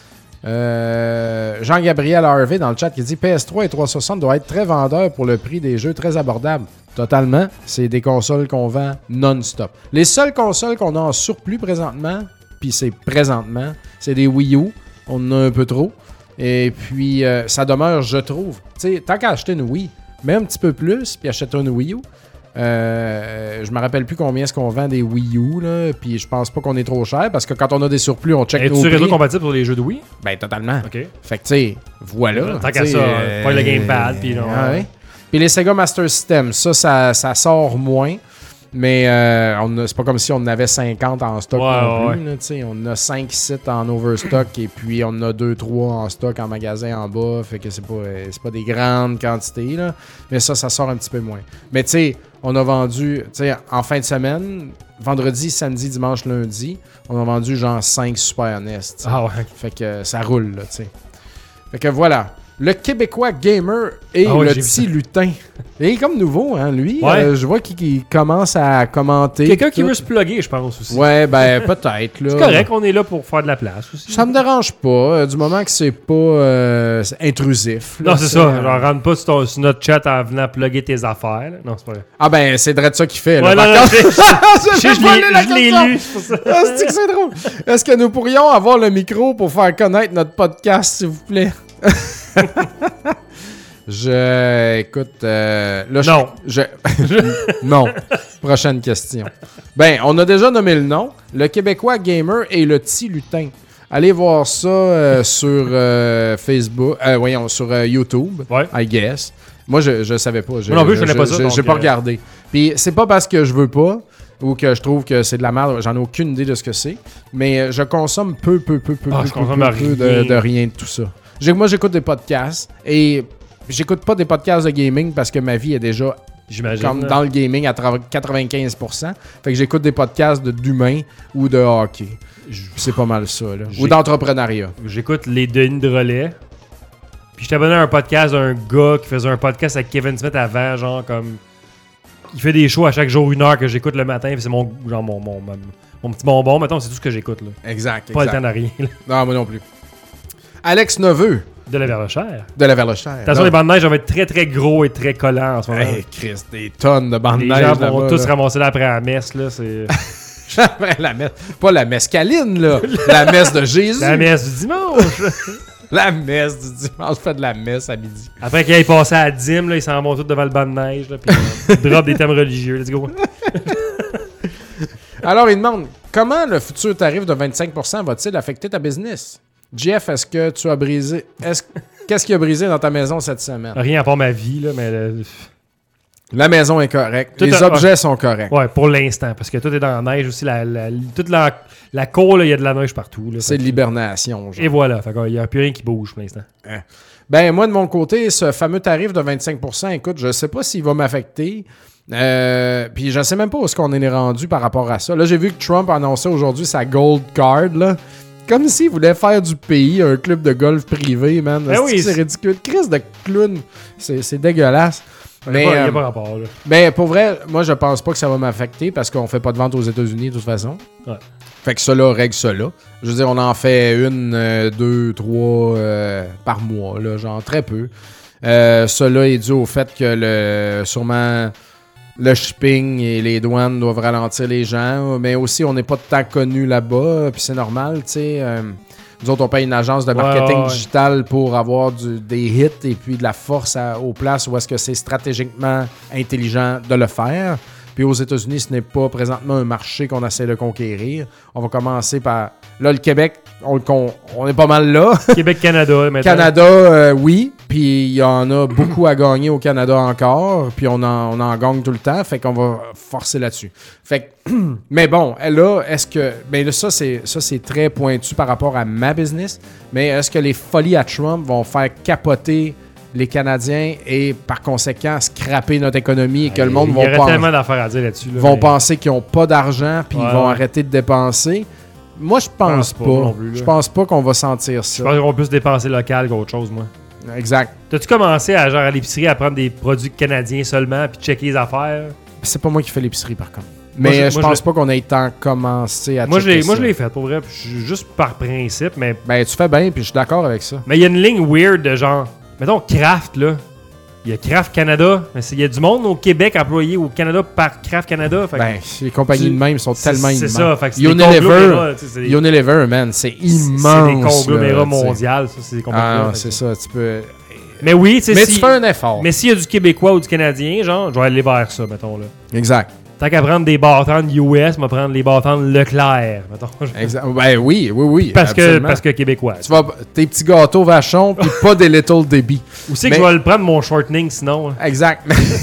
Euh, Jean-Gabriel Harvey dans le chat qui dit P S trois et trois cent soixante doivent être très vendeurs pour le prix des jeux très abordables. Totalement. C'est des consoles qu'on vend non-stop. Les seules consoles qu'on a en surplus présentement, puis c'est présentement, c'est des Wii U. On en a un peu trop. Et puis, euh, ça demeure, je trouve. Tu sais, tant qu'à acheter une Wii, mets un petit peu plus, puis achète une Wii U. Euh, je me rappelle plus combien est-ce qu'on vend des Wii U, là, puis je pense pas qu'on est trop cher, parce que quand on a des surplus, on check nos Es-tu réseau prix. compatible pour les jeux de Wii? Ben, totalement. Ok. Fait que, tu sais, voilà. Tant qu'à tu sais, ça, euh, pas le gamepad, puis non. ah ouais. Puis les Sega Master System, ça, ça, ça sort moins. Mais euh, on a- c'est pas comme si on en avait cinquante en stock Ouais, non ouais, plus. là, tu sais. on a cinq sites en overstock et puis on en a deux trois en stock en magasin en bas. Fait que c'est pas, euh, c'est pas des grandes quantités. Là. Mais ça, ça sort un petit peu moins. Mais tu sais, on a vendu, tu sais, en fin de semaine, vendredi, samedi, dimanche, lundi, on a vendu genre cinq Super N E S. tu sais. Ah ouais. Fait que euh, ça roule, là, tu sais. Fait que voilà. Le Québécois Gamer et Ah ouais, le j'ai vu petit lutin. Il est comme nouveau, hein, lui. Ouais. Euh, je vois qu'il qu'il commence à commenter. Quelqu'un qui tout. veut se plugger, je pense aussi. Ouais, ben peut-être, là. C'est correct, on est là pour faire de la place aussi. Ça me dérange pas, euh, du moment que c'est pas euh, c'est intrusif. là, Non, c'est tu ça. sais. Genre, rentre pas sur, ton- sur notre chat en venant plugger tes affaires. là. Non, c'est pas vrai. Ah ben, c'est vrai de ça qu'il fait. là. Ouais, Par non, non, contre- je, Je je, vais je voler la l'ai je l'ai question. lu, c'est pour ça. Ah, c'est que c'est drôle. Est-ce que nous pourrions avoir le micro pour faire connaître notre podcast, s'il vous plaît? Je. Écoute. euh, là, je- Non. Je, non. Prochaine question. Ben, on a déjà nommé le nom. Le Québécois Gamer et le petit lutin. Allez voir ça euh, sur euh, Facebook. Euh, voyons, sur euh, YouTube. Ouais. I guess. Moi, je, je savais pas. Je, Moi non plus, je connais pas ça, J'ai donc, j'ai pas euh, regardé. Puis c'est pas parce que je veux pas ou que je trouve que c'est de la merde. J'en ai aucune idée de ce que c'est. Mais euh, je consomme peu, peu, peu, peu, Ah, peu, je peu, consomme peu, rien. peu de, de rien de tout ça. J'ai- Moi, j'écoute des podcasts et j'écoute pas des podcasts de gaming parce que ma vie est déjà J'imagine. comme là. dans le gaming à tra- quatre-vingt-quinze pour cent. Fait que j'écoute des podcasts de- d'humains ou de hockey. C'est pas mal ça, là. J'ai- Ou d'entrepreneuriat. J'écoute les Denis de relais. Puis je abonné à un podcast d'un gars qui faisait un podcast avec Kevin Smith avant, genre comme. Il fait des shows à chaque jour, une heure que j'écoute le matin. Puis c'est mon, genre mon, mon, mon, mon petit bonbon. Mettons, c'est tout ce que j'écoute. là. Exact, Pas le temps de rien. là. Non, moi non plus. Alex Neveu De la verlochère. de la Verlochère. Attention, les bandes de neige vont être très très gros et très collants en ce moment. Hey, Chris, des tonnes de bandes de les neige gens vont là-bas, tous là. ramasser là après la messe. Là, c'est Après la messe. Pas la mescaline, là. La messe de Jésus. la messe du dimanche. La messe du dimanche. Fait de la messe à midi. Après qu'il ait passé à la dîme, là, ils s'en vont tous devant le banc de neige. Là, puis ils drop des thèmes religieux. Let's go. Alors, il demande comment le futur tarif de vingt-cinq pour cent va-t-il affecter ta business? Jeff, est-ce que tu as brisé. Est-ce... Qu'est-ce qui a brisé dans ta maison cette semaine? Rien à part ma vie, là, mais. euh, La maison est correcte. Tout Les a- objets sont corrects. Ouais, pour l'instant, parce que tout est dans la neige aussi. La, la- toute la, la cour, là, il y a de la neige partout. Là, C'est Fait de que- l'hibernation. genre. Et voilà, fait qu'il n'y a plus rien qui bouge pour l'instant. Ben, moi, de mon côté, ce fameux tarif de vingt-cinq pour cent, écoute, je sais pas s'il va m'affecter. Euh, puis je sais même pas où est-ce qu'on est rendu par rapport à ça. Là, j'ai vu que Trump annonçait aujourd'hui sa Gold Card, là. Comme s'il voulait faire du pays un club de golf privé, man. Ben Est-ce oui, que c'est c'est- ridicule. Crise de clown. C'est, c'est dégueulasse. Mais, il n'y a, euh, pas rapport. Là. Mais pour vrai, moi, je pense pas que ça va m'affecter parce qu'on fait pas de vente aux États-Unis de toute façon. Ouais. Fait que ça là règle ça là. Je veux dire, on en fait une, euh, deux, trois euh, par mois, là, genre très peu. Euh, cela est dû au fait que le sûrement le shipping et les douanes doivent ralentir les gens, mais aussi on n'est pas tant connus là-bas, puis c'est normal, tu sais. Euh, nous autres, on paye une agence de marketing ouais, ouais, ouais. digital pour avoir du, des hits et puis de la force à, aux places où est-ce que c'est stratégiquement intelligent de le faire. Puis aux États-Unis, ce n'est pas présentement un marché qu'on essaie de conquérir. On va commencer par... Là, le Québec, on, on, on est pas mal là. Québec-Canada, maintenant. Canada, euh, oui. Puis il y en a beaucoup à gagner au Canada encore. Puis on en, on en gagne tout le temps. Fait qu'on va forcer là-dessus. Fait que... Mais bon, là, est-ce que... Mais là, ça, c'est, ça, c'est très pointu par rapport à ma business. Mais est-ce que les folies à Trump vont faire capoter les Canadiens et par conséquent scraper notre économie et que le monde Il y vont aurait pas tellement d'affaires à dire là-dessus. Là, vont mais... penser qu'ils n'ont pas d'argent puis Ouais, ils vont ouais. arrêter de dépenser. Moi, je pense, pense pas pas. non plus, là. Je pense pas qu'on va sentir Je ça. pense qu'on peut se dépenser local qu'autre chose, moi. Exact. T'as-tu commencé à, genre, à l'épicerie à prendre des produits canadiens seulement puis checker les affaires? C'est pas moi qui fais l'épicerie, par contre. Moi, Mais je- euh, je moi, pense je pas qu'on ait tant commencé à Moi, je checker l'ai, moi, ça. je l'ai fait, pour vrai. puis je- Juste par principe, mais Ben, tu fais bien, puis je suis d'accord avec ça. mais il y a une ligne weird de genre... Mettons, Kraft, là. Il y a Kraft Canada. Mais c'est- il y a du monde au Québec employé au Canada par Kraft Canada. Fait que Ben, les compagnies tu- de même sont c'est- tellement c'est immenses. ça, fait que c'est des Unilever, conglomérats, tu sais, c'est des- Unilever, man, c'est immense. C'est des conglomérats là, tu sais. mondiaux, ça, c'est des compagnies. Ah, fait que- c'est ça, tu peux... Mais oui, tu sais, Mais si- tu fais un effort. Mais s'il y a du Québécois ou du Canadien, genre, je vais aller vers ça, mettons, là. Exact. Tant qu'à prendre des bâtons de U S, je vais prendre les bâtons de Leclerc, mettons. exact. Ben oui, oui, oui. Parce que, absolument. parce que Québécois. Tu vas... Tes petits gâteaux vachons, puis pas des Little Debbie. Où c'est Mais- que je vais le prendre, mon shortening, sinon? hein? Exact.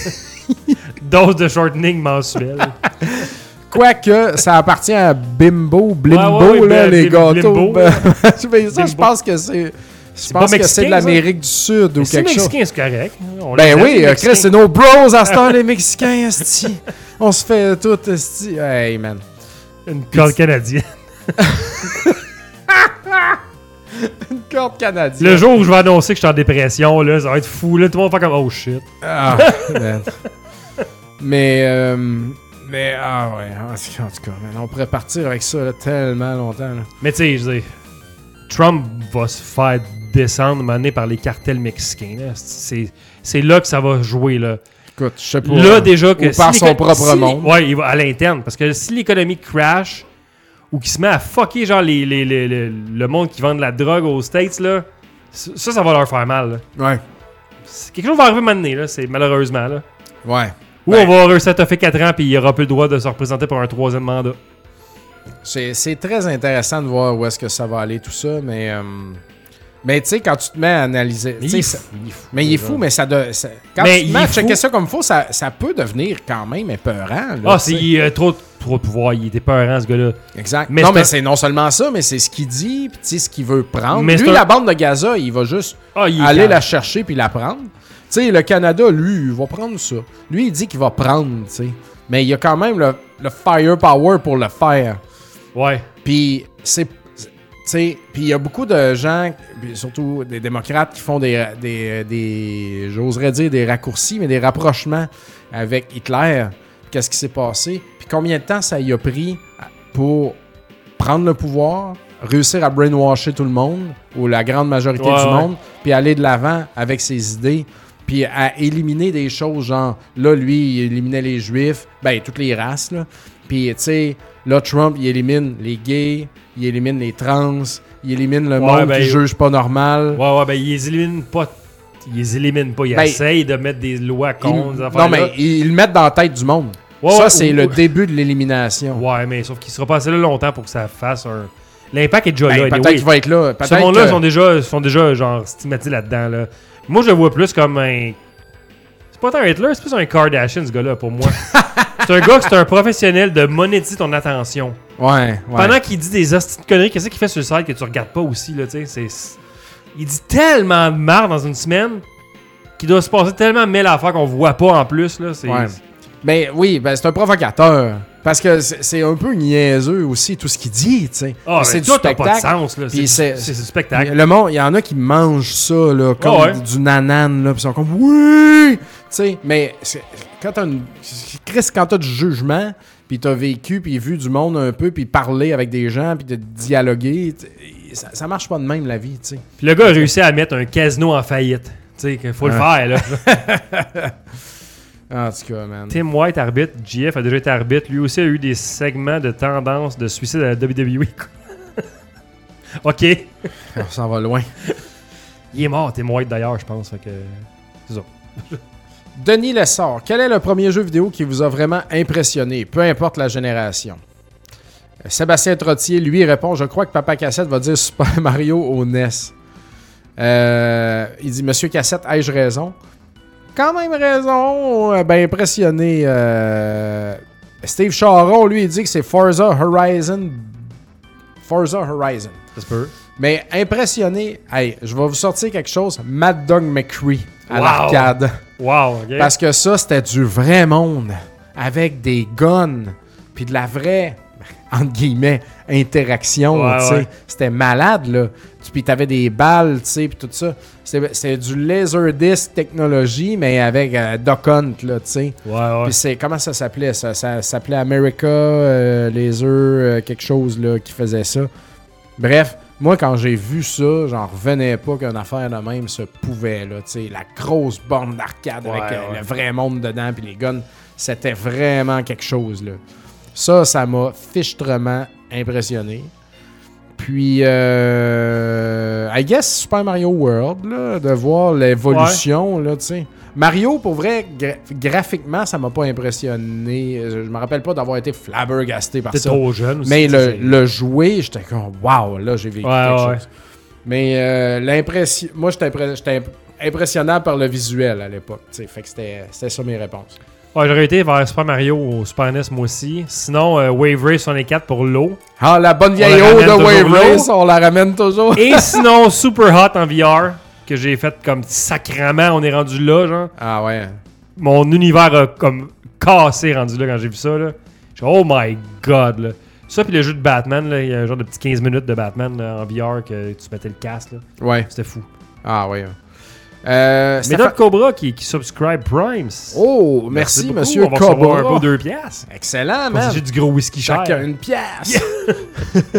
Dose de shortening mensuel. Quoique, ça appartient à Bimbo, Blimbo, Ouais, ouais, ouais, là, ben, les Blim- gâteaux. Blimbo, Ben, mais ça, je Bimbo. pense que c'est... Je C'est pense pas que c'est de mexicain, ça? l'Amérique du Sud ou Mais c'est quelque chose. mexicain, c'est correct. On Ben les aime, oui, les euh, Mexicains. Chris, c'est nos bros à cette heure, les Mexicains, esti. On se fait tout, esti. Hey, man. Une corde canadienne. Une corde canadienne. Le jour où je vais annoncer que je suis en dépression, là, ça va être fou. Là, tout le monde va faire comme « Oh shit Ah, man. Mais, euh, mais, ah ouais, en tout cas, man, on pourrait partir avec ça là, tellement longtemps. Là. ». Mais tu sais, je veux dire, Trump va se faire descendre mané par les cartels mexicains. Là. C'est, c'est là que ça va jouer. Là, Écoute, je sais pas. là hein, déjà que... ou par si son l'éco- propre si- monde. Ouais, il va à l'interne. Parce que si l'économie crash ou qu'il se met à fucker genre les, les, les- les- le monde qui vend de la drogue aux States, là, ça, ça va leur faire mal. Là. Ouais. C'est- Quelque chose va arriver maintenant, là, c'est malheureusement. Là. Ouais. Ou Ben, on va réussir à toffer quatre ans puis il aura plus le droit de se représenter pour un troisième mandat. C'est, c'est très intéressant de voir où est-ce que ça va aller, tout ça, mais... euh, mais tu sais, quand tu te mets à analyser... tu sais, ça- il est fou. mais il est fou, mais ça... De, ça- quand Mais tu te il mets à est checker fou. ça comme faut, ça, ça peut devenir quand même épeurant. Là, Ah, tu c'est sais. il a trop, trop de pouvoir. Il était peurant, ce gars-là. Exact. Mais non, c'est mais un- c'est non seulement ça, mais c'est ce qu'il dit, puis tu sais, ce qu'il veut prendre. Mais lui, c'est un- la bande de Gaza, il va juste Ah, il est aller calme. la chercher puis la prendre. Tu sais, le Canada, lui, il va prendre ça. Lui, il dit qu'il va prendre, tu sais. Mais il y a quand même le, le firepower pour le faire. Ouais. Puis c'est... Tu sais, puis il y a beaucoup de gens, puis surtout des démocrates, qui font des, des, des j'oserais dire des raccourcis, mais des rapprochements avec Hitler. Qu'est-ce qui s'est passé? Puis combien de temps ça y a pris pour prendre le pouvoir, réussir à brainwasher tout le monde, ou la grande majorité Ouais, du ouais. monde, puis aller de l'avant avec ses idées, puis à éliminer des choses, genre, là, lui, il éliminait les Juifs, ben, toutes les races, là. Puis, tu sais, là, Trump, il élimine les gays, il élimine les trans, il élimine le Ouais, monde ben, qui il- juge pas normal. Ouais, ouais, ben, ils les éliminent pas. Ils les éliminent pas. Ils Ben, essayent de mettre des lois Il- contre. des non, affaires-là. mais ils le mettent dans la tête du monde. Ouais, ça, ouais, c'est ou- le début de l'élimination. Ouais, mais sauf qu'il sera passé là longtemps pour que ça fasse un. L'impact est déjà Ben, là. peut-être anyway. qu'il va être là. Peut-être Ce monde-là que- sont déjà, sont déjà genre stigmatisés là-dedans. Là. Moi, je le vois plus comme un. C'est pas tant un Hitler, c'est plus un Kardashian, ce gars-là, pour moi. C'est un gars qui c'est un professionnel de monétiser ton attention. Ouais, ouais. Pendant qu'il dit des hosties de conneries, qu'est-ce qu'il fait sur le site que tu regardes pas aussi, là, tu sais? c'est- Il dit tellement de marre dans une semaine qu'il doit se passer tellement mille affaires qu'on voit pas en plus, là. C'est... Ouais. Ben oui, ben c'est un provocateur. Parce que c'est, c'est un peu niaiseux aussi, tout ce qu'il dit, tu sais. Ah, c'est mais du tout n'a spectacle. pas de sens, là. C'est, c'est, c'est, c'est du spectacle. Le monde, il y en a qui mangent ça, là, comme oh, ouais. du nanan, là, pis ils sont comme « Oui! » Tu sais, mais c'est, quand t'as une... Chris, quand t'as du jugement, puis t'as vécu, puis vu du monde un peu, puis parler avec des gens, puis de dialoguer, ça, ça marche pas de même, la vie, tu sais. Puis le gars a réussi à mettre un casino en faillite. Tu sais, qu'il faut ouais. le faire, là. En tout cas, man. Tim White, arbitre. J F a déjà été arbitre. Lui aussi a eu des segments de tendance de suicide à la W W E. OK. On s'en va loin. Il est mort, Tim White, d'ailleurs, je pense. Fait que... C'est ça. Denis Lessard, quel est le premier jeu vidéo qui vous a vraiment impressionné, peu importe la génération? Sébastien Trottier, lui, répond « Je crois que Papa Cassette va dire Super Mario au N E S. Euh, » Il dit « Monsieur Cassette, ai-je raison? » Quand même raison. Ben impressionné. Euh... Steve Charon, lui, il dit que c'est Forza Horizon. Forza Horizon. Ça se peut. Mais impressionné. Hey, je vais vous sortir quelque chose. Mad Dog McCree à wow. l'arcade. Wow, OK. Parce que ça, c'était du vrai monde. Avec des guns. Puis de la vraie, entre guillemets, interaction. Ouais, tu sais. ouais. C'était malade, là. Puis t'avais des balles, tu sais, puis tout ça. C'était, c'était du Laserdisc technologie, mais avec euh, Duck Hunt, là, tu sais. Ouais, ouais. Puis c'est, comment ça s'appelait, ça? Ça s'appelait America euh, Laser, euh, quelque chose, là, qui faisait ça. Bref, moi, quand j'ai vu ça, j'en revenais pas qu'une affaire de même se pouvait, là, tu sais. La grosse borne d'arcade ouais, avec euh, ouais. le vrai monde dedans, puis les guns, c'était vraiment quelque chose, là. Ça, ça m'a fichtrement impressionné. Puis, euh, I guess Super Mario World, là, de voir l'évolution, ouais. là, tu sais. Mario, pour vrai, gra- graphiquement, ça m'a pas impressionné. Je me rappelle pas d'avoir été flabbergasté par T'es ça. trop jeune aussi. Mais le, le jouer, j'étais comme, wow, là, j'ai vécu ouais, quelque ouais. chose. Mais euh, l'impression, moi, j'étais, impré- j'étais impressionnable par le visuel à l'époque, tu sais. Fait que c'était, c'était ça mes réponses. Ouais, j'aurais été vers Super Mario au Super N E S, moi aussi. Sinon, euh, Wave Race soixante-quatre pour l'eau. Ah, la bonne vieille eau de Wave Race, on la ramène toujours. Et sinon, Super Hot en V R, que j'ai fait comme sacrament, on est rendu là, genre. Ah ouais. Mon univers a comme cassé rendu là quand j'ai vu ça, là. J'ai dit, oh my god, là. Ça, puis le jeu de Batman, là, il y a un genre de petit quinze minutes de Batman là, en V R que tu mettais le casque, là. Ouais. C'était fou. Ah ouais. Euh, Méthode fa... Cobra qui, qui subscribe Prime. Oh, merci, merci monsieur on va Cobra. Un peu deux piastres. Excellent, man. J'ai du gros whisky cher. Chacun une pièce. Yeah.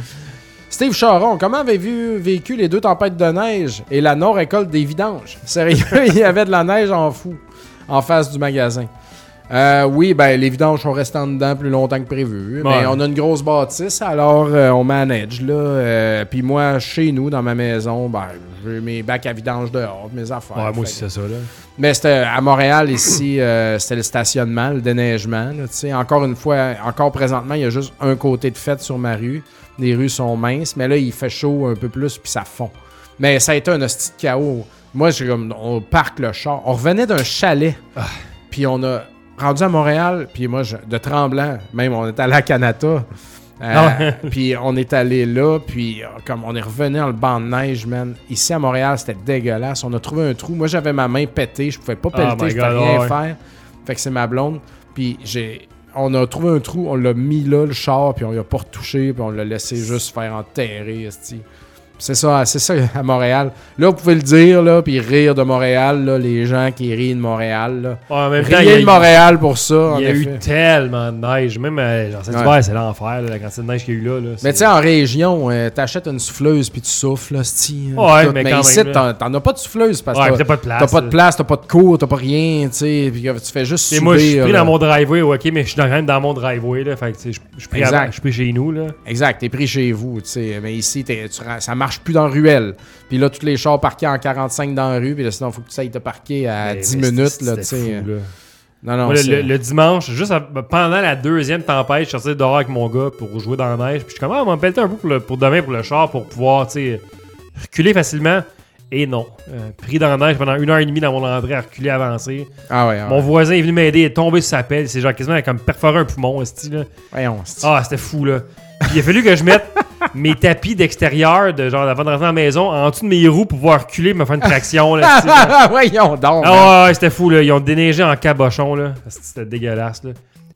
Steve Charon, comment avez-vous vécu les deux tempêtes de neige et la non-récolte des vidanges? Sérieux, il y avait de la neige en fou en face du magasin. Euh, oui, ben les vidanges sont restées en dedans plus longtemps que prévu. Ouais. Mais on a une grosse bâtisse, alors euh, on manage là. Euh, Puis moi, chez nous, dans ma maison, ben j'ai mes bacs à vidange dehors, mes affaires. Ouais, moi aussi c'est ça là. Mais c'était à Montréal ici, euh, c'était le stationnement, le déneigement. Là, t'sais. Encore une fois, encore présentement, il y a juste un côté de fête sur ma rue. Les rues sont minces, mais là il fait chaud un peu plus puis ça fond. Mais ça a été un hostie de chaos. Moi, j'ai comme on parque le char. On revenait d'un chalet, ah. Puis on a rendu à Montréal, puis moi, je, de Tremblant, même, on est allé à Canada. Euh, ah. Puis on est allé là, puis comme on est revenu dans le banc de neige, man. Ici à Montréal, c'était dégueulasse. On a trouvé un trou. Moi, j'avais ma main pétée. Je pouvais pas pelleter, oh je pouvais rien oh, faire. Ouais. Fait que c'est ma blonde. Puis j'ai... On a trouvé un trou, on l'a mis là, le char, puis on l'a pas retouché, puis on l'a laissé juste faire enterrer, esti. C'est ça, c'est ça à Montréal. Là, vous pouvez le dire, là, puis rire de Montréal, là, les gens qui rient de Montréal. Là. Ouais, en même temps, Riez de Montréal pour ça. Il y a eu tellement de neige. Même euh, genre, cet ouais. hiver, c'est l'enfer, là, la quantité de neige qu'il y a eu là. là mais tu sais, en région, euh, t'achètes une souffleuse puis tu souffles, là, c'ti. Ouais, tout. mais, mais quand ici, même, t'en, t'en as pas de souffleuse parce que ouais, t'as, t'as pas de place. T'as pas de place, t'as pas de cours, t'as pas rien, tu sais. Puis tu fais juste subir. Moi, je suis pris là. dans mon driveway, ok, mais je suis quand même dans mon driveway, là. Fait que, tu sais, je suis pris, pris chez nous, là. Exact, t'es pris chez vous, tu sais. Mais ici, tu, ça marche plus dans la ruelle. Puis là, tous les chars parqués en quarante-cinq dans la rue. Puis là, sinon, il faut que tu ailles te parquer à mais, dix mais minutes. Là, tu sais. Non, non, Moi, le, le, le dimanche, juste à, pendant la deuxième tempête, je suis sorti dehors avec mon gars pour jouer dans la neige. Puis je suis comme, ah, on va me pelleter un peu pour, le, pour demain pour le char pour pouvoir, tu sais, reculer facilement. Et non. Euh, pris dans la neige pendant une heure et demie dans mon entrée à reculer, avancer. Ah ouais, ah mon ouais. voisin est venu m'aider, il est tombé sur sa pelle. C'est genre quasiment comme perforer un poumon, esti, là. Voyons, esti. Ah, c'était fou, là. Puis il a fallu que je mette mes tapis d'extérieur, de genre avant de rentrer à la maison, en dessous de mes roues pour pouvoir reculer, me faire une traction, là. Voyons donc. Ah ouais, ouais, c'était fou, là. Ils ont déneigé en cabochon, là. C'était dégueulasse, là.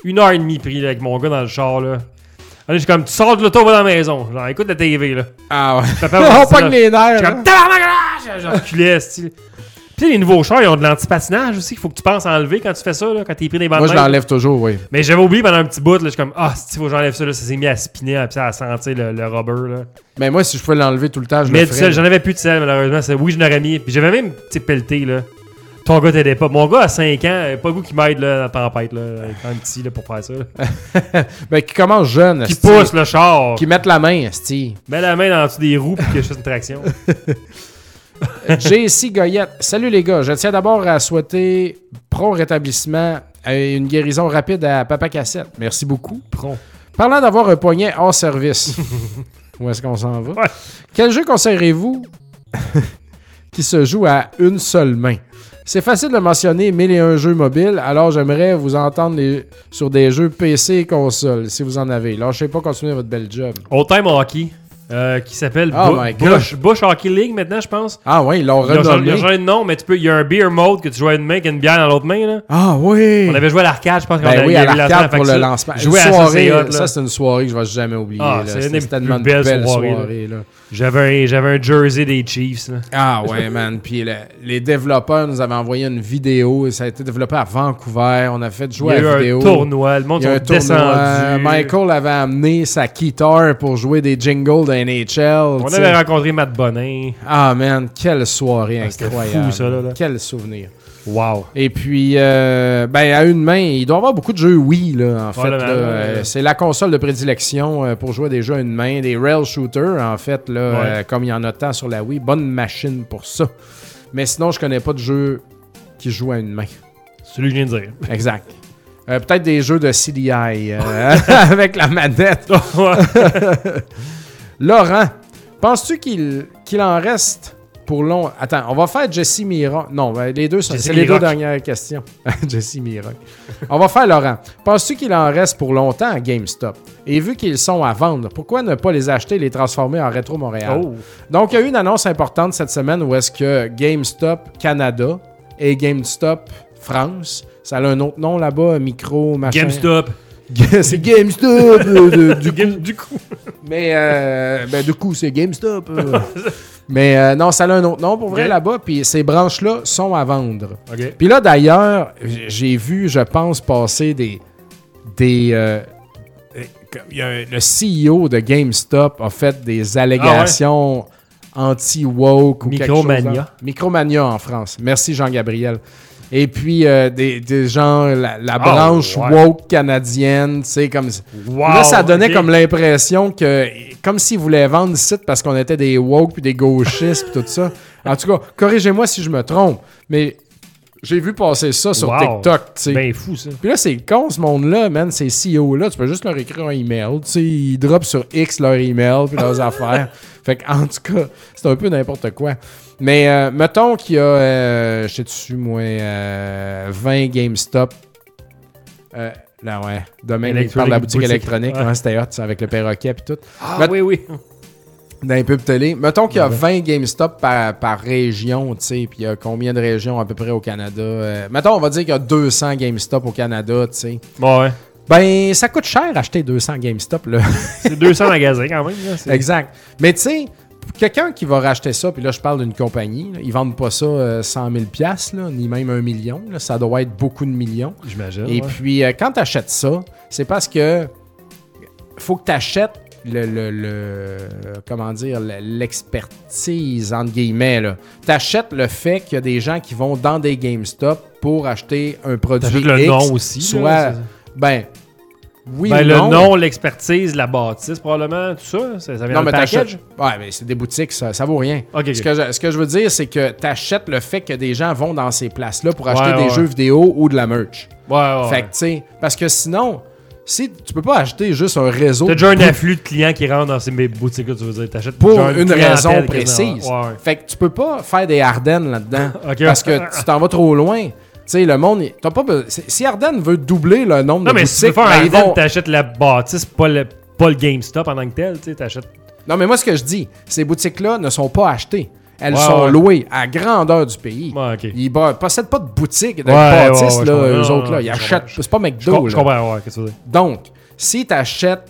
Une heure et demie pris là, avec mon gars dans le char. Là. Allez, je suis comme, tu sors de l'auto, va dans la maison. Genre, écoute la T V. Là. Ah ouais. Papa, On pogne les nerfs. Je suis comme, tabarnak! J'en reculais, style. Puis les nouveaux chars, ils ont de l'antipatinage aussi qu'il faut que tu penses à enlever quand tu fais ça, là, quand t'es pris des bandes. Moi, je l'enlève toujours, oui. Mais j'avais oublié pendant un petit bout, là, je suis comme, ah, il faut que j'enlève ça, là, ça s'est mis à spinner, puis à sentir le, le rubber, là. Mais moi, si je pouvais l'enlever tout le temps, je Mais le du ferais. sel, j'en avais plus de sel, malheureusement. C'est, oui, je l'aurais mis. Puis j'avais même, tu sais, pelleté, là. Ton gars t'aidait pas. Mon gars, à cinq ans, pas le goût qui m'aide, là, dans la tempête, là, avec un petit, là, pour faire ça. Là. Ben, qui commence jeune, Qui esti. pousse le char. Qui mette la main, esti. Met la main dans le dessous des roues, puis que je fasse une traction. J C Goyette. Salut les gars. Je tiens d'abord à souhaiter prompt rétablissement et une guérison rapide à Papa Cassette. Merci beaucoup. Prompt. Parlant d'avoir un poignet hors service. Où est-ce qu'on s'en va? Ouais. Quel jeu conseillerez-vous qui se joue à une seule main? C'est facile de mentionner mille et un jeux mobiles, alors j'aimerais vous entendre les... sur des jeux P C et console, si vous en avez. Lâchez pas, continuez votre bel job. Old Time Hockey, euh, qui s'appelle Oh Bu- my God. Bush, Bush Hockey League maintenant, je pense. Ah ouais, ils l'ont Il y a genre- il y renommé. a genre un nom, mais tu peux, il y a un beer mode que tu joues à une main qui a une bière dans l'autre main. Là. Ah oui! On avait joué à l'arcade, je pense. qu'on Ben a- oui, il y à avait l'arcade l'entrée, pour fait que le ça, lancement. Une jouer à ça, soirée, c'est hot, là. ça c'est une soirée que je vais jamais oublier. Ah, là. c'est une C'était des tellement plus de belles belles soirées, là. soirées. Là. J'avais un, j'avais un jersey des Chiefs. Là. Ah ouais, man. Puis le- les développeurs nous avaient envoyé une vidéo. Ça a été développé à Vancouver. On a fait Il jouer y a à eu la vidéo. un tournoi, le monde Il y a un sont tournoi. descendus. Michael avait amené sa guitare pour jouer des jingles de N H L. On t'sais. avait rencontré Matt Bonin. Ah man, quelle soirée Ah, c'était incroyable. fou, ça, là, là. Quel souvenir. Wow. Et puis, euh, ben, à une main, il doit y avoir beaucoup de jeux Wii, là, en fait. Voilà, là. ouais, ouais. Euh, c'est la console de prédilection euh, pour jouer à des jeux à une main, des rail shooters, en fait, là, Ouais. euh, comme il y en a tant sur la Wii. Bonne machine pour ça. Mais sinon, je connais pas de jeux qui jouent à une main. Celui que je viens de dire. Exact. Euh, peut-être des jeux de C D I euh, avec la manette. Ouais. Laurent, penses-tu qu'il qu'il en reste pour long... Attends, on va faire Jesse Miron. Non, ben, les deux, sont- Jesse c'est les deux Miroc. dernières questions. Jesse Miron. On va faire Laurent. Penses-tu qu'il en reste pour longtemps à GameStop? Et vu qu'ils sont à vendre, pourquoi ne pas les acheter et les transformer en Rétro Montréal? Oh. Donc, il y a eu une annonce importante cette semaine où est-ce que GameStop Canada et GameStop France, ça a un autre nom là-bas, micro, machin. GameStop. C'est GameStop euh, de- du Game- coup. du coup. Mais euh, ben, du coup, c'est GameStop. euh. Mais euh, non, ça a un autre nom pour vrai Ok. là-bas. Puis ces branches-là sont à vendre. OK. Puis là, d'ailleurs, j'ai vu, je pense, passer des. des euh, il y a un- le C E O de GameStop a fait des allégations anti-woke ou quelque chose. Micromania. Micromania en France. Merci Jean-Gabriel. Et puis, euh, des, des gens, la, la branche Ah, ouais. woke canadienne, tu sais, comme... Wow, là, ça donnait ok. comme l'impression que... Comme s'ils voulaient vendre ici parce qu'on était des woke puis des gauchistes puis tout ça. En tout cas, corrigez-moi si je me trompe, mais j'ai vu passer ça sur Wow. TikTok, tu sais. Ben fou, ça. Puis là, c'est con, ce monde-là, man, ces C E O-là, tu peux juste leur écrire un email, tu sais, ils dropent sur X leur email puis leurs affaires. Fait qu'en tout cas, c'est un peu n'importe quoi. Mais euh, mettons qu'il y a, euh, je sais dessus, moi, euh, vingt GameStop. Euh, là, ouais. Demain, il parle de la boutique Boutique. électronique, Ouais. hein, c'était hot, ça, avec le perroquet et tout. Ah Mais- oui, oui. Dans les pubs télé. Mettons qu'il y a Ouais. vingt GameStop par, par région, tu sais, puis il y a combien de régions à peu près au Canada? Euh, mettons, on va dire qu'il y a deux cents GameStop au Canada, tu sais. Bon, ouais. Ben, ça coûte cher acheter deux cents GameStop, là. C'est deux cents magasins quand même. Là. C'est- Exact. Mais tu sais, quelqu'un qui va racheter ça, puis là, je parle d'une compagnie, là, ils vendent pas ça euh, cent mille piastres, là, ni même un million. Là, ça doit être beaucoup de millions. J'imagine. Et ouais. puis, euh, quand tu achètes ça, c'est parce que faut que tu achètes le, le, le- comment dire, le- l'expertise, entre guillemets. Tu achètes le fait qu'il y a des gens qui vont dans des GameStop pour acheter un produit T'ajoutes le X, nom aussi. là, soit, c'est- ben, oui ben, ou le non. nom, l'expertise, la bâtisse, probablement, tout ça. Ça, ça vient Non, dans mais le package. t'achètes. Ouais, mais c'est des boutiques, ça, ça vaut rien. Ok, ok. Ce, que je, ce que je veux dire, c'est que tu achètes le fait que des gens vont dans ces places-là pour acheter Ouais, des ouais. jeux vidéo ou de la merch. Ouais, ouais. Fait que, tu sais, parce que sinon, si tu peux pas acheter juste un réseau T'as déjà un de- afflux de clients qui rentrent dans ces boutiques-là, tu veux dire. T'achètes pour genre une clientèle raison quasiment. précise. Ouais, ouais. Fait que tu peux pas faire des Ardennes là-dedans. Ok. Parce que tu t'en vas trop loin. Tu sais, le monde, il- t'as pas be- c'est- si Ardennes veut doubler le nombre Non, de mais si tu veux boutiques, faire un ben, ils Ardennes, vont- t'achètes la bâtisse, pas le, pas le GameStop en tant que tel. Tu sais, t'achètes. Non, mais moi, ce que je dis, ces boutiques-là ne sont pas achetées. Elles Ouais, sont ouais. louées à grandeur du pays. Ouais, ok. Ils ne possèdent pas de boutique, de Ouais, bâtisse, ouais, ouais, là, je comprends. eux Non, autres. non, Là. non, Ils je achètent. comprends. C'est pas Je, McDo. com- là. je comprends, ouais, qu'est-ce que tu veux dire. Donc, si tu achètes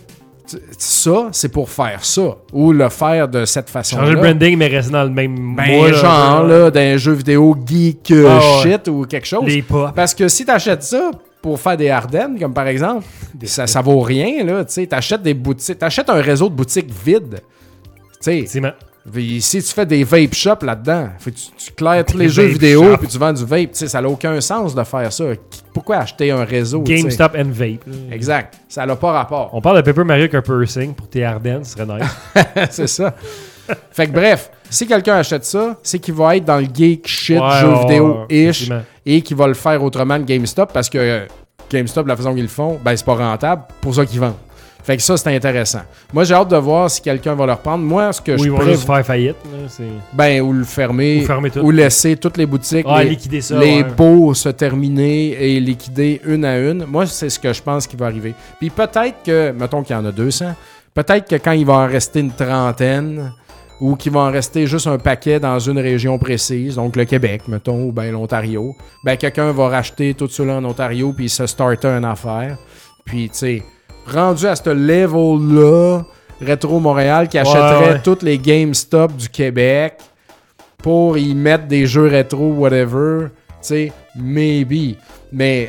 ça, c'est pour faire ça. Ou le faire de cette façon-là. Changer le branding, mais rester dans le même Ben, moule, genre, un peu, là, d'un jeu vidéo geek euh, Ah, ouais. shit ou quelque chose. Les pas. Parce que si tu achètes ça pour faire des Ardennes, comme par exemple, ça, ça vaut rien, là. Tu achètes des boutiques. Tu achètes un réseau de boutiques vides. Tu sais. Effectivement. Puis si tu fais des vape shops là-dedans, faut que tu, tu claires tous Des les jeux vape vidéo shops. puis tu vends du vape, tu sais, ça n'a aucun sens de faire ça. Qui- Pourquoi acheter un réseau? tu sais? GameStop and Vape. là. Exact. Ça n'a pas rapport. On parle de Paper Mario avec un piercing pour tes Ardennes, ce serait nice. C'est ça. Fait que bref, si quelqu'un achète ça, c'est qu'il va être dans le geek shit, Ouais, jeu ouais, vidéo-ish, ouais, effectivement. et qu'il va le faire autrement que GameStop parce que euh, GameStop, la façon qu'ils le font, ben c'est pas rentable, pour ça qu'ils vendent. Fait que ça, c'est intéressant. Moi, j'ai hâte de voir si quelqu'un va le reprendre. Moi, ce que Ou je ils vont prévois- juste faire faillite. là, c'est- ben, ou le fermer, Ou fermer tout. ou laisser toutes les boutiques, Ah, les, liquider ça, les ouais. pots se terminer et liquider une à une. Moi, c'est ce que je pense qui va arriver. Puis peut-être que, mettons qu'il y en a deux cents, peut-être que quand il va en rester une trentaine, ou qu'il va en rester juste un paquet dans une région précise, donc le Québec, mettons, ou ben l'Ontario, ben quelqu'un va racheter tout cela en Ontario puis se starter une affaire. Puis, tu sais, rendu à ce level-là, Rétro Montréal qui achèterait ouais. toutes les GameStop du Québec pour y mettre des jeux rétro, whatever, tu sais, maybe. Mais,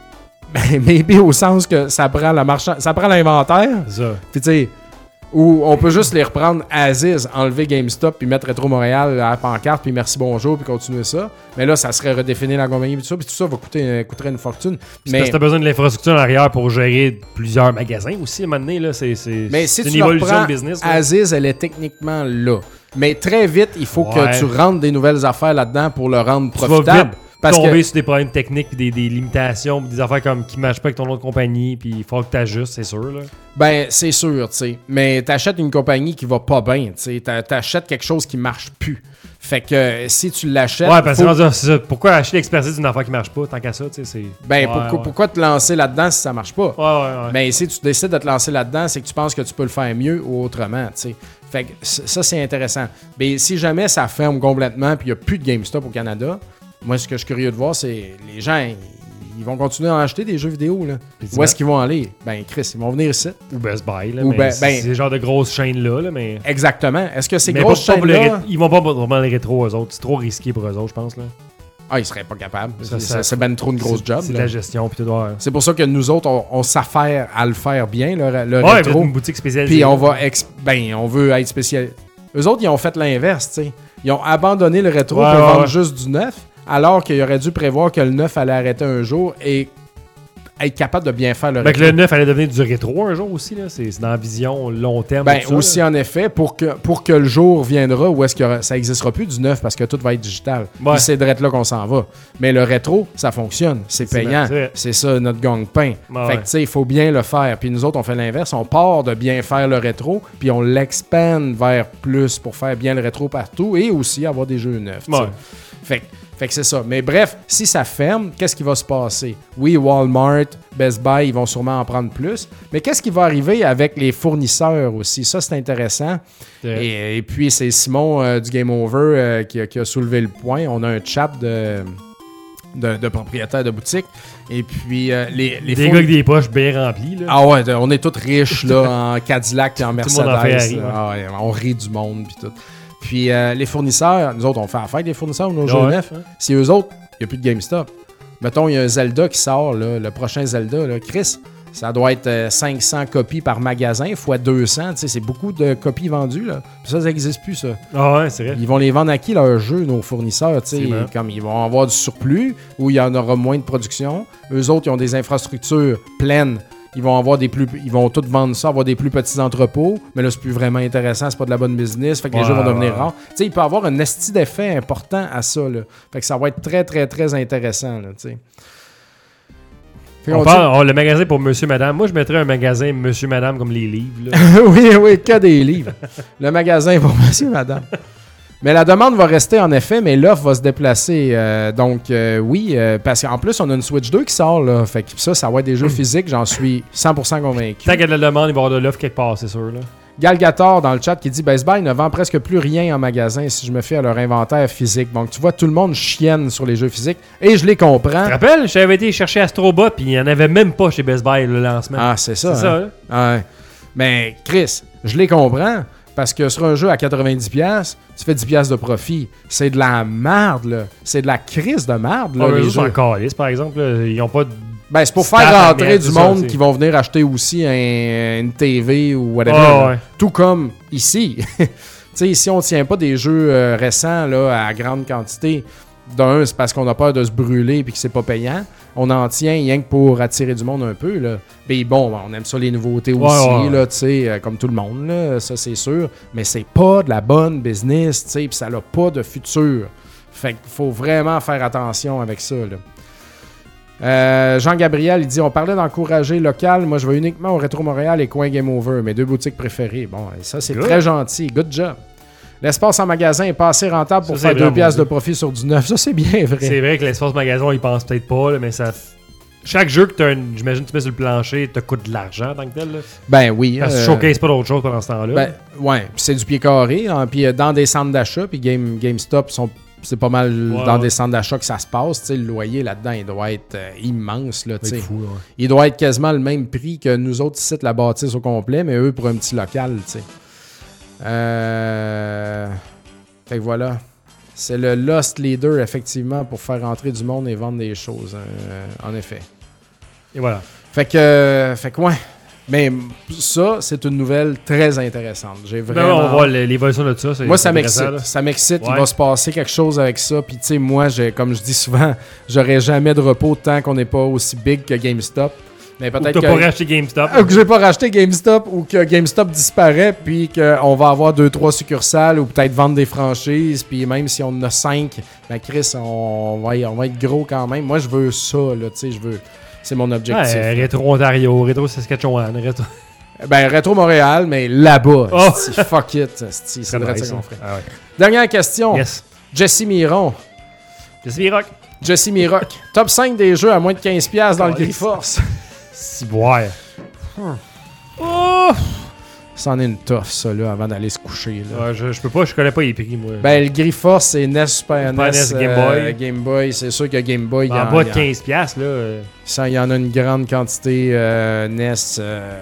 ben, maybe au sens que ça prend la marchand... ça prend l'inventaire, C'est ça. puis tu sais, ou on peut juste les reprendre as is, enlever GameStop, puis mettre Rétro Montréal à la pancarte, puis merci, bonjour, puis continuer ça. Mais là, ça serait redéfinir la compagnie, puis tout ça, puis tout ça va coûter, coûterait une fortune. Mais... Mais, Parce que t'as besoin de l'infrastructure en arrière pour gérer plusieurs magasins aussi, à un moment donné, là, c'est, c'est, mais si c'est tu une le évolution reprends de business. là. as is, elle est techniquement là. Mais très vite, il faut Ouais. que tu rentres des nouvelles affaires là-dedans pour le rendre Tu vas profitable. vite Parce tomber que, sur des problèmes techniques, puis des, des limitations, puis des affaires comme qui ne matchent pas avec ton autre compagnie, puis il faut que tu ajustes, c'est sûr. Là. ben, c'est sûr, tu sais. Mais t'achètes une compagnie qui va pas bien, tu sais. T'a- T'achètes quelque chose qui marche plus. Fait que euh, si tu l'achètes. Ouais, parce faut- que c'est ça. Pourquoi acheter l'expertise d'une affaire qui marche pas, tant qu'à ça, tu sais, c'est... Ben, Ouais, pourquoi, ouais. pourquoi te lancer là-dedans si ça marche pas? Ouais, ouais, ouais. Mais si tu décides de te lancer là-dedans, c'est que tu penses que tu peux le faire mieux ou autrement, tu sais. Fait que c- ça, c'est intéressant. Mais si jamais ça ferme complètement puis il n'y a plus de GameStop au Canada, moi, ce que je suis curieux de voir, c'est les gens, ils, ils vont continuer à en acheter des jeux vidéo, là. Où est-ce qu'ils vont aller? Ben, Chris, ils vont venir ici. Ou Best Buy, là, Ou mais ben- c'est, ben- c'est le genre de grosses chaînes-là, là, mais... Exactement. Est-ce que ces mais grosses pas- pas pour les chaînes-là... ré- Ils vont pas vraiment les rétro, eux autres. C'est trop risqué pour eux autres, je pense, là. Ah, ils seraient pas capables. Ça, C'est- ça- c'est ben trop une grosse c'est, job. C'est de là. la gestion, puis tout. Ouais, C'est pour ça que nous autres, on, on s'affaire à le faire bien, le, le ouais rétro. une boutique spécialisée. Puis on va... Ex- ben, on veut être spécial... Eux autres, ils ont fait l'inverse, tu sais. Ils ont abandonné le rétro Ouais, pour ouais, vendre ouais. juste du neuf, alors qu'ils auraient dû prévoir que le neuf allait arrêter un jour et être capable de bien faire le Ben, que rétro. le neuf allait devenir du rétro un jour aussi, là. C'est, c'est dans la vision long terme. Ben, tout ça, aussi, là. en effet, pour que, pour que le jour viendra où est-ce que ça n'existera plus du neuf parce que tout va être digital. Ouais. Puis c'est direct là qu'on s'en va. Mais le rétro, ça fonctionne. C'est C'est payant. vrai. C'est ça, notre gang-pain. Ouais, fait que, ouais. tu sais, il faut bien le faire. Puis nous autres, on fait l'inverse. On part de bien faire le rétro, puis on l'expande vers plus pour faire bien le rétro partout et aussi avoir des jeux neufs. tu sais. Ouais. Fait que Fait que c'est ça. Mais bref, si ça ferme, qu'est-ce qui va se passer? Oui, Walmart, Best Buy, ils vont sûrement en prendre plus. Mais qu'est-ce qui va arriver avec les fournisseurs aussi? Ça, c'est intéressant. Ouais. Et, et puis, c'est Simon euh, du Game Over euh, qui, a- qui a soulevé le point. On a un chat de, de, de propriétaires de boutiques. Et puis, euh, les, les Des fourni- gars avec des poches bien remplies, là. Ah ouais, de- on est tous riches là, en Cadillac et en Tout le Mercedes. monde en Ferrari, ouais. Ah ouais, on rit du monde puis tout. Puis euh, les fournisseurs, nous autres, on fait affaire avec les fournisseurs, nos jeux Ouais, neufs. ouais. Si eux autres, il n'y a plus de GameStop. Mettons, il y a un Zelda qui sort, là, le prochain Zelda, là, Chris, ça doit être euh, cinq cents copies par magasin fois deux cents. Tu sais, c'est beaucoup de copies vendues. Là. Puis ça, ça n'existe plus, ça. Ah ouais, c'est vrai. Ils vont les vendre à qui, leurs jeux, nos fournisseurs? Tu sais, C'est vrai. comme ils vont avoir du surplus ou il y en aura moins de production. Eux autres, ils ont des infrastructures pleines. Ils vont avoir des plus, ils vont tout vendre ça, avoir des plus petits entrepôts, mais là c'est plus vraiment intéressant, c'est pas de la bonne business, fait que les Ouais, jeux vont devenir ouais. rares. Tu sais, il peut y avoir un esti d'effet important à ça là. Fait que ça va être très très très intéressant là, tu sais. Fait On qu'on parle, oh, le magasin pour monsieur, madame. Moi, je mettrais un magasin monsieur, madame comme les livres. Là. dit- oui, oui, que des livres. Le magasin pour monsieur, madame. Mais la demande va rester en effet, mais l'offre va se déplacer. euh, donc euh, oui, euh, parce qu'en plus, on a une Switch deux qui sort là. Fait que ça, ça va être des jeux physiques, j'en suis cent pour cent convaincu. Tant qu'il y a de la demande, il va y avoir de l'offre quelque part, c'est sûr. Là. Gal Gator dans le chat qui dit Best Buy ne vend presque plus rien en magasin si je me fie à leur inventaire physique. Donc tu vois, tout le monde chienne sur les jeux physiques et je les comprends. Tu te rappelles, j'avais été chercher Astrobot puis il n'y en avait même pas chez Best Buy le lancement. Ah, c'est ça. C'est hein? ça, hein? Ouais. Mais Chris, je les comprends. Parce que sur un jeu à quatre-vingt-dix dollars, tu fais dix dollars de profit. C'est de la merde, là. C'est de la crise de merde, là, Ah, les les jeux. jeux calice, par exemple. Là. Ils n'ont pas de... Ben, c'est pour Stat faire à rentrer mettre, du c'est monde ça, qui c'est- vont venir acheter aussi un- une T V ou whatever. Ah, là. ouais. Tout comme ici. Tu sais, ici, on tient pas des jeux euh, récents là, à grande quantité. D'un, c'est parce qu'on a peur de se brûler et que c'est pas payant. On en tient rien que pour attirer du monde un peu. Là. Mais bon, on aime ça les nouveautés Ouais, aussi, ouais. là, tu sais, euh, comme tout le monde, là, ça c'est sûr. Mais c'est pas de la bonne business, tu sais, puis ça n'a pas de futur. Fait qu'il faut vraiment faire attention avec ça, là. Euh, Jean-Gabriel, il dit on parlait d'encourager local. Moi, je vais uniquement au Rétro Montréal et Coin Game Over, mes deux boutiques préférées. Bon, ça, c'est Good. très gentil. Good job. L'espace en magasin est pas assez rentable pour Ça, faire c'est deux vraiment piastres de bien. profit sur du neuf. Ça, c'est bien vrai. C'est vrai que l'espace magasin, ils pensent peut-être pas, là, mais ça... Chaque jeu que tu as, j'imagine, tu mets sur le plancher, te coûte de l'argent en tant que tel. Là. Ben oui. Parce que euh, tu showcases pas d'autre chose pendant ce temps-là. Ben, ouais, puis c'est du pied carré. Hein, puis euh, dans des centres d'achat, puis Game, GameStop, sont, c'est pas mal Ouais, dans ouais. des centres d'achat que ça se passe. Tu sais, le loyer là-dedans, il doit être euh, immense. Là, tu C'est sais. fou, là. Il doit être quasiment le même prix que nous autres ici, de la bâtisse au complet, mais eux pour un petit local. Tu sais. Euh... Fait que voilà. C'est le Lost Leader, effectivement, pour faire rentrer du monde et vendre des choses. hein, en effet. Et voilà. Fait que, euh, fait que ouais. Mais ça, c'est une nouvelle très intéressante. J'ai Ben, vraiment. on voit l'évolution de ça. c'est- Moi, c'est ça intéressant, m'excite. là. Ça m'excite. Il Ouais. va se passer quelque chose avec ça. Puis, tu sais, moi, j'ai, comme je dis souvent, j'aurai jamais de repos tant qu'on n'est pas aussi big que GameStop. Mais Ou peut-être t'as que, pas racheté GameStop. ou que j'ai pas racheté GameStop ou que GameStop disparaît. Puis qu'on va avoir deux, trois succursales ou peut-être vendre des franchises. Puis même si on en a cinq, ben Chris, on va, y- on va être gros quand même. Moi, je veux ça. Là, tu sais, je veux. C'est mon objectif. Ouais, Rétro Ontario, Rétro Saskatchewan, Rétro... Ben, Rétro Montréal, mais là-bas. Oh! esti, fuck it. esti, C'est vrai nice, ça qu'on ça. ferait. Ah ouais. Dernière question. Yes. Jesse Miron. Jesse Miroc. Jesse Miroc. Top cinq des jeux à moins de quinze dollars dans le Calisse. Griforce. Si boire. Oh! C'en est une tough, ça, là, avant d'aller se coucher. Là. Ouais, je, je peux pas, je connais pas les prix, moi. Ben, le Griforce, c'est N E S, Super Super N E S, N E S, Game euh, Boy. Game Boy. C'est sûr que Game Boy, il y, en en- bas de il y en- quinze piastres, là. euh, ça, il y en a une grande quantité. euh, N E S. euh,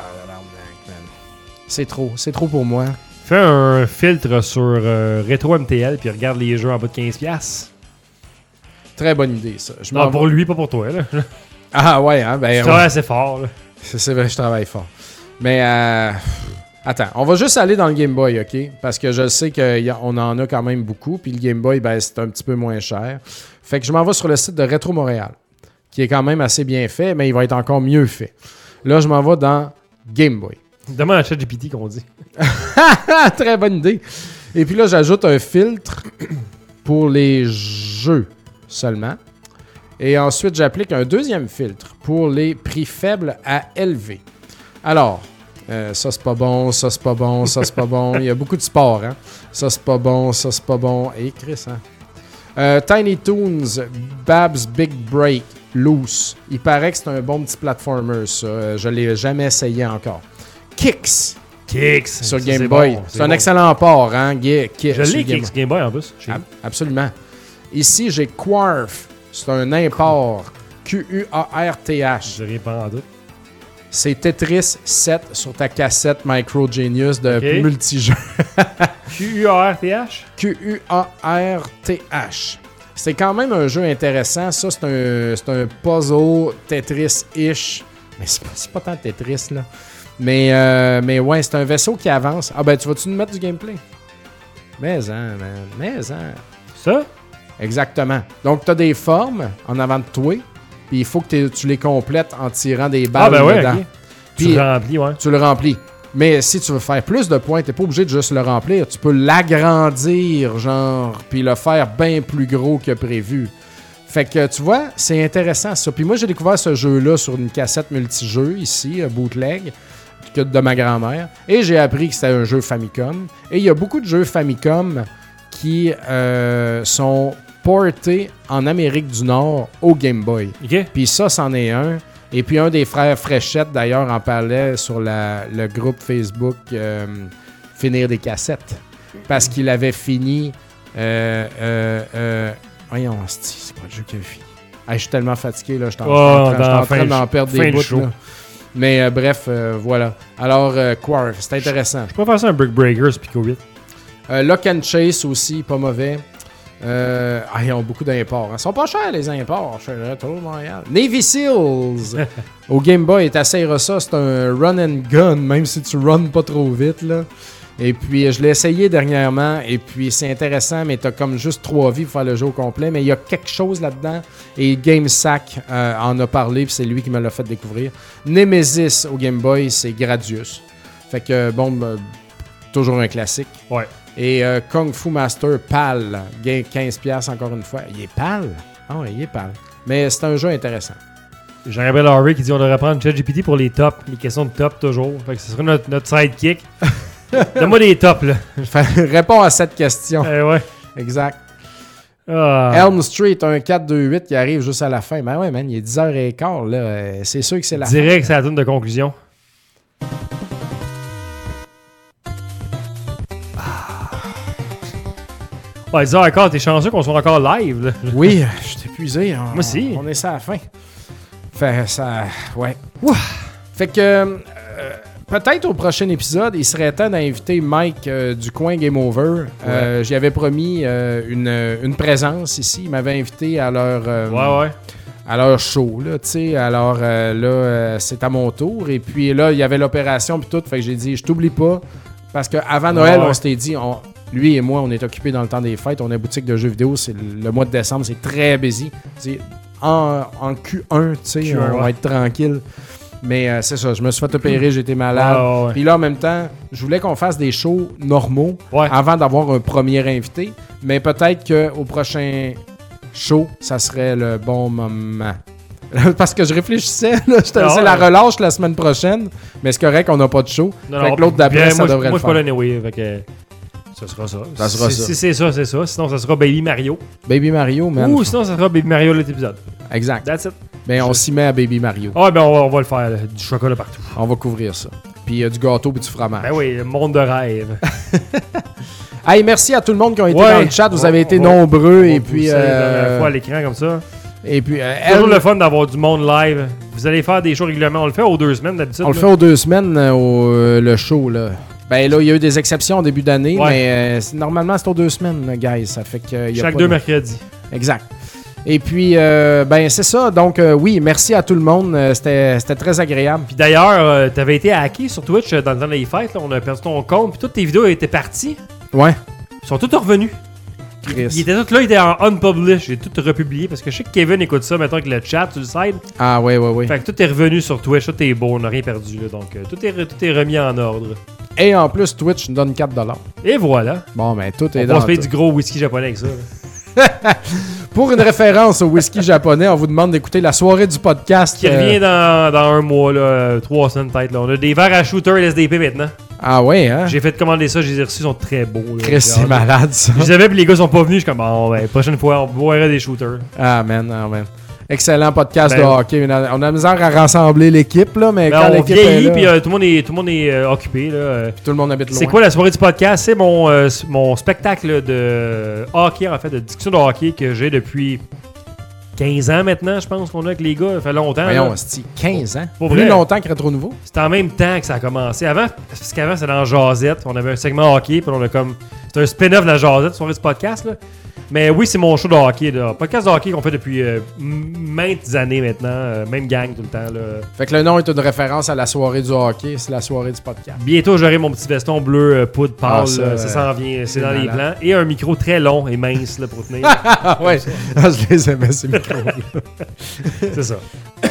C'est trop. C'est trop pour moi. Fais un filtre sur euh, Rétro M T L puis regarde les jeux en bas de quinze piastres. Très bonne idée, ça. Je Non, m'en pour lui, pas pour toi, là. Ah ouais, hein, ben... C'est ouais. assez fort, là. C'est c'est vrai, je travaille fort. Mais, euh, attends, on va juste aller dans le Game Boy, OK? Parce que je sais qu'on en a quand même beaucoup. Puis le Game Boy, ben, c'est un petit peu moins cher. Fait que je m'en vais sur le site de Rétro Montréal, qui est quand même assez bien fait, mais il va être encore mieux fait. Là, je m'en vais dans Game Boy. Demande à ChatGPT qu'on dit. Très bonne idée. Et puis là, j'ajoute un filtre pour les jeux seulement. Et ensuite, j'applique un deuxième filtre pour les prix faibles à élevés. Alors, euh, ça c'est pas bon, ça c'est pas bon, ça c'est pas bon. Il y a beaucoup de sport, hein. Ça c'est pas bon, ça c'est pas bon. Et Chris, hein. Euh, Tiny Toons, Bab's Big Break, Loose. Il paraît que c'est un bon petit platformer, ça. Euh, Je l'ai jamais essayé encore. Kicks Kicks. sur ça, Game c'est Boy. bon, c'est un bon. excellent port, hein, Guy- Ki- Je sur l'ai, Game Kicks Game Boy en plus. chez Ab- nous. Absolument. Ici, j'ai Quarf. C'est un import. Q U A R T H. Je rien pas en doute. C'est Tetris sept sur ta cassette Micro Genius de Ok. multijeux. Q U A R T H? Q U A R T H. C'est quand même un jeu intéressant. Ça, c'est un, c'est un puzzle Tetris-ish. Mais c'est pas, c'est pas tant Tetris, là. Mais, euh, mais ouais, c'est un vaisseau qui avance. Ah ben, tu vas-tu nous mettre du gameplay? Mais hein, man. Mais hein. Ça? Exactement. Donc, tu as des formes en avant de toi, puis il faut que t'es- tu les complètes en tirant des balles Ah, ben ouais, dedans. ok. Puis, Tu le remplis, ouais. tu le remplis. Mais si tu veux faire plus de points, t'es pas obligé de juste le remplir. Tu peux l'agrandir, genre, puis le faire bien plus gros que prévu. Fait que, tu vois, c'est intéressant ça. Puis moi, j'ai découvert ce jeu-là sur une cassette multijeux, ici, euh, bootleg, que de ma grand-mère. Et j'ai appris que c'était un jeu Famicom. Et il y a beaucoup de jeux Famicom qui euh, sont portés en Amérique du Nord au Game Boy. Ok. Puis ça, c'en est un. Et puis un des frères Fréchette, d'ailleurs, en parlait sur la, le groupe Facebook euh, Finir des cassettes. Parce qu'il avait fini... Euh, euh, euh, voyons, c'est quoi le jeu qu'il avait fini? Hey, je suis tellement fatigué, là, je suis en, Oh, je suis en dans train fin d'en de- perdre fin des de bouts. show. Là. Mais euh, bref, euh, voilà. Alors, euh, Quark, c'est intéressant. Je peux faire ça un Brick Breakers Pico huit. Euh, Lock and Chase aussi, pas mauvais. Euh, ah, ils ont beaucoup d'imports. Hein. Ils sont pas chers, les imports. Chez Retro Montréal. Navy Seals au Game Boy, t'essayera ça. C'est un run and gun, même si tu runs pas trop vite. Là. Et puis, je l'ai essayé dernièrement. Et puis, c'est intéressant, mais t'as comme juste trois vies pour faire le jeu au complet. Mais il y a quelque chose là-dedans. Et GameSack euh, en a parlé, puis c'est lui qui me l'a fait découvrir. Nemesis au Game Boy, c'est Gradius. Fait que, bon, ben, toujours un classique. Ouais. Et euh, Kung Fu Master PAL, gain quinze dollars encore une fois. Il est PAL? Ah ouais, il est PAL. Mais c'est un jeu intéressant. Jean-Gabriel Harvey qui dit on devrait prendre ChatGPT pour les tops, les questions de top toujours. Fait que ce serait notre, notre sidekick. Donne-moi des tops, là. Réponds à cette question. Eh ouais. Exact. Ah. Elm Street, un quatre deux huit qui arrive juste à la fin. Ben ouais, man, il est dix heures quinze, là. Euh, C'est sûr que c'est la fin. Direct, c'est la tune de conclusion. Ouais, dix heures quinze, t'es chanceux qu'on soit encore live, là. Oui, je suis épuisé. On, Moi aussi. On est ça à la fin. Fait ça... Ouais. Ouah. Fait que... euh, peut-être au prochain épisode, il serait temps d'inviter Mike euh, du coin Game Over. Euh, J'y avais promis euh, une, une présence ici. Il m'avait invité à leur... euh, Ouais, ouais. à leur show, là, tu sais. Alors euh, là, euh, c'est à mon tour. Et puis là, il y avait l'opération puis tout. Fait que j'ai dit, je t'oublie pas. Parce qu'avant Noël, Ouais, ouais. on s'était dit, on, lui et moi, on est occupés dans le temps des fêtes. On a une boutique de jeux vidéo. C'est le, le mois de décembre, c'est très busy. C'est en, en Q un, tu sais, Q un, on va ouais. être tranquille. Mais euh, c'est ça, je me suis fait opérer, j'étais malade. Ouais, ouais, ouais. Puis là, en même temps, je voulais qu'on fasse des shows normaux Ouais. avant d'avoir un premier invité. Mais peut-être qu'au prochain show, ça serait le bon moment. Parce que je réfléchissais, là, je te Ah, laissais ouais. la relâche la semaine prochaine, mais c'est correct, on n'a pas de show. Non, fait non, que l'autre puis, d'après, bien, ça moi, je- devrait moi, le je suis pas faire. là, anyway, fait que ça sera ça. Ça sera Si- ça. Si c'est ça, c'est ça. Sinon, ça sera Baby Mario. Baby Mario, man. Ou sinon, ça sera Baby Mario l'autre épisode. Exact. That's it. Ben, on Je- s'y met à Baby Mario. Ah, ben on va, on va le faire. là. Du chocolat partout. On va couvrir ça. Puis euh, du gâteau puis du fromage. Ben oui, le monde de rêve. Hey, merci à tout le monde qui ont été Ouais. dans le chat. Vous On- avez été on va- nombreux. On Et va puis, pousser la dernière euh, fois à l'écran comme ça. et puis euh, C'est toujours elle, le fun d'avoir du monde live. Vous allez faire des shows régulièrement. On le fait aux deux semaines d'habitude. on le là. fait aux deux semaines, euh, au, euh, le show. Là. Ben là, il y a eu des exceptions au début d'année, Ouais. mais euh, c'est- normalement, c'est aux deux semaines, là, guys. Ça fait que, euh, il y a Chaque pas deux de- mercredis. Exact. Et puis, euh, ben c'est ça. Donc, euh, oui, merci à tout le monde. Euh, C'était c'était très agréable. Puis d'ailleurs, euh, t'avais été hacké sur Twitch euh, dans le temps des fêtes. Là. On a perdu ton compte. Puis toutes tes vidéos étaient parties. Ouais, Ils sont toutes revenus. Ils Chris. étaient tous là, ils étaient en unpublished. J'ai tout republié parce que je sais que Kevin écoute ça maintenant avec le chat sur le site. Ah, ouais, ouais, ouais. Fait que tout est revenu sur Twitch. Tout est beau, on n'a rien perdu. Là. Donc euh, tout, est, re- tout est remis en ordre. Et en plus, Twitch nous donne quatre dollars. Et voilà. Bon, ben, tout On est va dans se payer tout. du gros whisky japonais avec ça. là. Pour une référence au whisky japonais, on vous demande d'écouter la soirée du podcast. Qui euh, revient dans, dans un mois, là, euh, trois semaines peut-être. Là. On a des verres à shooter L S D P maintenant. Ah, ouais, hein? J'ai fait commander ça, je les ai reçus, ils sont très beaux. là. Chris, c'est J'ai hâte. malade, ça. Je les avais, puis les gars sont pas venus. Je suis comme, bon, ben, prochaine fois, on boirait des shooters. Ah, man, ah, man. Excellent podcast Ben, de hockey. On a, on a la misère à rassembler l'équipe, là, mais Ben, quand on l'équipe est vieillit, là, puis euh, tout le monde est, tout le monde est euh, occupé. Là. Euh, tout le monde habite loin. C'est quoi la soirée du podcast? C'est mon, euh, s- mon spectacle de hockey, en fait, de discussion de hockey que j'ai depuis quinze ans maintenant, je pense qu'on a avec les gars. Ça fait longtemps. Voyons, là. c'est quinze ans. Pour Plus vrai. longtemps que Rétro Nouveau. C'était en même temps que ça a commencé. Avant, parce qu'avant, c'était dans Jazette. On avait un segment hockey, puis on a comme. C'était un spin-off de la Jazette, soirée du podcast, là. Mais oui, c'est mon show de hockey, là. Podcast de hockey qu'on fait depuis euh, m- maintes années maintenant. euh, même gang tout le temps, là. Fait que le nom est une référence à la soirée du hockey. C'est la soirée du podcast. Bientôt, j'aurai mon petit veston bleu euh, poudre pâle. Ah, ça, là. ça euh, s'en vient. C'est c'est dans les malade. plans. Et un micro très long et mince, là, pour tenir. Ah, ouais. Ah, je les aimais, ces micros-là. C'est ça.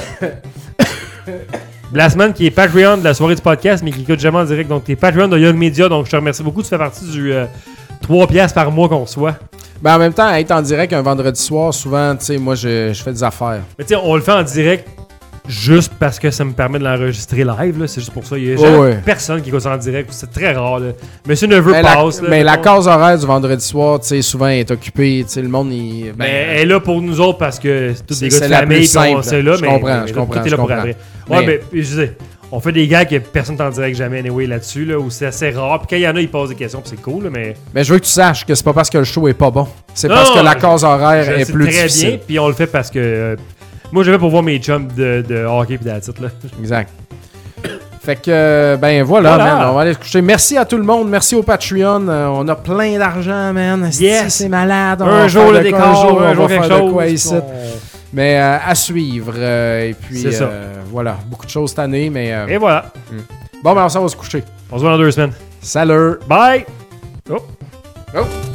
Blastman qui est Patreon de la soirée du podcast, mais qui écoute jamais en direct. Donc, t'es Patreon de Young Media. Donc, je te remercie beaucoup. Tu fais partie du euh, trois piastres par mois qu'on reçoit. Ben, en même temps, être en direct un vendredi soir, souvent, tu sais, moi, je, je fais des affaires. Mais tu sais, on le fait en direct juste parce que ça me permet de l'enregistrer live. Là. C'est juste pour ça. Il y a Oh, jamais ouais. personne qui écoute ça en direct. C'est très rare. Là. Monsieur Neveu Mais, la, passe. là, mais la mettons. case horaire du vendredi soir, tu sais, souvent est occupée. Tu sais, le monde, il. Ben, Mais elle est là pour nous autres parce que c'est tous C'est- des gars c'est de la famille. plus Puis on simple. sait là. Je mais, comprends, mais je de l'autre comprends, côté, je là pour comprends. après. Mais- Ouais, mais je disais, on fait des gars que personne t'en dirait que jamais anyway là-dessus. Là, où c'est assez rare. Puis quand il y en a, ils posent des questions. Puis c'est cool. Là, mais mais je veux que tu saches que c'est pas parce que le show est pas bon. C'est Non, parce que la je- case horaire je est sais plus très difficile. bien. Puis on le fait parce que. euh, moi, je vais pour voir mes chums de, de hockey. Puis that's it, là. Exact. Fait que, euh, ben voilà, Voilà. man, on va aller se coucher. Merci à tout le monde, merci au Patreon. Euh, on a plein d'argent, man. Esti, Yes. C'est malade. On Un va jour faire le de décor, quoi, un jour, un on jour va quelque faire de chose. quoi ici. on- Mais euh, à suivre. euh, et puis, C'est ça. euh, voilà, beaucoup de choses cette année. Mais euh, Et voilà. bon, ben on s'en va se coucher. On se voit dans deux semaines. Salut! Bye! Oh. Oh.